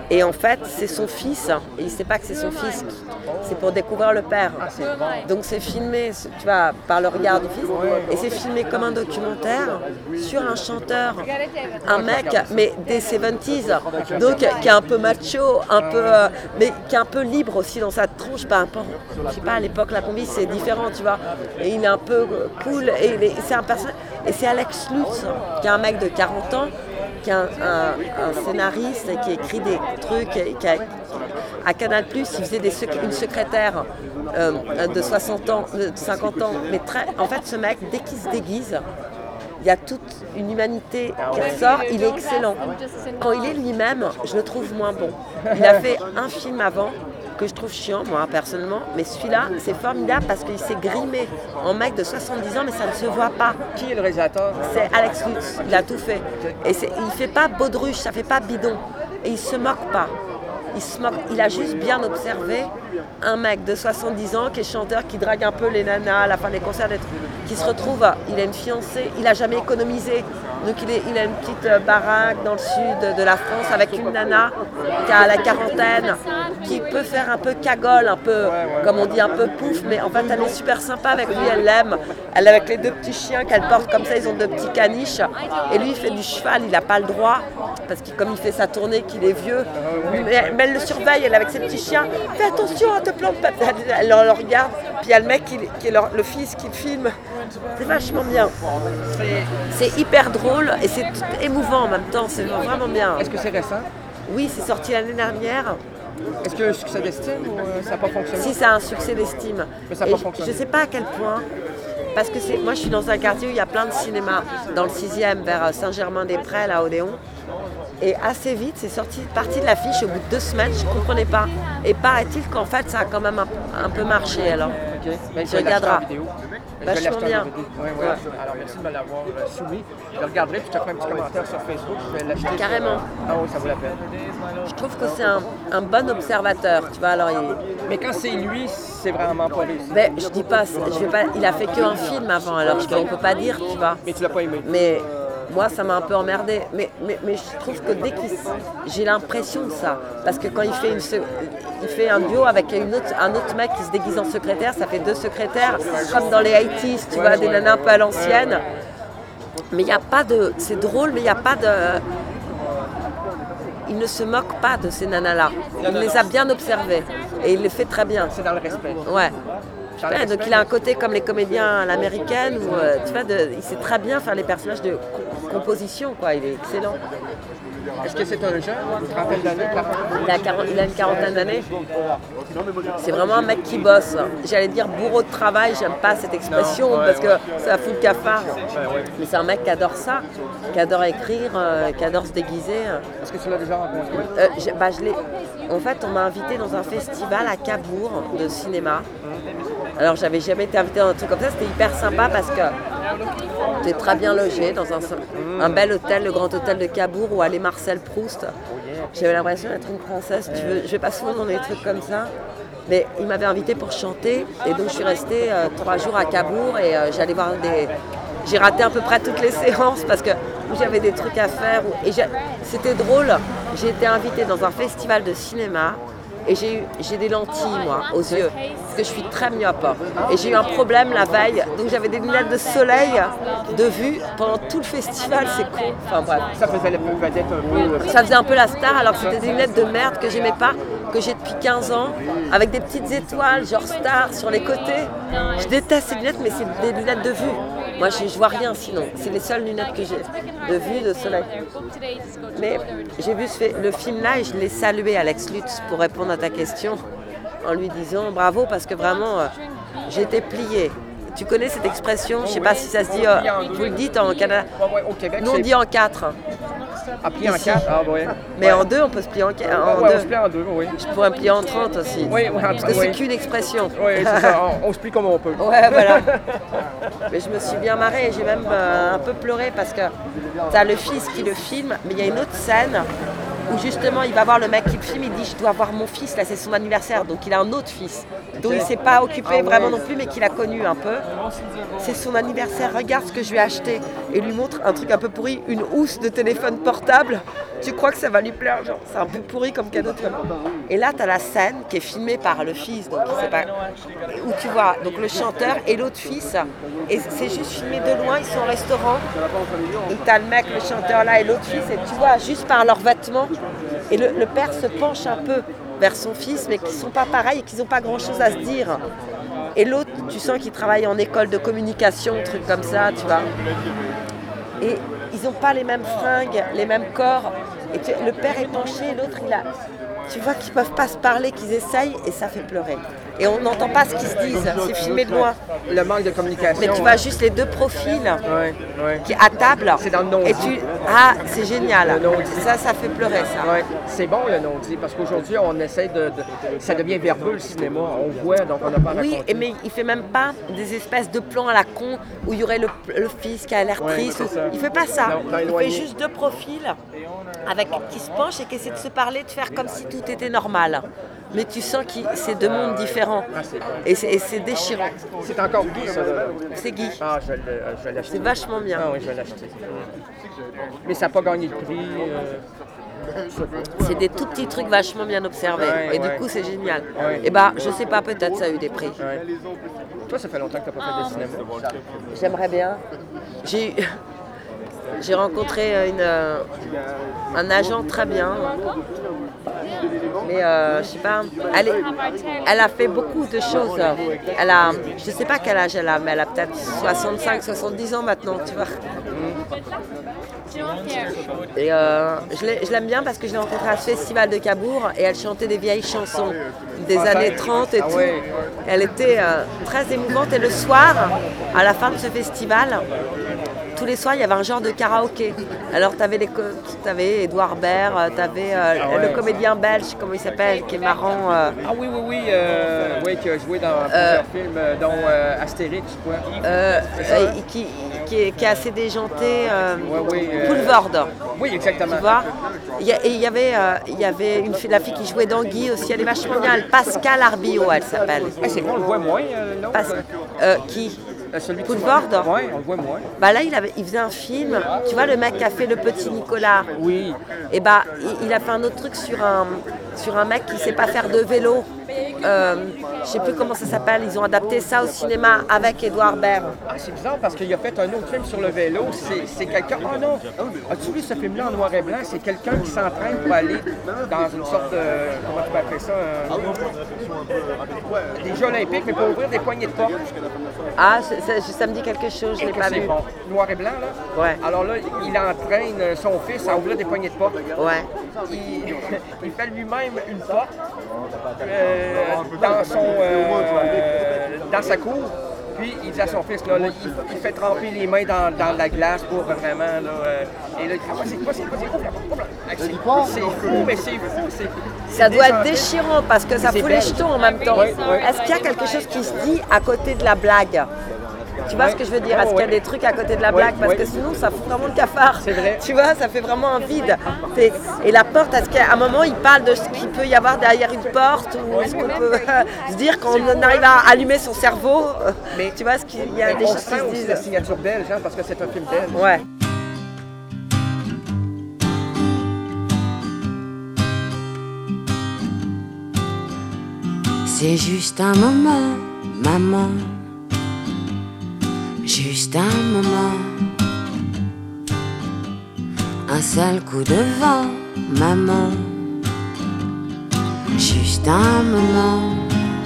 Et en fait, c'est son fils, et il ne sait pas que c'est son fils, c'est pour découvrir le père. Donc c'est filmé, tu vois, par le regard du fils, et c'est filmé comme un documentaire sur un chanteur, un mec, mais des 70s, donc qui est un peu macho, mais qui est un peu libre aussi dans sa tronche, par rapport, je sais pas, à l'époque, la combi, c'est différent, tu vois, et il est un peu cool, et c'est un personnage, et c'est Alex Lutz, qui est un mec de 40 ans, qui est un scénariste qui écrit des trucs, et qui à Canal+, il faisait une secrétaire de 60 ans, de 50 ans, mais en fait ce mec, dès qu'il se déguise, il y a toute une humanité qui ressort, il est excellent. Quand il est lui-même, je le trouve moins bon. Il a fait un film avant, que je trouve chiant, moi, personnellement, mais celui-là, c'est formidable parce qu'il s'est grimé en mec de 70 ans, mais ça ne se voit pas. Qui est le réalisateur? C'est Alex Lutz, il a tout fait. Et il fait pas baudruche, ça fait pas bidon. Et il se moque pas. Il a juste bien observé un mec de 70 ans qui est chanteur, qui drague un peu les nanas à la fin des concerts, qui se retrouve, il a une fiancée, il a jamais économisé. Donc il a une petite baraque dans le sud de la France avec une nana qui a la quarantaine, qui peut faire un peu cagole, un peu, comme on dit, un peu pouf, mais en fait elle est super sympa avec lui, elle l'aime. Elle est avec les deux petits chiens qu'elle porte comme ça, ils ont deux petits caniches. Et lui il fait du cheval, il n'a pas le droit, parce que comme il fait sa tournée, qu'il est vieux, mais elle le surveille, elle est avec ses petits chiens. Fais attention, te plante pas. Elle le regarde, puis il y a le mec qui est le fils qui filme. C'est vachement bien. C'est hyper drôle et c'est émouvant en même temps, c'est vraiment bien. Est-ce que c'est récent? Oui, c'est sorti l'année dernière. Est-ce qu'il y a un succès d'estime ou ça n'a pas fonctionné? Si, ça a un succès d'estime. Mais ça n'a pas fonctionné. Je ne sais pas à quel point, parce que moi je suis dans un quartier où il y a plein de cinémas, dans le 6e, vers Saint-Germain-des-Prés, là, Odéon. Et assez vite, c'est parti de l'affiche au bout de 2 semaines, je ne comprenais pas. Et paraît-il qu'en fait, ça a quand même un peu marché, alors. Okay. Tu regarderas. Vachement bien. Ouais. Alors merci de me l'avoir soumis. Je le regarderai puis je te ferai un petit commentaire sur Facebook. Je vais l'acheter. Carrément. Ah oui, ça vaut la peine. Je trouve que c'est un bon observateur, tu vois. Alors mais quand c'est lui, c'est vraiment pas réussi. Mais je dis pas, il a fait qu'un film avant, alors on peut pas dire, tu vois. Mais tu l'as pas aimé. Mais moi, ça m'a un peu emmerdé. Mais je trouve que j'ai l'impression de ça. Parce que quand il fait un duo avec un autre mec qui se déguise en secrétaire, ça fait 2 secrétaires, comme dans les 80s, tu vois, des nanas un peu à l'ancienne. Mais il n'y a pas de... C'est drôle, mais il n'y a pas de... Il ne se moque pas de ces nanas-là. Il les a bien observées. Et il les fait très bien. C'est dans le respect. Ouais. Donc il a un côté comme les comédiens à l'américaine où tu vois, il sait très bien faire les personnages de composition, quoi. Il est excellent. Est-ce que c'est un jeune, une trentaine d'années? Il a une quarantaine d'années. C'est vraiment un mec qui bosse. J'allais dire bourreau de travail, j'aime pas cette expression parce que ça fout le cafard. Mais c'est un mec qui adore ça, qui adore écrire, qui adore se déguiser. Est-ce que tu l'as déjà rencontré? En fait, on m'a invité dans un festival à Cabourg de cinéma. Alors, j'avais jamais été invité dans un truc comme ça, c'était hyper sympa parce que tu es très bien logé dans un bel hôtel, le Grand Hôtel de Cabourg où allait Marcel Proust. J'avais l'impression d'être une princesse, je vais pas souvent dans des trucs comme ça. Mais il m'avait invité pour chanter et donc je suis restée 3 jours à Cabourg et j'allais voir J'ai raté à peu près toutes les séances parce que j'avais des trucs à faire. Et c'était drôle, j'ai été invitée dans un festival de cinéma. Et j'ai des lentilles, moi, aux yeux, parce que je suis très myope. Et j'ai eu un problème la veille, donc j'avais des lunettes de soleil de vue pendant tout le festival, c'est con. Enfin bref. Ça faisait peut-être un peu... Ça faisait un peu la star, alors que c'était des lunettes de merde que j'aimais pas, que j'ai depuis 15 ans, avec des petites étoiles, genre star, sur les côtés. Je déteste ces lunettes, mais c'est des lunettes de vue. Moi, je vois rien sinon. C'est les seules lunettes que j'ai de vue, de soleil. Mais j'ai vu le film là et je l'ai salué, Alex Lutz, pour répondre à ta question, en lui disant bravo parce que vraiment, j'étais pliée. Tu connais cette expression? Je ne sais pas si ça se dit, vous le dites en Canada. Nous, on dit en 4. Ah, plier en 4? Ah, ouais. Mais en 2, on peut se plier en 2. On se plie en 2, oui. Je pourrais me plier en 30 aussi. Oui, parce que c'est qu'une expression. Oui, c'est ça. On se plie comme on peut. Ouais, voilà. Mais je me suis bien marrée et j'ai même un peu pleuré parce que tu as le fils qui le filme, mais il y a une autre scène où justement il va voir le mec qui le filme, il dit je dois voir mon fils, là c'est son anniversaire, donc il a un autre fils dont il ne s'est pas occupé vraiment non plus mais qu'il a connu un peu. C'est son anniversaire, regarde ce que je lui ai acheté. Et lui montre un truc un peu pourri, une housse de téléphone portable. Tu crois que ça va lui plaire, genre c'est un peu pourri comme cadeau. Et là tu as la scène qui est filmée par le fils, donc c'est pas... où tu vois donc le chanteur et l'autre fils, et c'est juste filmé de loin, ils sont au restaurant, et tu as le mec, le chanteur là et l'autre fils, et tu vois juste par leurs vêtements, et le père se penche un peu vers son fils, mais qui sont pas pareils et qu'ils n'ont pas grand chose à se dire. Et l'autre, tu sens qu'il travaille en école de communication, truc comme ça, tu vois. Et ils n'ont pas les mêmes fringues, les mêmes corps. Et le père est penché, l'autre il a... Tu vois qu'ils ne peuvent pas se parler, qu'ils essayent, et ça fait pleurer. Et on n'entend pas ce qu'ils se disent, c'est filmé de loin. Le manque de communication. Mais tu vois juste les deux profils qui à table. C'est dans le non-dit. Et c'est génial. Ça fait pleurer, ça. Ouais. C'est bon le non-dit, parce qu'aujourd'hui, on essaie de... Ça devient verbeux, le cinéma. On voit, donc on n'a pas raconté. Oui, mais il ne fait même pas des espèces de plans à la con où il y aurait le fils qui a l'air triste. Il ne fait pas ça. Non, il fait juste deux profils qui se penchent et qui essaient de se parler, de faire comme si tout était normal. Mais tu sens que c'est deux mondes différents. Et c'est déchirant. C'est encore Guy, ça. C'est Guy. Ah, je vais l'acheter. C'est vachement bien. Ah oui, je vais l'acheter. Mais ça n'a pas gagné le prix. C'est des tout petits trucs vachement bien observés. Et du coup, c'est génial. Et je sais pas, peut-être ça a eu des prix. Toi, ça fait longtemps que tu n'as pas fait de cinéma. J'aimerais bien. J'ai rencontré un agent très bien. Mais je sais pas, elle a fait beaucoup de choses. Je sais pas quel âge elle a, mais elle a peut-être 65, 70 ans maintenant, tu vois. Et je l'aime bien parce que je l'ai rencontrée à ce festival de Cabourg et elle chantait des vieilles chansons des années 30 et tout. Elle était très émouvante et le soir, à la fin de ce festival, tous les soirs, il y avait un genre de karaoké. Alors, tu avais Édouard Baird, tu avais le comédien belge, comment il s'appelle, qui est marrant. Oui, qui a joué dans plusieurs films, dont Astérix, quoi. Qui est assez déjanté, Poulvord. Oui, exactement. Tu vois. Et il y avait la fille qui jouait dans Guy aussi, elle est vachement bien, Pascal Arbillot, elle s'appelle. C'est bon, on le voit moins, qui Poulvord. Oui, on le voit moins. Là, il faisait un film, tu vois, le mec qui a fait Le Petit Nicolas. Oui. Et il a fait un autre truc sur un mec qui ne sait pas faire de vélo. Je sais plus comment ça s'appelle, ils ont adapté ça au cinéma avec Édouard Baird. C'est bizarre parce qu'il a fait un autre film sur le vélo, c'est quelqu'un... Oh non! As-tu vu ce film-là en noir et blanc? C'est quelqu'un qui s'entraîne pour aller dans une sorte de... Comment tu peux appeler ça? Des Jeux olympiques, mais pour ouvrir des poignées de porte. Ah, ça me dit quelque chose, je ne l'ai pas vu. Bon. Noir et blanc, là? Ouais. Alors là, il entraîne son fils à ouvrir des poignées de porte. Ouais. Il fait lui-même une porte dans sa cour. Puis il dit à son fils, il fait tremper les mains dans la glace pour vraiment... et là, c'est quoi? C'est fou, mais c'est fou. Ça doit être déchirant parce que ça fout les jetons en même temps. Est-ce qu'il y a quelque chose qui se dit à côté de la blague? Tu vois ce que je veux dire? Est-ce qu'il y a des trucs à côté de la blague? Parce que sinon, ça fout vraiment le cafard. C'est vrai. Tu vois, ça fait vraiment un vide. Et la porte, est-ce qu'à un moment, il parle de ce qu'il peut y avoir derrière une porte? Ou est-ce qu'on peut se dire qu'on arrive à allumer son cerveau? Mais tu vois, est-ce qu'il y a des choses qui se disent? La signature belge, parce que c'est un film belge. Ouais. C'est juste un moment, maman. Juste un moment, un seul coup de vent, maman. Juste un moment,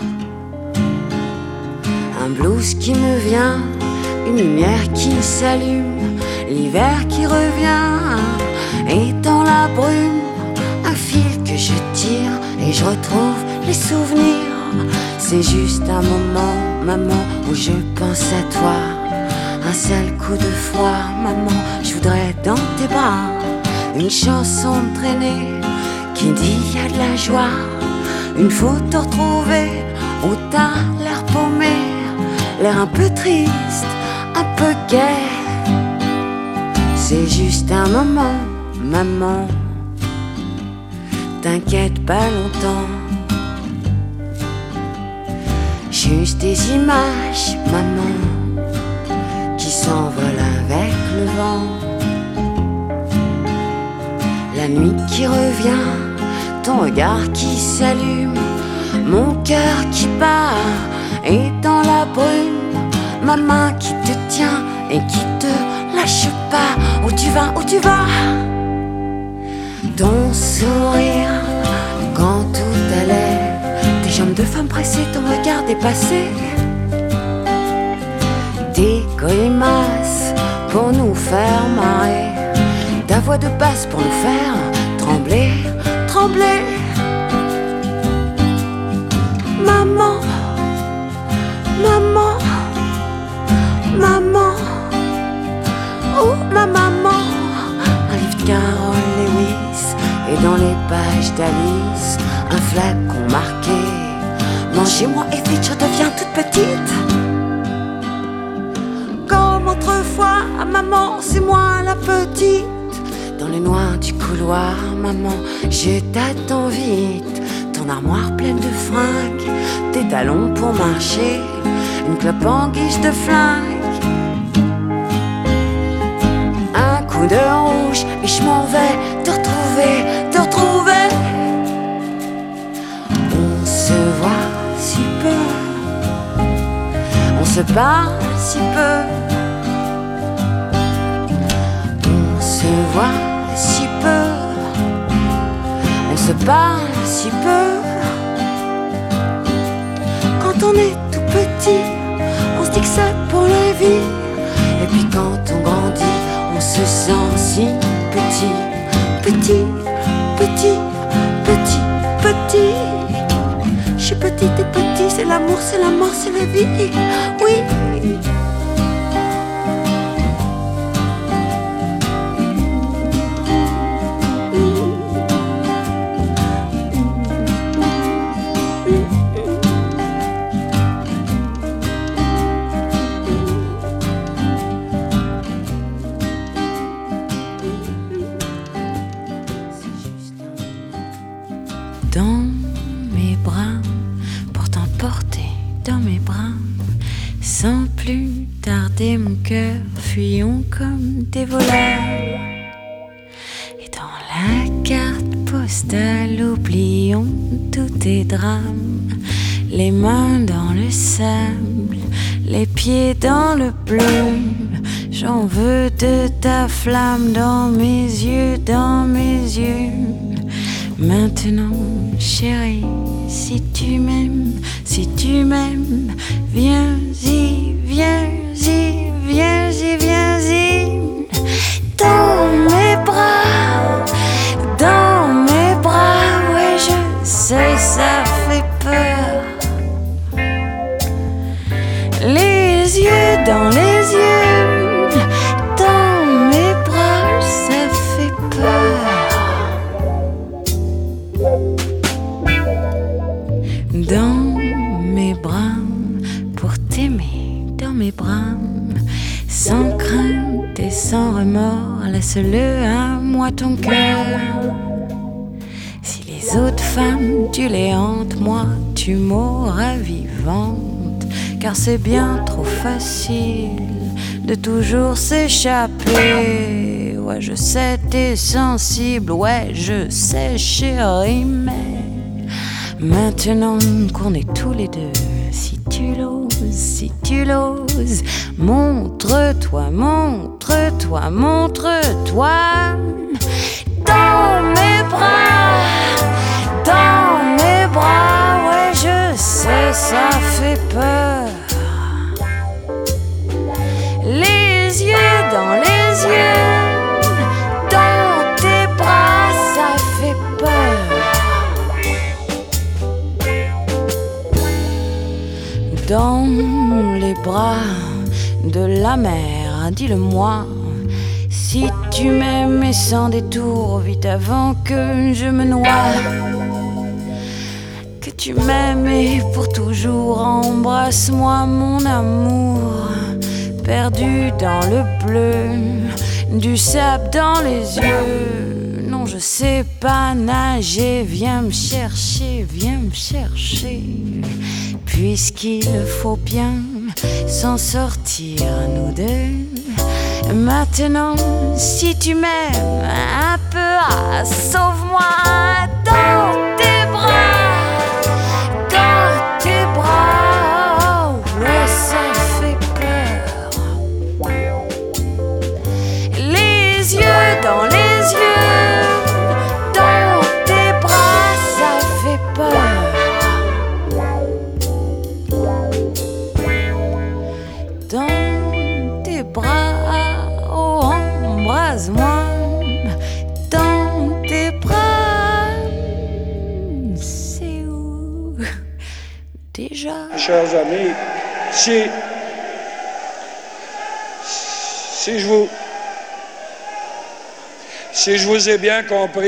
un blues qui me vient, une lumière qui s'allume, l'hiver qui revient, et dans la brume, un fil que je tire et je retrouve les souvenirs. C'est juste un moment, maman, où je pense à toi. Un seul coup de froid, maman, je voudrais dans tes bras une chanson de traînée qui dit y a de la joie. Une photo retrouvée où t'as l'air paumé, l'air un peu triste, un peu gai. C'est juste un moment, maman. t'inquiète pas longtemps. Juste des images, maman, qui s'envolent avec le vent. La nuit qui revient, ton regard qui s'allume, mon cœur qui bat, et dans la brume, ma main qui te tient et qui te lâche pas. Où tu vas, où tu vas? Ton sourire quand tout allait, tes jambes de femme pressées, ton regard dépassé, tes grimaces pour nous faire marrer, ta voix de basse pour nous faire trembler, trembler. Maman, maman, maman, oh ma maman. Un livre de Carol Lewis et dans les pages d'Alice, un flacon marqué. Mangez-moi et vite, je deviens toute petite. Comme autrefois, maman, c'est moi la petite. Dans le noir du couloir, maman, je t'attends vite. Ton armoire pleine de fringues, tes talons pour marcher, une clope en guise de flingue. Un coup de rouge et je m'en vais te retrouver, te retrouver. On se voit si peu, on se parle si peu. On se voit si peu, on se parle si peu. Quand on est tout petit, on se dit que c'est pour la vie. Et puis quand on grandit, on se sent si petit, petit, petit, petit, petit. Je suis petite et petit, c'est l'amour, c'est la mort, c'est la vie. Oui. Dans mes bras, pour t'emporter dans mes bras, sans plus tarder mon cœur, fuyons comme des voleurs. Et dans la carte postale, oublions tous tes drames, les mains dans le sable, les pieds dans le bleu. J'en veux de ta flamme dans mes yeux, dans mes yeux. Maintenant, chérie, si tu m'aimes, viens-y, viens-y, viens-y, viens-y. Dans mes bras, ouais, je sais, ça fait peur. Les yeux dans les yeux, dans mes bras, ça fait peur. Dans mes bras, pour t'aimer dans mes bras, sans crainte et sans remords, laisse-le à moi ton cœur. Si les autres femmes tu les hantes, moi tu mourras vivante, car c'est bien trop facile de toujours s'échapper. Ouais, je sais t'es sensible, ouais, je sais chérie, mais maintenant qu'on est tous les deux, si tu l'oses, montre-toi, montre-toi, montre-toi. Dans mes bras, ouais, je sais, ça fait peur. Les yeux dans les yeux, dans tes bras, ça fait peur. Dans les bras de la mer, dis-le-moi, si tu m'aimes et sans détour, vite avant que je me noie. Que tu m'aimes et pour toujours, embrasse-moi mon amour, perdu dans le bleu, du sable dans les yeux. Non, je sais pas nager, viens me chercher, puisqu'il faut bien s'en sortir, nous deux. Maintenant, si tu m'aimes un peu, sauve-moi dans tes bras, ouais, ça fait peur. Les yeux dans les yeux, dans tes bras, ça fait peur. Dans tes bras, oh, embrase-moi. Dans tes bras, c'est où déjà? Chers amis, si je vous ai bien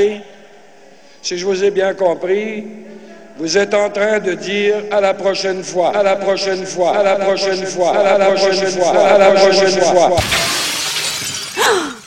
compris, vous êtes en train de dire à la prochaine fois, à la prochaine fois, à la prochaine fois, à la prochaine fois, à la prochaine fois.